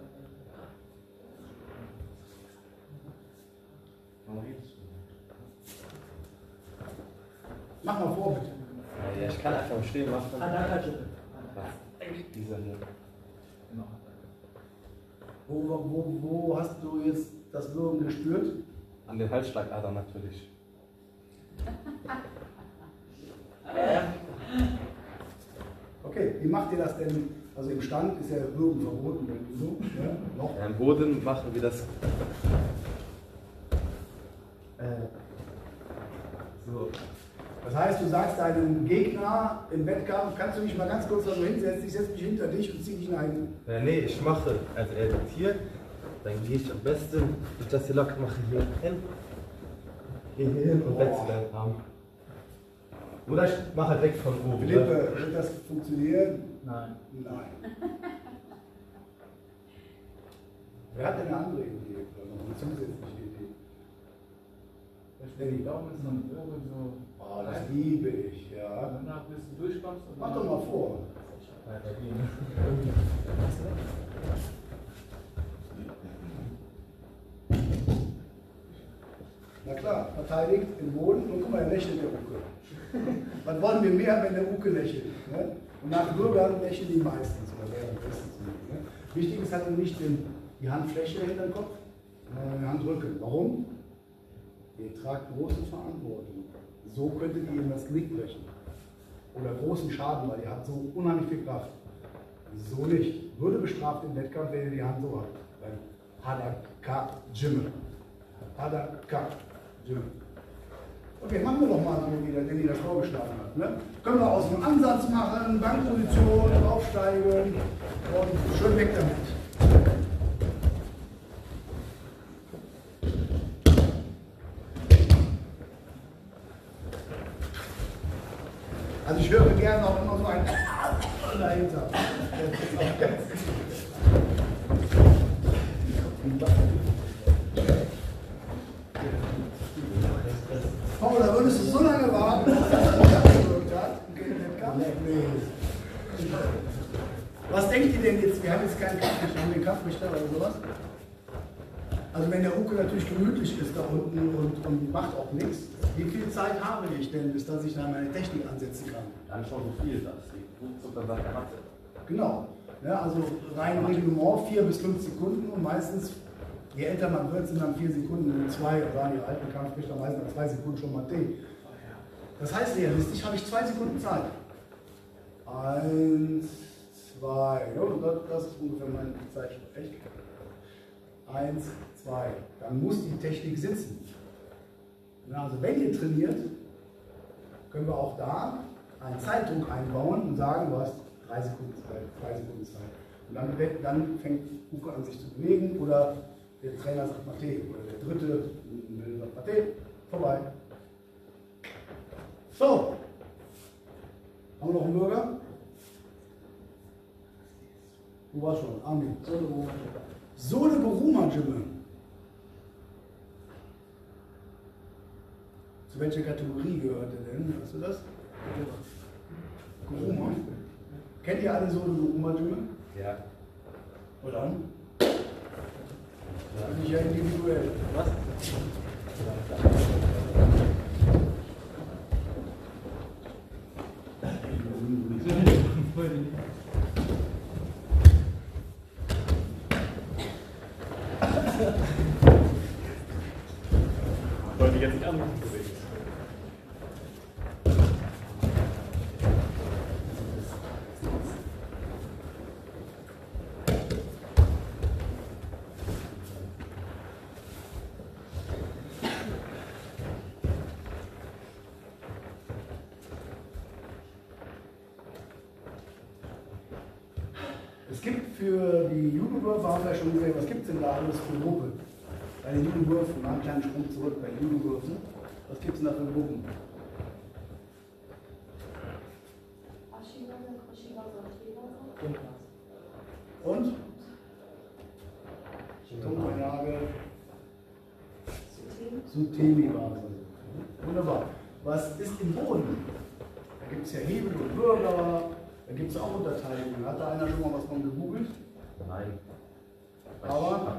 Mach mal vor, bitte. Ja, ich kann einfach stehen machen. Handacke Jimme. Dieser hier. Wo, wo, wo hast du jetzt das Würgen gespürt? An den Halsschlagadern natürlich. Okay, wie macht ihr das denn? Also im Stand ist ja Würgen verboten, wenn du so, ja, noch. Ja, im Boden machen wir das. Äh, so. Das heißt, du sagst deinem Gegner im Wettkampf, kannst du dich mal ganz kurz da so hinsetzen, ich setze mich hinter dich und ziehe dich ein. Ja, nee, ich mache, also er liegt hier, dann gehe ich am besten, ich das hier locker mache, hier hin, hier hin und wechsle den Arm. Oder ich mache halt weg von oben. Philippe, wird das funktionieren? Nein. Nein. Wer hat denn eine andere Idee? Oder noch eine zusätzliche Idee? Ich glaube, es ist dann irgendwie so. Oh, das liebe ich, ja. Danach ein bisschen durchkommst. Mach doch mal vor. Na klar, verteidigt im Boden und guck mal, er lächelt der Uke. Was wollen wir mehr, wenn der Uke lächelt? Ne? Und nach Bürgern lächeln die meistens oder werden meistens nicht. Ne? Wichtig ist halt nicht den, die Handfläche hinter dem Kopf, sondern den Handrücken. Warum? Ihr tragt große Verantwortung. So könntet ihr ihm das Knick brechen. Oder großen Schaden, weil ihr habt so unheimlich viel Kraft. So nicht. Würde bestraft im Wettkampf, wenn ihr die Hand so habt. Beim Hadaka Jimme. Hadaka Jimme. Okay, machen wir doch mal so, wie der Danny das vorgeschlagen hat. Ne? Können wir aus dem Ansatz machen, Bankposition, aufsteigen und schön weg damit. Also ich höre gerne auch immer so ein dahinter. Paul, da würdest du so lange warten, bis das gewirkt hat. Was denkt ihr denn jetzt? Wir haben jetzt keinen Kampfrichter, haben wir einen Kampfrichter oder sowas? Also wenn der Uke natürlich gemütlich ist da unten und, und macht auch nichts, wie viel Zeit habe ich denn, bis dass ich da meine Technik ansetzen kann? Dann schon so viel, dass die Blutzucker sagt, er hat. Genau. Ja, also rein Reglement vier bis fünf Sekunden und meistens, je älter man wird, sind dann vier Sekunden und zwei, oder sagen die alten Kampfrichter meistens nach zwei Sekunden schon mal D. Das heißt, realistisch habe ich zwei Sekunden Zeit. Eins, zwei, ja, das ist ungefähr meine Zeit. Echt? Eins, zwei. Dann muss die Technik sitzen. Ja, also wenn ihr trainiert, können wir auch da einen Zeitdruck einbauen und sagen, du hast drei Sekunden Zeit, zwei Sekunden Zeit. Und dann, dann fängt Uke an sich zu bewegen oder der Trainer sagt Mate oder der dritte sagt Mate, vorbei. So, haben wir noch einen Bürger? Wo war schon? Armin. Sole Beruma Jimme. Zu welcher Kategorie gehört er denn? Weißt du das? Beruma. Kennt ihr alle Sole Beruma Jimme? Ja. Und dann? Bin ich ja individuell. Was? Wollte ich jetzt nicht anrufen. Es gibt für die Judo-Würfe, haben wir ja schon gesehen, was gibt es denn da alles für Gruppen? Bei den Judo-Würfen, mal einen kleinen Sprung zurück bei den Judo-Würfen. Was gibt es denn da für Gruppen? Und? Tonlage. Sutemi-Vase. Wunderbar. Was ist im Boden? Da gibt es ja Hebel und Bürger. Da gibt es auch Unterteilungen. Hat da einer schon mal was von gegoogelt? Nein. Aber?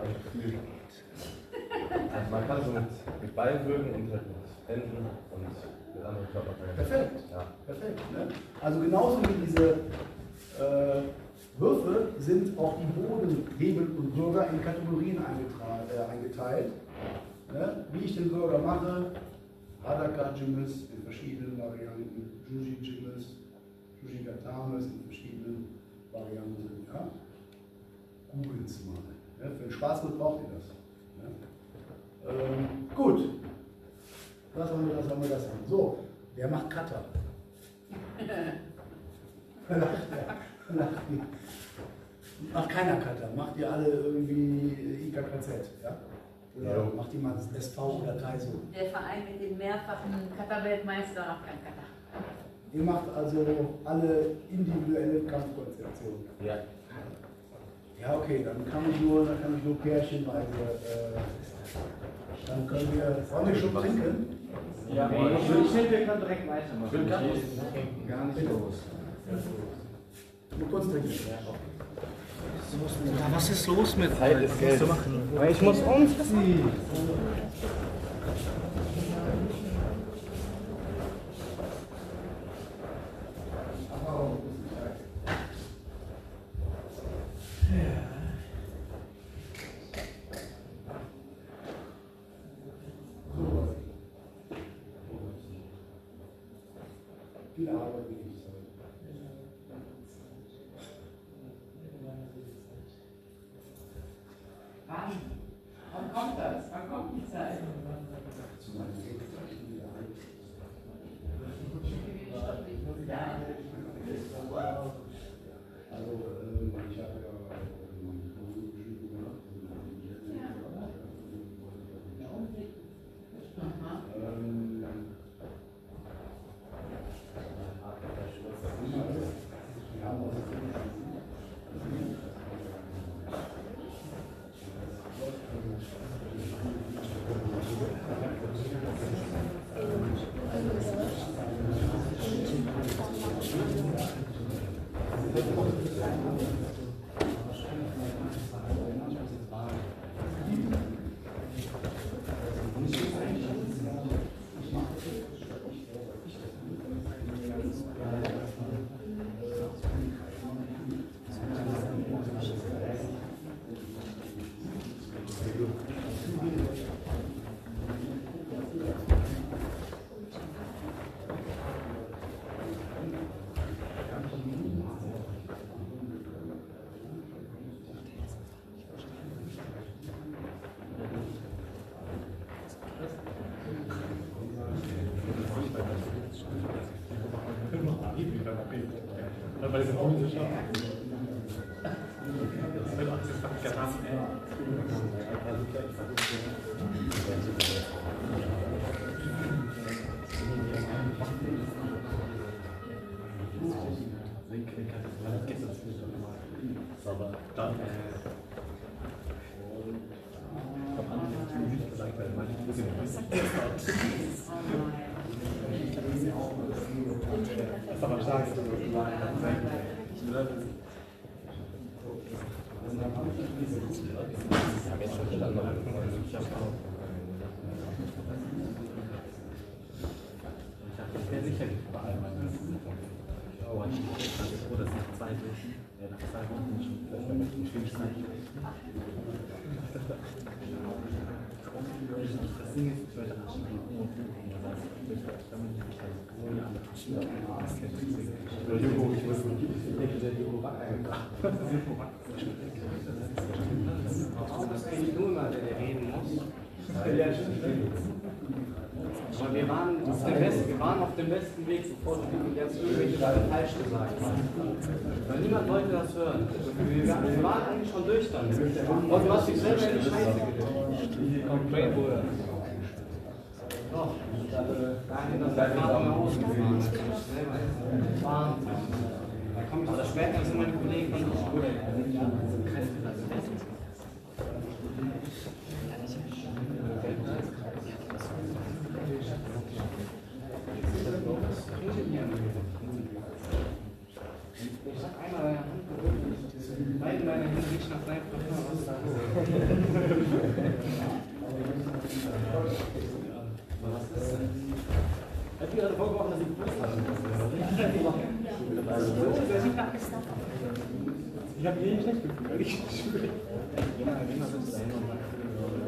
Also man kann so mit, mit Beinbögen und halt mit Händen und mit anderen Körperteilen. Perfekt. Ja. Perfekt. Ne? Also genauso wie diese äh, Würfe sind auch die Bodenhebel und Bürger in Kategorien äh, eingeteilt. Ne? Wie ich den Bürger mache, Hadaka-Jimis in verschiedenen Varianten, Juji-Jimis, Juji-Gatames in verschiedenen Varianten. Ja? Googelt's mal. Ja? Für den Spaß braucht ihr das. Ja? Ähm, gut. Das haben wir, das haben wir, das haben wir. So, wer macht Kata? Macht keiner Kata. Macht ihr alle irgendwie I K K Z? Ja? Oder ja. Macht jemand das S V oder Taiso? Der Verein mit dem mehrfachen Kata-Weltmeister macht kein Kata. Ihr macht also alle individuelle Kampfkonzeptionen. Ja. Ja, okay, dann kann ich nur, dann kann ich nur pärchenweise. Äh, dann können wir. Wollen wir schon trinken? Ja, ich finde, wir können direkt weitermachen. Ich will gar nicht, gar nicht los. Nur kurz trinken. Ja, was ist los mit Zeit ist Geld. Ich muss umziehen. Viel Arbeit wie ich soll. Wann? Wann kommt das? Wann kommt die Zeit? Zu meinem Gegenzeichen wieder ein. Also, ähm, ich habe ja Judo gemacht. Ähm, wir haben auch Aber dann. Das ist aber stark. Ich wäre sicherlich bei allem oh, das nach zwei Wochen. Ja, nach zwei Wochen schon. Vielleicht mal mit dem Schwierigkeiten. Das Ding ist, ich wollte anstellen. Joko, ich wusste nicht, der Joko Wack eingebracht. Das ist Joko Wack. Warum ist eigentlich nur immer der, der reden muss? Ja, stimmt. Aber wir waren, auf dem besten, wir waren auf dem besten Weg, sofort jetzt irgendwelche Sachen falsch gesagt haben. Weil niemand wollte das hören. Wir, wir waren eigentlich schon durch dann. Und du hast dich selber in die Scheiße gelegt. Komplett wurde. Doch, dahin, dass der Vater mal ausgefahren ist. Wahnsinn. Da komme ich, das merken also meine Kollegen von der Schule. Ich sag einmal deine Hand berühren. Beide meine Hände riechen nach deinem Parfum. Was sagst Was ist denn? Er hat mir gerade vorgemacht, dass ich Brust hatte. Ich habe jeden schlecht gefühlt, weil ich schwöre. Geh mal, geh mal bitte dahin und sag.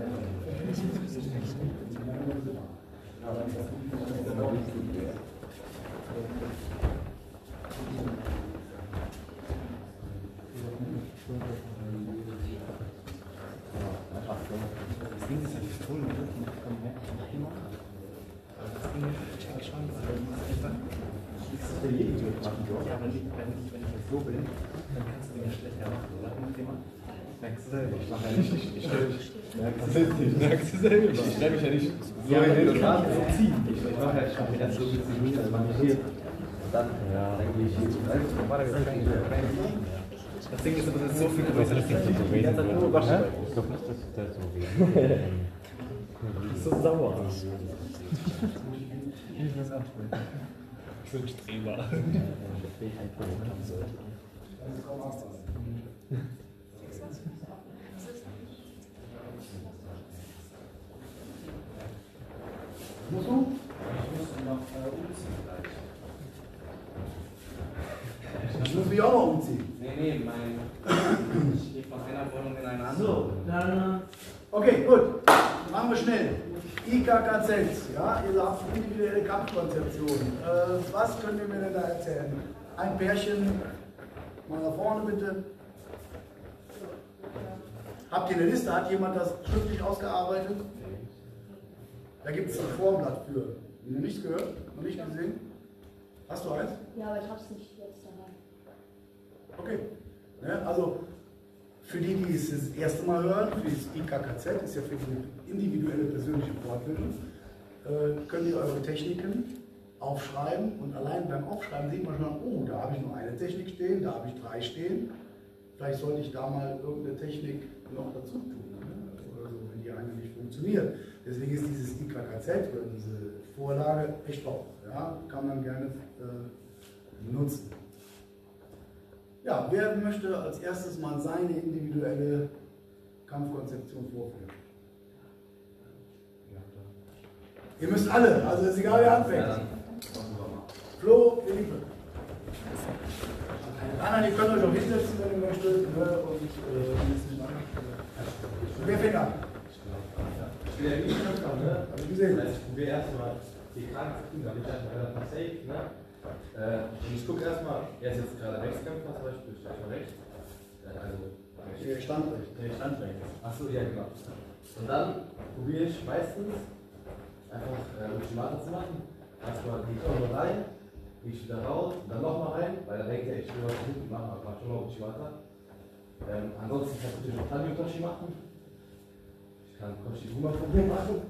Das Ding ist ja nicht toll, komm her, das Ding ist check schon, weil einfach das ist für jeden Tür machen. Ja, aber nicht, wenn ich, wenn ich jetzt so bin, dann kannst du Dinge schlechter machen, oder? Merkst du selber? Ich mache ja nicht, ich stelle mich. Merkst du selber? Merkst du selber? Ich stelle mich ja nicht so ja, hin und dann so ziehen. Ich mache halt schon erst so ein bisschen das mache ich hier. Und dann, ja, dann gehe ich hier zu. Das Ding ist aber, das ist so viel größer, das Ding ist die ganze Zeit nur waschen. Ich glaube nicht, dass das so weh ist. So sauer. Ich muss absprechen. Ich bin Streber. Ich will halt verloren sollte. Musst du? Ich muss noch umziehen gleich. Ich muss mich auch noch umziehen. Nee, nee, mein. Ich gehe von einer Wohnung in eine andere. So, dann. Okay, gut. Machen wir schnell. I K K Z, ja, ihr habt individuelle Kampfkonzeption. Äh, was könnt ihr mir denn da erzählen? Ein Pärchen, mal nach vorne bitte. Habt ihr eine Liste? Hat jemand das schriftlich ausgearbeitet? Da gibt es ein Formblatt für. Noch nicht gehört? Noch nicht gesehen? Hast du eins? Ja, aber ich hab's nicht jetzt dabei. Okay. Ne, also für die, die es das erste Mal hören, für das I K K Z, ist ja für die individuelle persönliche Fortbildung, äh, könnt ihr eure Techniken aufschreiben und allein beim Aufschreiben sieht man schon, oh, da habe ich nur eine Technik stehen, da habe ich drei stehen. Vielleicht sollte ich da mal irgendeine Technik noch dazu tun, ne? Oder so, wenn die eine nicht funktioniert. Deswegen ist dieses I K K Z oder diese Vorlage echt top. Ja? Kann man gerne äh, nutzen. Ja, wer möchte als erstes mal seine individuelle Kampfkonzeption vorführen? Ihr müsst alle, also ist egal wer anfängt. Flo, Philippe. Anna, ihr könnt euch auch hinsetzen, wenn ihr möchtet. Und, äh, wer fängt an? Ich will ja nicht anfangen, ne? Also ich probiere erstmal die Krankheiten, damit ich einfach relativ safe, ne? Äh, und ich gucke erstmal, er ist jetzt gerade Rechtskämpfer zum Beispiel, ich stehe mal rechts. Äh, also, ich stand rechts. Nee, stand rechts. Achso, ja, genau. Und dann probiere ich meistens einfach äh, Ultimata zu machen. Erstmal gehe ich auch mal rein, gehe ich wieder raus und dann nochmal rein, weil dann denkt er, ich will was hinten machen, aber mach schon mal Ultimata. Ähm, ansonsten kann ich natürlich auch Tanyotoshi machen. Ich kann Koshi-Guma von hier machen.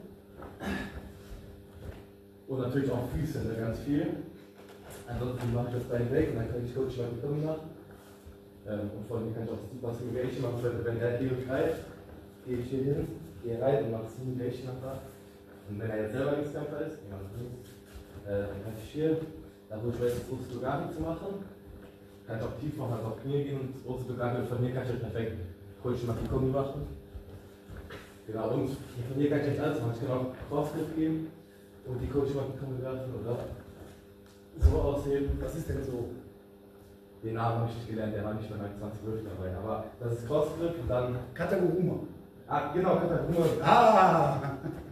Und natürlich auch Füße, ne, ganz viel. Ansonsten mache ich das Bein weg und dann kann ich Koshi-Guma machen. Ähm, und von hier kann ich auch Super Simulation machen. Wenn er hier greift, gehe ich hier hin, gehe rein und mache Simulation nach da. Und wenn er jetzt selber Linkskämpfer ist, äh, dann kann ich hier, da wo ich weiß, das Utsugami zu machen, kann ich auch tief machen, also auf Knie gehen und das Utsugami, und von hier kann ich perfekt Koshi-Guma machen. Genau, und von hier kann ich nicht alles machen. Ich kann auch Crossgrip geben und die Koshi-Guma werfen oder so ausheben. Was ist denn so? Den Namen habe ich nicht gelernt, der war nicht bei meinen zwanzig Würfen dabei. Aber das ist Crossgrip und dann. Kataguruma. Ah, genau, Kataguruma. Ah!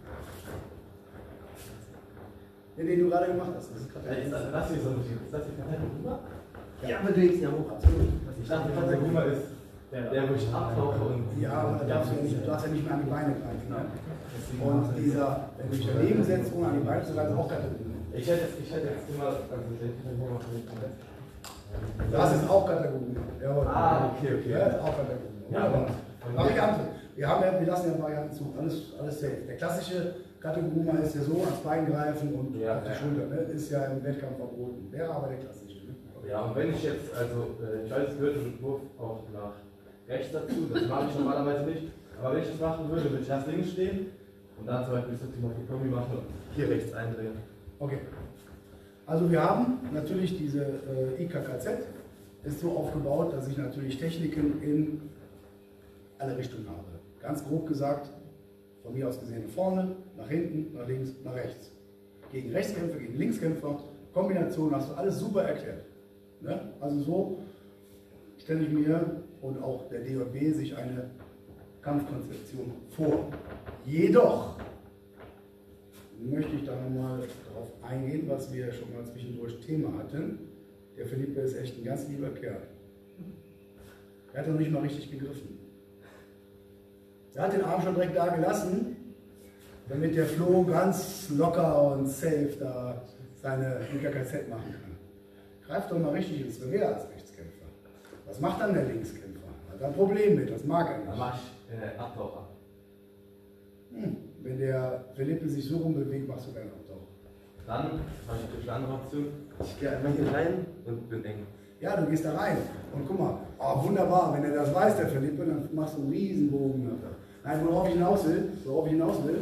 Den, den du gerade gemacht hast. Das ist Kataguruma. Ja, das hier so ein Ist das hier Kataguruma? Ja, aber du legst ja hoch, absolut. Ich dachte, Kataguruma ist der, der wo ich abtauche und. Ja, aber da darfst du, ja nicht, du darfst ja nicht mehr an die Beine greifen. Ne? Und dieser, wenn du dich daneben setzt, ohne an die Beine zu greifen, ist auch Kataguruma. Ich hätte, ich hätte jetzt immer. Also, ich hätte immer noch nicht. Das ist auch Kataguruma. Ah, okay, okay. Ja, ist auch Kataguruma. Ja, aber Variante. Wir, haben ja, wir lassen ja Varianten zu. Alles, alles safe. Der klassische Kataguruma ist ja so, ans Bein greifen und ja, auf die ja. Schulter. Ne? Ist ja im Wettkampf verboten. Wäre aber der klassische. Ne? Ja, und wenn ich jetzt, also, ich weiß, es gehört ein Wurf auch nach rechts dazu, das mache ich normalerweise nicht. Aber wenn ich das machen würde, würde ich erst links stehen und dann zum Beispiel so die Kombi machen und hier rechts eindrehen. Okay. Also wir haben natürlich diese äh, I K K Z, ist so aufgebaut, dass ich natürlich Techniken in alle Richtungen habe. Ganz grob gesagt, von mir aus gesehen nach vorne, nach hinten, nach links, nach rechts. Gegen Rechtskämpfer, gegen Linkskämpfer, Kombination hast du alles super erklärt. Ne? Also so stelle ich mir und auch der D J B sich eine Kampfkonzeption vor. Jedoch möchte ich da nochmal darauf eingehen, was wir schon mal zwischendurch Thema hatten. Der Felipe ist echt ein ganz lieber Kerl. Er hat noch nicht mal richtig gegriffen. Er hat den Arm schon direkt da gelassen, damit der Flo ganz locker und safe da seine I K K Z machen kann. Greift doch mal richtig ins Revier als Rechtskämpfer. Was macht dann der Linkskämpfer? Hat er ein Problem mit, das mag er nicht. Dann mach ich äh, Abtaucher. Hm. Wenn der Felipe sich so rumbewegt, machst du keinen Abtauch. Dann mache ich die andere Option. Ich gehe einfach hier rein und bin eng. Ja, du gehst da rein. Und guck mal, oh, wunderbar, wenn er das weiß, der Felipe, dann machst du einen Riesenbogen. Nein, worauf ich hinaus will, worauf ich hinaus will.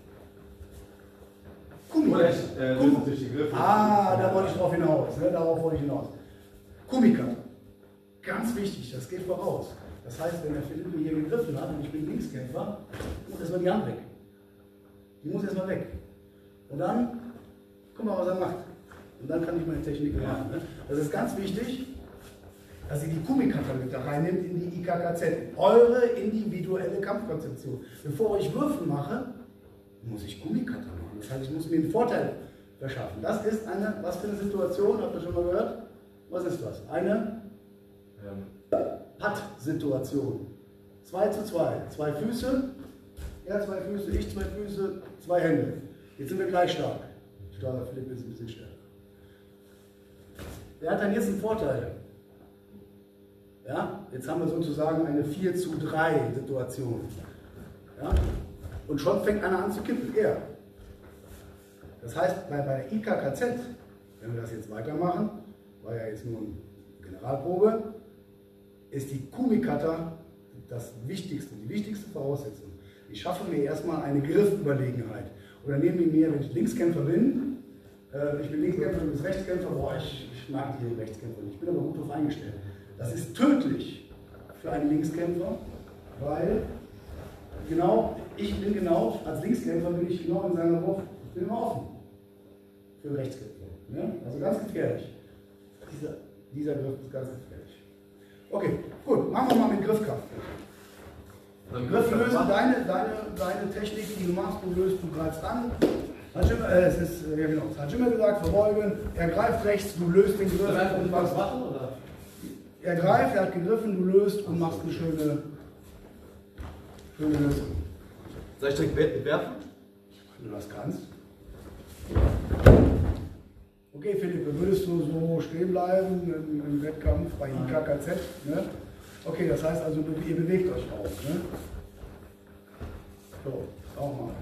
Gummi. Oder ich äh, löse durch die Griffe. Ah, da wollte ich drauf hinaus. Ne? Darauf wollte ich hinaus. Gummikarte. Ganz wichtig, das geht voraus. Das heißt, wenn der Felipe hier gegriffen hat und ich bin Linkskämpfer, muss erstmal die Hand weg. Die muss erstmal weg. Und dann, guck mal, was er macht. Und dann kann ich meine Technik machen. Ne? Das ist ganz wichtig, dass ihr die Gummikarte mit da reinnimmt in die I K K Z. Eure individuelle Kampfkonzeption. Bevor ich Würfen mache, muss ich Gummikarte machen. Das heißt, ich muss mir einen Vorteil verschaffen. Das ist eine, was für eine Situation, habt ihr schon mal gehört? Was ist das? Eine ähm. Patt-Situation. Zwei zu zwei. Zwei Füße, er zwei Füße, ich zwei Füße, zwei Hände. Jetzt sind wir gleich stark. Starker Philipp ist ein bisschen stärker. Wer hat dann jetzt einen Vorteil? Ja? Jetzt haben wir sozusagen eine vier zu drei Situation. Ja? Und schon fängt einer an zu kippen, er. Das heißt, bei, bei der I K K Z, wenn wir das jetzt weitermachen, war ja jetzt nur eine Generalprobe, ist die Kumikata das Wichtigste, die wichtigste Voraussetzung. Ich schaffe mir erstmal eine Griffüberlegenheit. Oder nehmen die mir, wenn ich Linkskämpfer bin, äh, ich bin Linkskämpfer, du bist Rechtskämpfer, boah, ich, ich mag die Rechtskämpfer nicht, ich bin aber gut darauf eingestellt. Das ist tödlich für einen Linkskämpfer, weil genau, ich bin genau, als Linkskämpfer bin ich genau in seiner Wurf, ich bin immer offen für Rechtskämpfer. Ne? Also ganz gefährlich. Dieser, dieser Griff ist ganz gefährlich. Okay, gut, machen wir mal mit Griffkraft. Griff lösen, deine, deine, deine Technik, die du machst, du löst, du greifst an. Hat Jimmer, äh, es ist, ja genau, hat Jimmer gesagt, verbeugen, er greift rechts, du löst den Griff. Und machst, machen, oder? Er greift, er hat gegriffen, du löst und machst eine schöne, schöne Lösung. Soll ich direkt werfen? Wenn du das kannst. Okay, Philippe, würdest du so stehen bleiben im, im Wettkampf bei I K K Z? Ne? Okay, das heißt also, ihr bewegt euch auch. Ne? So, auch mal.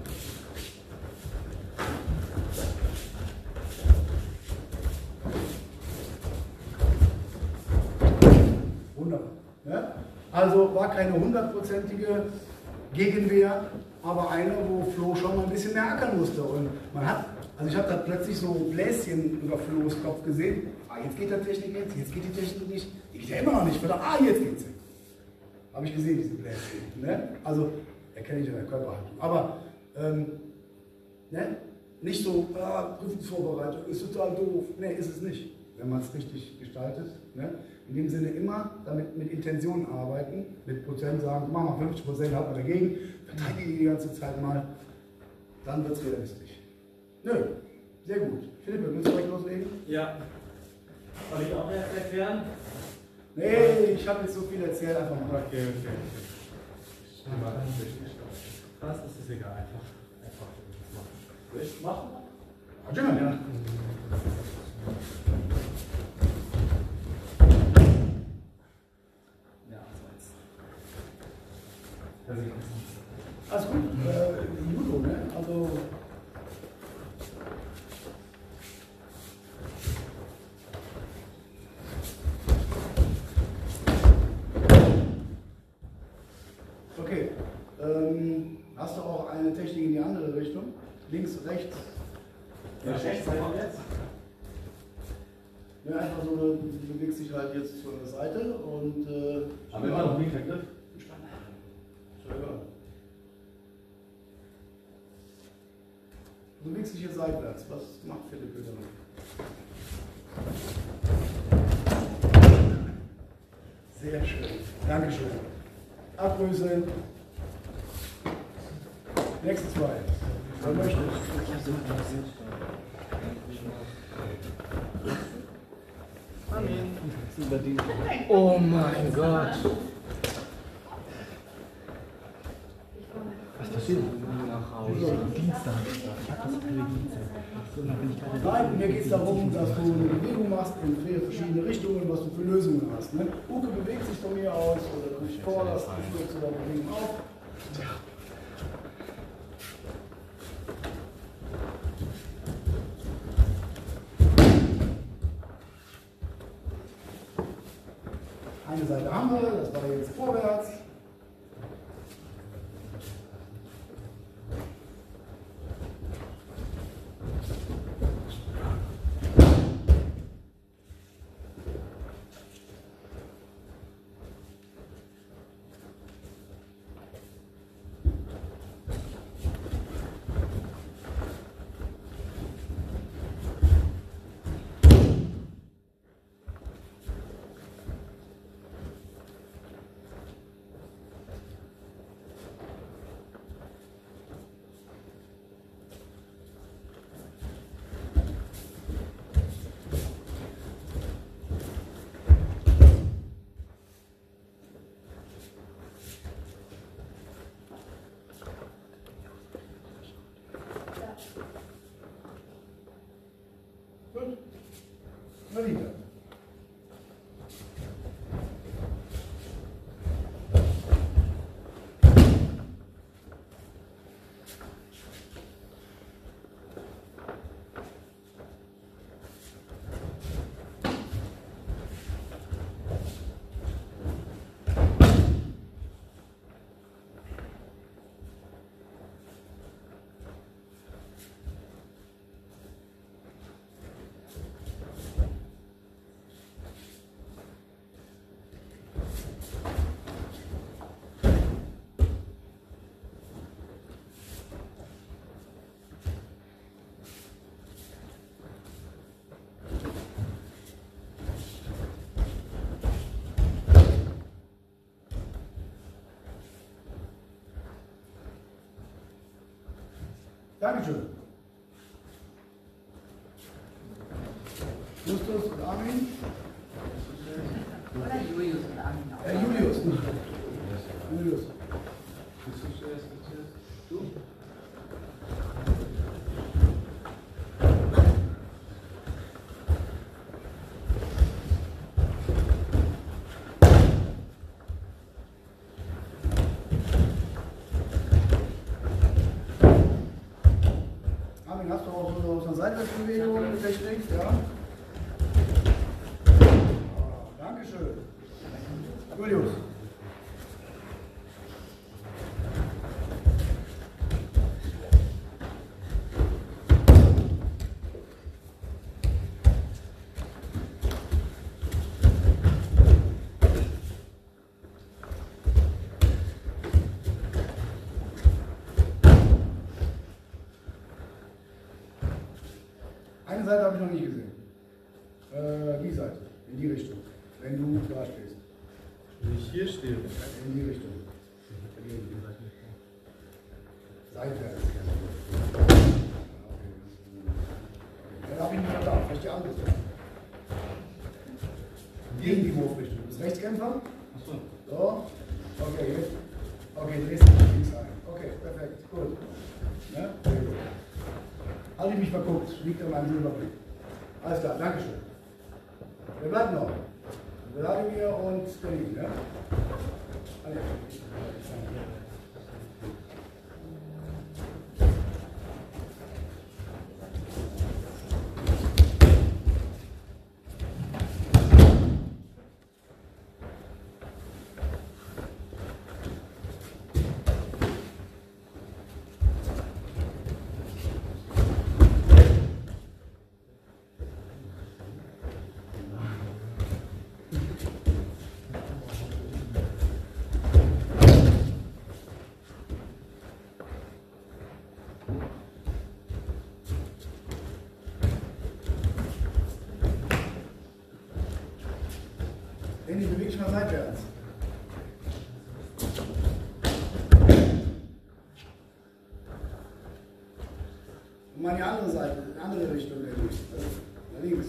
Wunderbar. Ne? Also war keine hundertprozentige Gegenwehr, aber eine, wo Flo schon mal ein bisschen mehr ackern musste. Und man hat, also ich habe da plötzlich so Bläschen über Flo's Kopf gesehen. Ah, jetzt geht der Technik jetzt, jetzt geht die Technik nicht. Die geht ja immer noch nicht. Ah, jetzt geht's. Habe ich gesehen, diese Bläschen. Ne? Also erkenne ich in der Körperhaltung. Aber ähm, ne? Nicht so, ah, Prüfungsvorbereitung ist total doof. Ne, ist es nicht, wenn man es richtig gestaltet. Ne? In dem Sinne immer damit mit Intention arbeiten, mit Prozent sagen, mach mal fünfzig Prozent, hat man dagegen, verteidige die ganze Zeit mal, dann wird es realistisch. Nö, sehr gut. Philipp, willst du direkt loslegen? Ja. Soll ich auch erst erklären? Nee, ich habe jetzt so viel erzählt, einfach mal. Okay, okay. Was? Das ist egal, einfach. Einfach machen. Willst du machen? Ja, ja. Alles gut, äh, Judo, ne? Also. Okay, ähm, hast du auch eine Technik in die andere Richtung? Links, rechts? Ja, rechts einfach jetzt. Ja, einfach so, du bewegst dich halt jetzt zur Seite und. Äh, Aber immer noch nicht Griff. Du bewegst dich hier seitwärts. Was macht Philipp bitte? Sehr schön. Dankeschön. Abgrüßen. Nächstes Mal. Wer möchte? Oh mein Gott. Was passiert? Nach Hause. Dienstag. Nein, mir geht es darum, dass du eine Bewegung machst in vier verschiedene Richtungen, was du für Lösungen hast. Ne? Uke bewegt sich von mir aus oder kommt vor, das führt zu der Bewegung auf. Eine Seite haben wir, das war jetzt vorwärts. Gut. Mal wieder. Dankeschön. Justus und Armin? Oder Julius und Armin auch. Äh, Julius. Julius. Du? Seitwärtsbewegung, Technik, ja. Dankeschön. Julius. Eine Seite habe ich noch nie gesehen. Äh, die Seite, in die Richtung. Wenn du da stehst. Wenn ich hier stehe? In die Richtung. Seitwärts. Dann habe ich nicht mehr da, vielleicht die andere Seite. Gegen die Wurfrichtung. Du bist Rechtskämpfer? Achso. So. Okay, jetzt. Okay, drehst du nach links ein. Okay, perfekt. Gut. Ja? Sehr gut. Hatte ich mich verguckt, liegt an meinem Silberblick. Alles klar, Dankeschön. Wer bleibt noch? Wladimir und Danny, ja? Ah, ja. Danny, beweg dich mal seitwärts. Und mal die andere Seite, in die andere Richtung, nach links.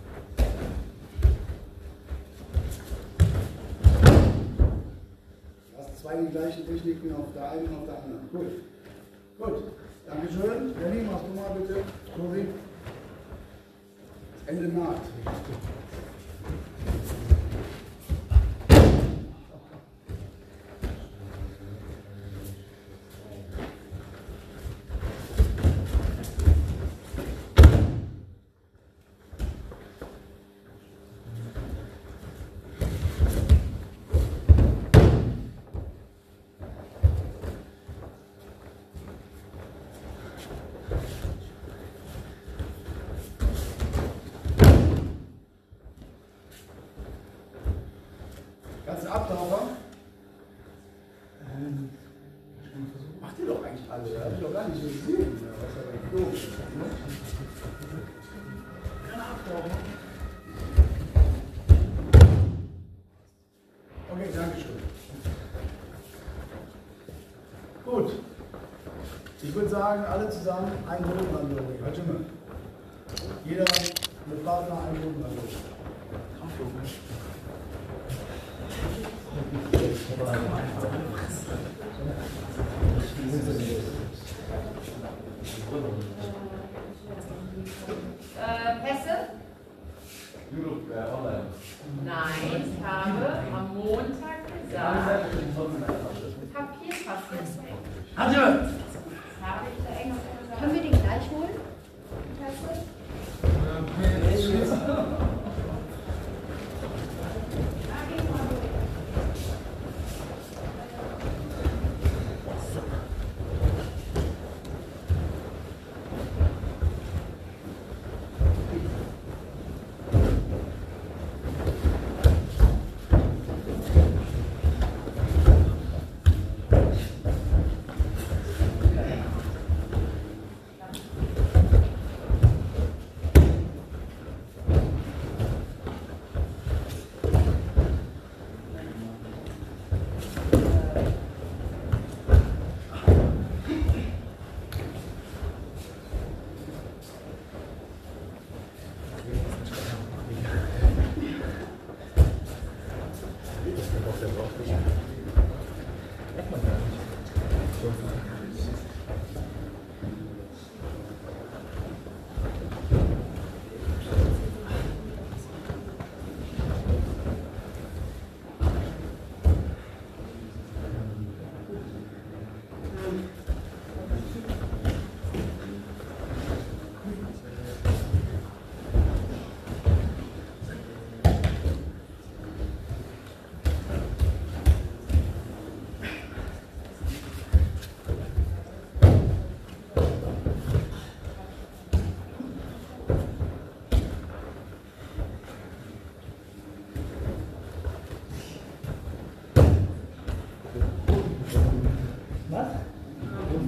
Du hast zwei die gleichen Techniken auf der einen und auf der anderen. Gut. Gut. Dankeschön. Danny, machst du mal bitte. Tobi. Das Ende naht. Ganze Abtaucher. Ähm, macht ihr doch eigentlich alle, das habe ich doch gar nicht so gesehen. Das ist aber doof. Ne? Keine Abtaucher. Okay, danke schön. Gut. Ich würde sagen, alle zusammen ein Bodenlandung. Hört schon mal. Jeder mit Partner ein Bodenlandung. Äh, Pässe? Nein, ich habe am Montag gesagt, Papierpass mitbringen. Hanke! Habe ich da eng gesagt. Können wir den gleich holen? Pässe?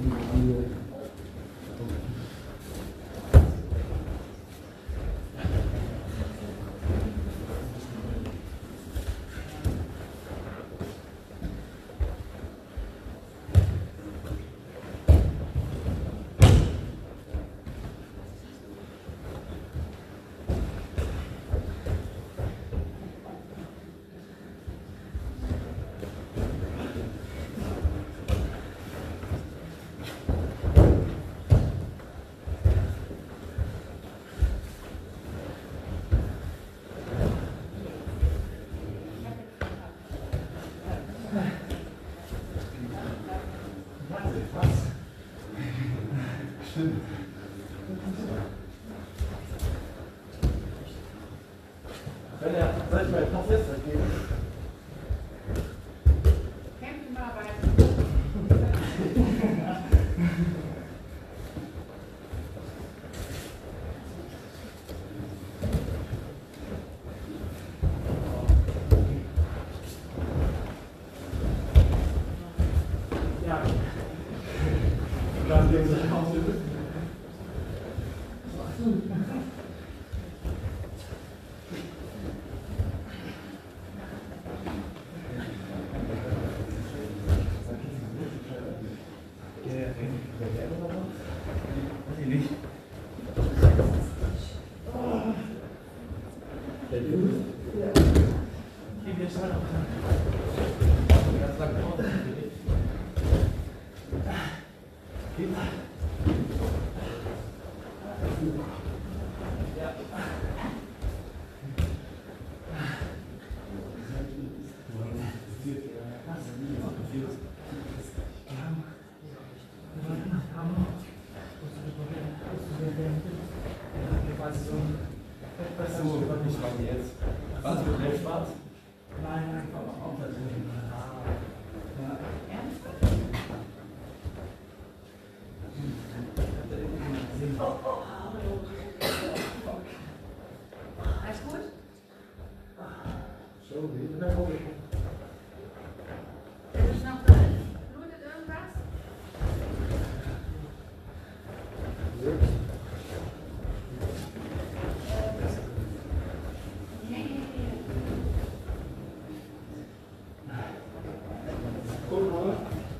Wenn er, soll ich mal ein Pass jetzt geben? Kämpfen wir aber. Ja. Dann gehen Sie raus. Was wird der schwarz? Nein, einfach auch das. Alles gut? So, wie? Ist es noch drin? Blutet irgendwas? Guck mal.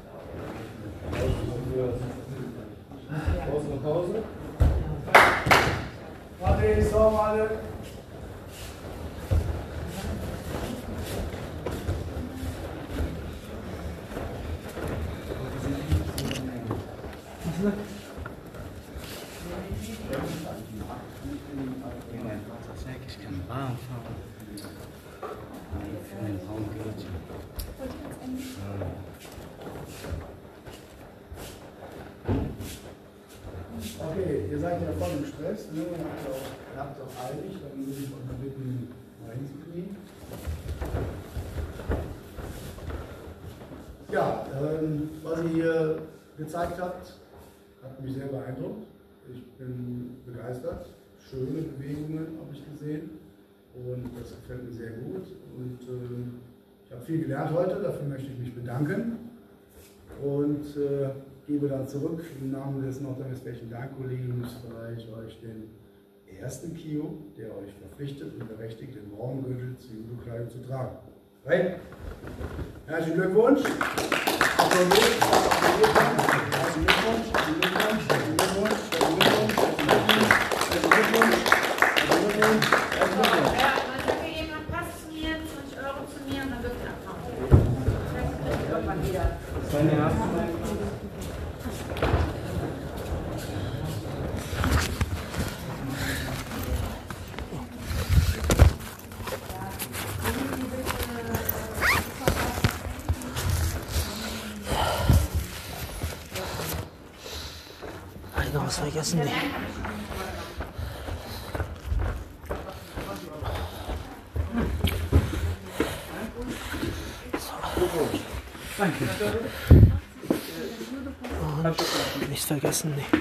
Pause nach Hause. Warte, so, alle. Ich kann warm fahren. Für den Raum geht. Okay, ihr seid ja voll im Stress, ne? Ihr habt auch, ihr habt auch eilig, dann würde ich euch mal bitten, mal hinzuknien. Ja, ähm, was ihr hier gezeigt habt, hat mich sehr beeindruckt. Ich bin begeistert. Schöne Bewegungen habe ich gesehen und das gefällt mir sehr gut. Und äh, ich habe viel gelernt heute, dafür möchte ich mich bedanken und äh, gebe dann zurück im Namen des Nordrhein-Westfälischen Dankkollegiums vielleicht euch den ersten Kio, der euch verpflichtet und berechtigt, den Morgengürtel zur Judo-Kleidung zu tragen. Rein. Herzlichen Glückwunsch. Applaudiert. Herzlichen Glückwunsch. Herzlichen Glückwunsch. Herzlichen Glückwunsch. Herzlichen Glückwunsch. Herzlichen Glückwunsch. Herzlichen Glückwunsch. Herzlichen Glückwunsch. Ja, dann sagt jemand, passt zu mir, zwanzig Euro zu mir und dann wird es abhauen. Das kriegt irgendwann wieder. Seine erste Alter, was vergessen die? Danke. Und nichts vergessen, nee.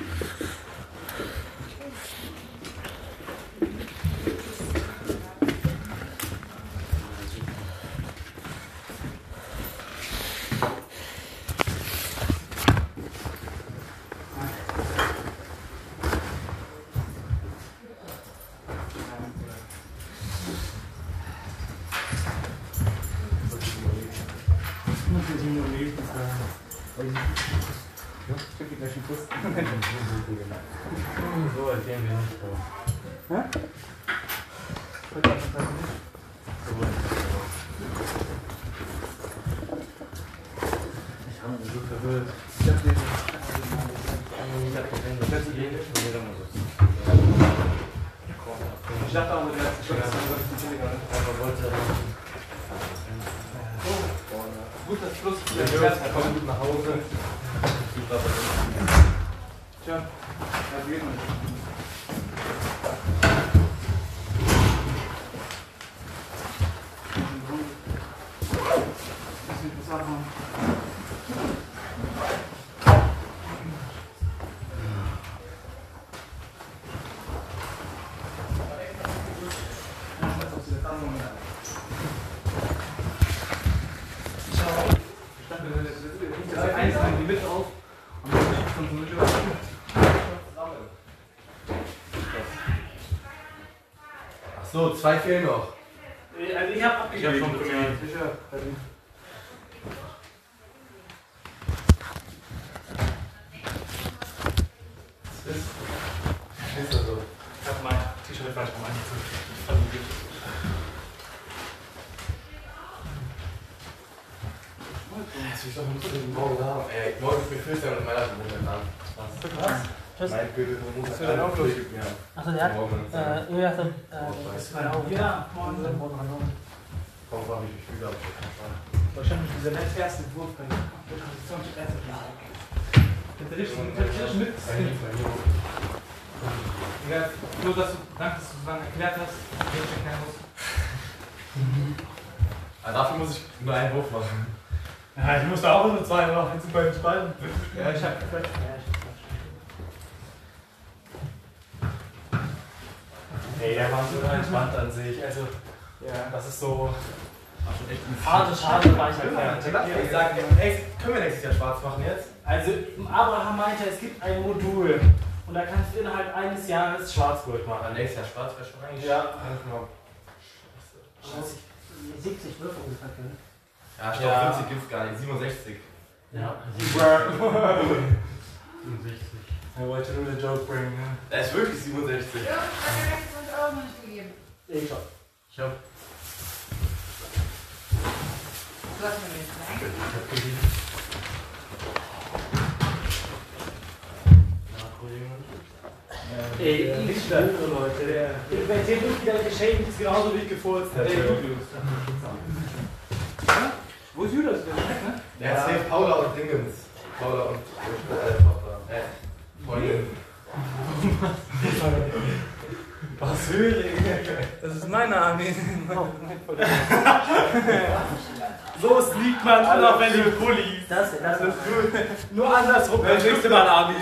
Kino lebt, ist da. Ich hab die gleichen Brust. So weit gehen wir nicht vor. Hä? Heute auf jeden Fall nicht. So weit gehen wir auch. Ich habe mich so verwirrt. Ich hab den. Ich hab den. Ich hab den. Ich dachte auch, der hat schon erst mal die Zähne gehalten. Aber wollte. Gut, das Schluss. Er kommt gut nach Hause. Tja, das geht nicht. Bisschen interessant machen. So, zwei fehlen noch. Also ich hab abgegeben. Ich hab schon bezahlt. Sicher. Das ist. Ist also. Ich hab mein T-Shirt falsch rum angezogen. Jetzt will ich doch nicht so morgen haben. Ey, morgen ist mir Filter mit meiner Wohnung an. Was? Tschüss. Mein Bild Hast du dein Auto? Achso, der hat. Äh, ja, dann. Äh, ist mein Auto. Ja, morgen sind wir dran. Warum habe ich mich wieder auf Wahrscheinlich dieser letzte erste Wurf bei mir. Das ist zwanzig Presse. Mit der richtigen mit. Ja, nur, dass du, danke, dass du so lange erklärt hast, wie ich erklären muss. Ja, dafür muss ich nur einen Wurf machen. Ja, ich musste auch nur zwei machen, super entspannt. Ja, ich hab gefällt. Ey, der war super entspannt an sich. Also, ja, das ist so. Schade, schade, war ich erklärt. Ich sag, ey, können wir nächstes Jahr schwarz machen jetzt? Also, Abraham meinte, es gibt ein Modul. Und da kannst du innerhalb eines Jahres Schwarzgurt machen. Nächstes Jahr schwarz wäre schon eigentlich. Ja. Scheiße. siebzig Würfe ungefähr, ne? Ja, ich glaube, fünfzig gibt's gar nicht. siebenundsechzig. Ja. siebenundsechzig. I want to do the joke bring, ne? Er ist wirklich siebenundsechzig. Ja, ich habe uns auch noch nicht gegeben. Ich hab. Ich hab. Du hast mir nicht, ne? Ich hab gegeben. Ey, nicht schlimm, Leute. Bei dir wird wieder geschenkt, ist genauso wie ich gefurzt habe. Wo ist Judas denn? Ne? Der ja. Safe Paula und Dingens. Paula und Tochter. Äh, Freundin. Was höre ich? Das ist meine Armee. So sneakt man unauffällige Pullis. Das, das ist gut. Nur andersrum. Das nächste Mal Armin.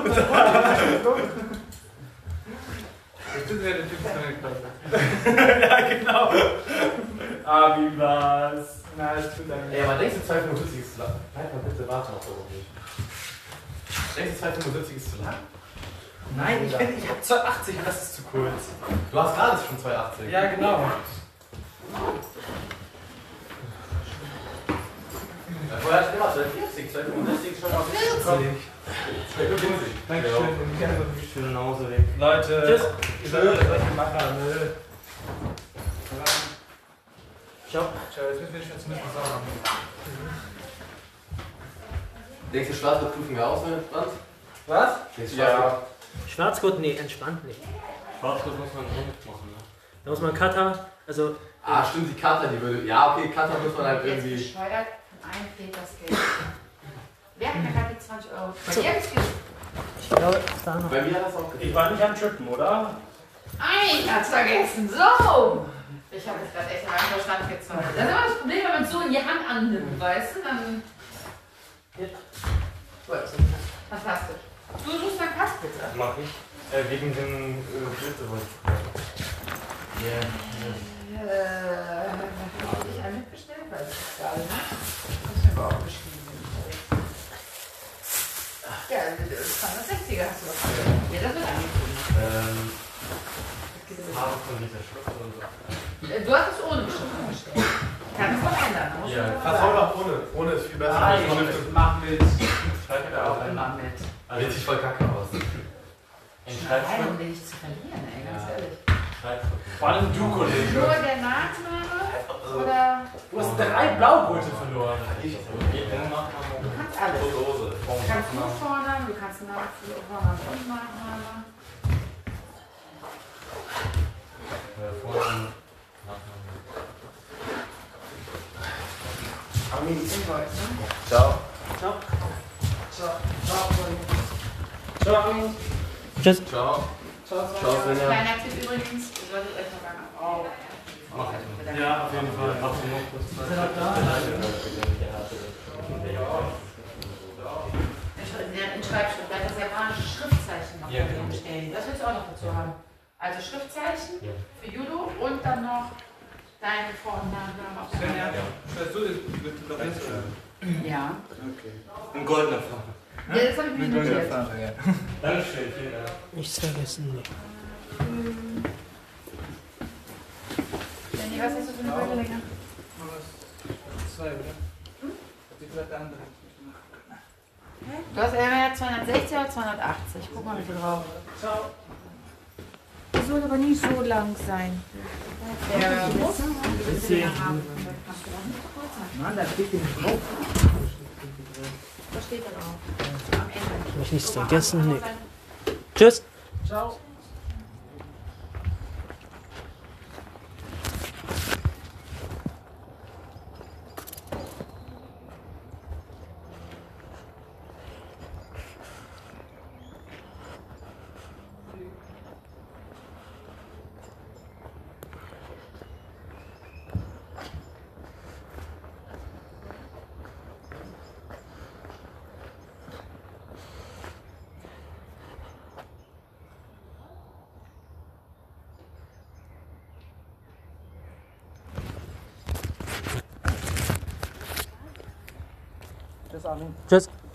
Ich bin ja der Typ von der Klasse. Ja, genau. Armin, was? Na, es tut einem. Ey, aber denkst du, zwei fünfundsiebzig ist zu lang? Bleib mal bitte, warte noch so nicht. Denkst du, zwei fünfundsiebzig ist zu lang? Nein, ich finde, ich habe zwei achtzig und das ist zu kurz. Du hast gerade schon zwei achtzig. Ja, genau. Ja, vorher hast du immer zwei vierzig, zwei fünfundsiebzig ist schon auf vierzig. zwei fünfundsiebzig. Dankeschön. Schönen Hauseweg. Leute, tschüss. Ich will das machen. Ciao. Ciao, jetzt müssen wir schon zum Mittag sauber machen. Denkst du, Schwarzgurt prüfen wir aus, wenn entspannt? Was? Denkst du, Ja. Schwarzgurt, nee, entspannt nicht. Schwarzgurt muss man rund machen, ne? Da muss man Kata, also. Ah, stimmt, die Kata, die würde. Ja, okay, Kata muss man halt irgendwie. Jetzt bescheuert, ein fehlt das Geld. Wer hat mir gerade die zwanzig Euro? Bei dir hab ich's gekriegt. Ich glaube, da noch. Bei mir hat das auch gekriegt. Ich war nicht am Trippen, oder? Ei, ich hab's vergessen. So! Ich habe jetzt gerade echt an meinem Verstand gezweifelt. Das ist immer das Problem, wenn man es so in die Hand annimmt, weißt du? Dann. Gut. Fantastisch. Du suchst dein Pass bitte. Mach ich. Äh, wegen dem äh, Blitze wollte ich. Ja. Äh, habe ich einen mitbestellt? Weiß ich gerade nicht. Das ist mir aber auch geschrieben. Ja, zweihundertsechziger hast du doch. Ja, das wird angegeben. Ähm. Farbe von dieser Schrift oder so. Du hast es ohne Beschriftung bestellt. kann es noch ändern. Ja, vertrau doch ohne. Ohne ist viel besser. Nein, ich mach mit. Schreib mir auch Immer mit. Also sieht sich voll kacke aus. Nein, um dich zu verlieren, ey, ganz ehrlich. Vor allem du, Kollege. Nur der Nachname oder. Du hast drei Blaugurte verloren. Ich. Du kannst alles. Du kannst nur fordern, du kannst nach fordern und Nachname. Ciao. Ciao. Ciao. Ciao. Tschüss. Ciao. Ciao. Ciao, Svenja. Kleiner Tipp übrigens, ihr solltet euch noch gerne auf. Ja, auf jeden Fall. Machst du noch kurz Zeit? Ist er noch da? In Schreibschrift, weil das japanische Schriftzeichen noch Ja, daneben stehen. Das willst du auch noch dazu haben. Also Schriftzeichen für Judo und dann noch deine Vor- und Nachname auf der Svenja, Karte. stellst du das schreiben? Ja. Okay. Ein goldener Fahrer. Ja, das habe ich mir notiert. Dankeschön, vielen Dank. Nichts vergessen, nee. Jenny, was hast du für eine Gürtellänge? Zwei, oder? Hm? Die vielleicht andere. Du hast entweder zweihundertsechzig oder zweihundertachtzig. Guck mal bitte drauf. Ciao. Das soll aber nicht so lang sein. Der Mann, da steht den drauf. Was steht da drauf? Am Ende. Hab ich nichts vergessen? Nee. Tschüss. Ciao. Tschüss, Armin. Tschüss.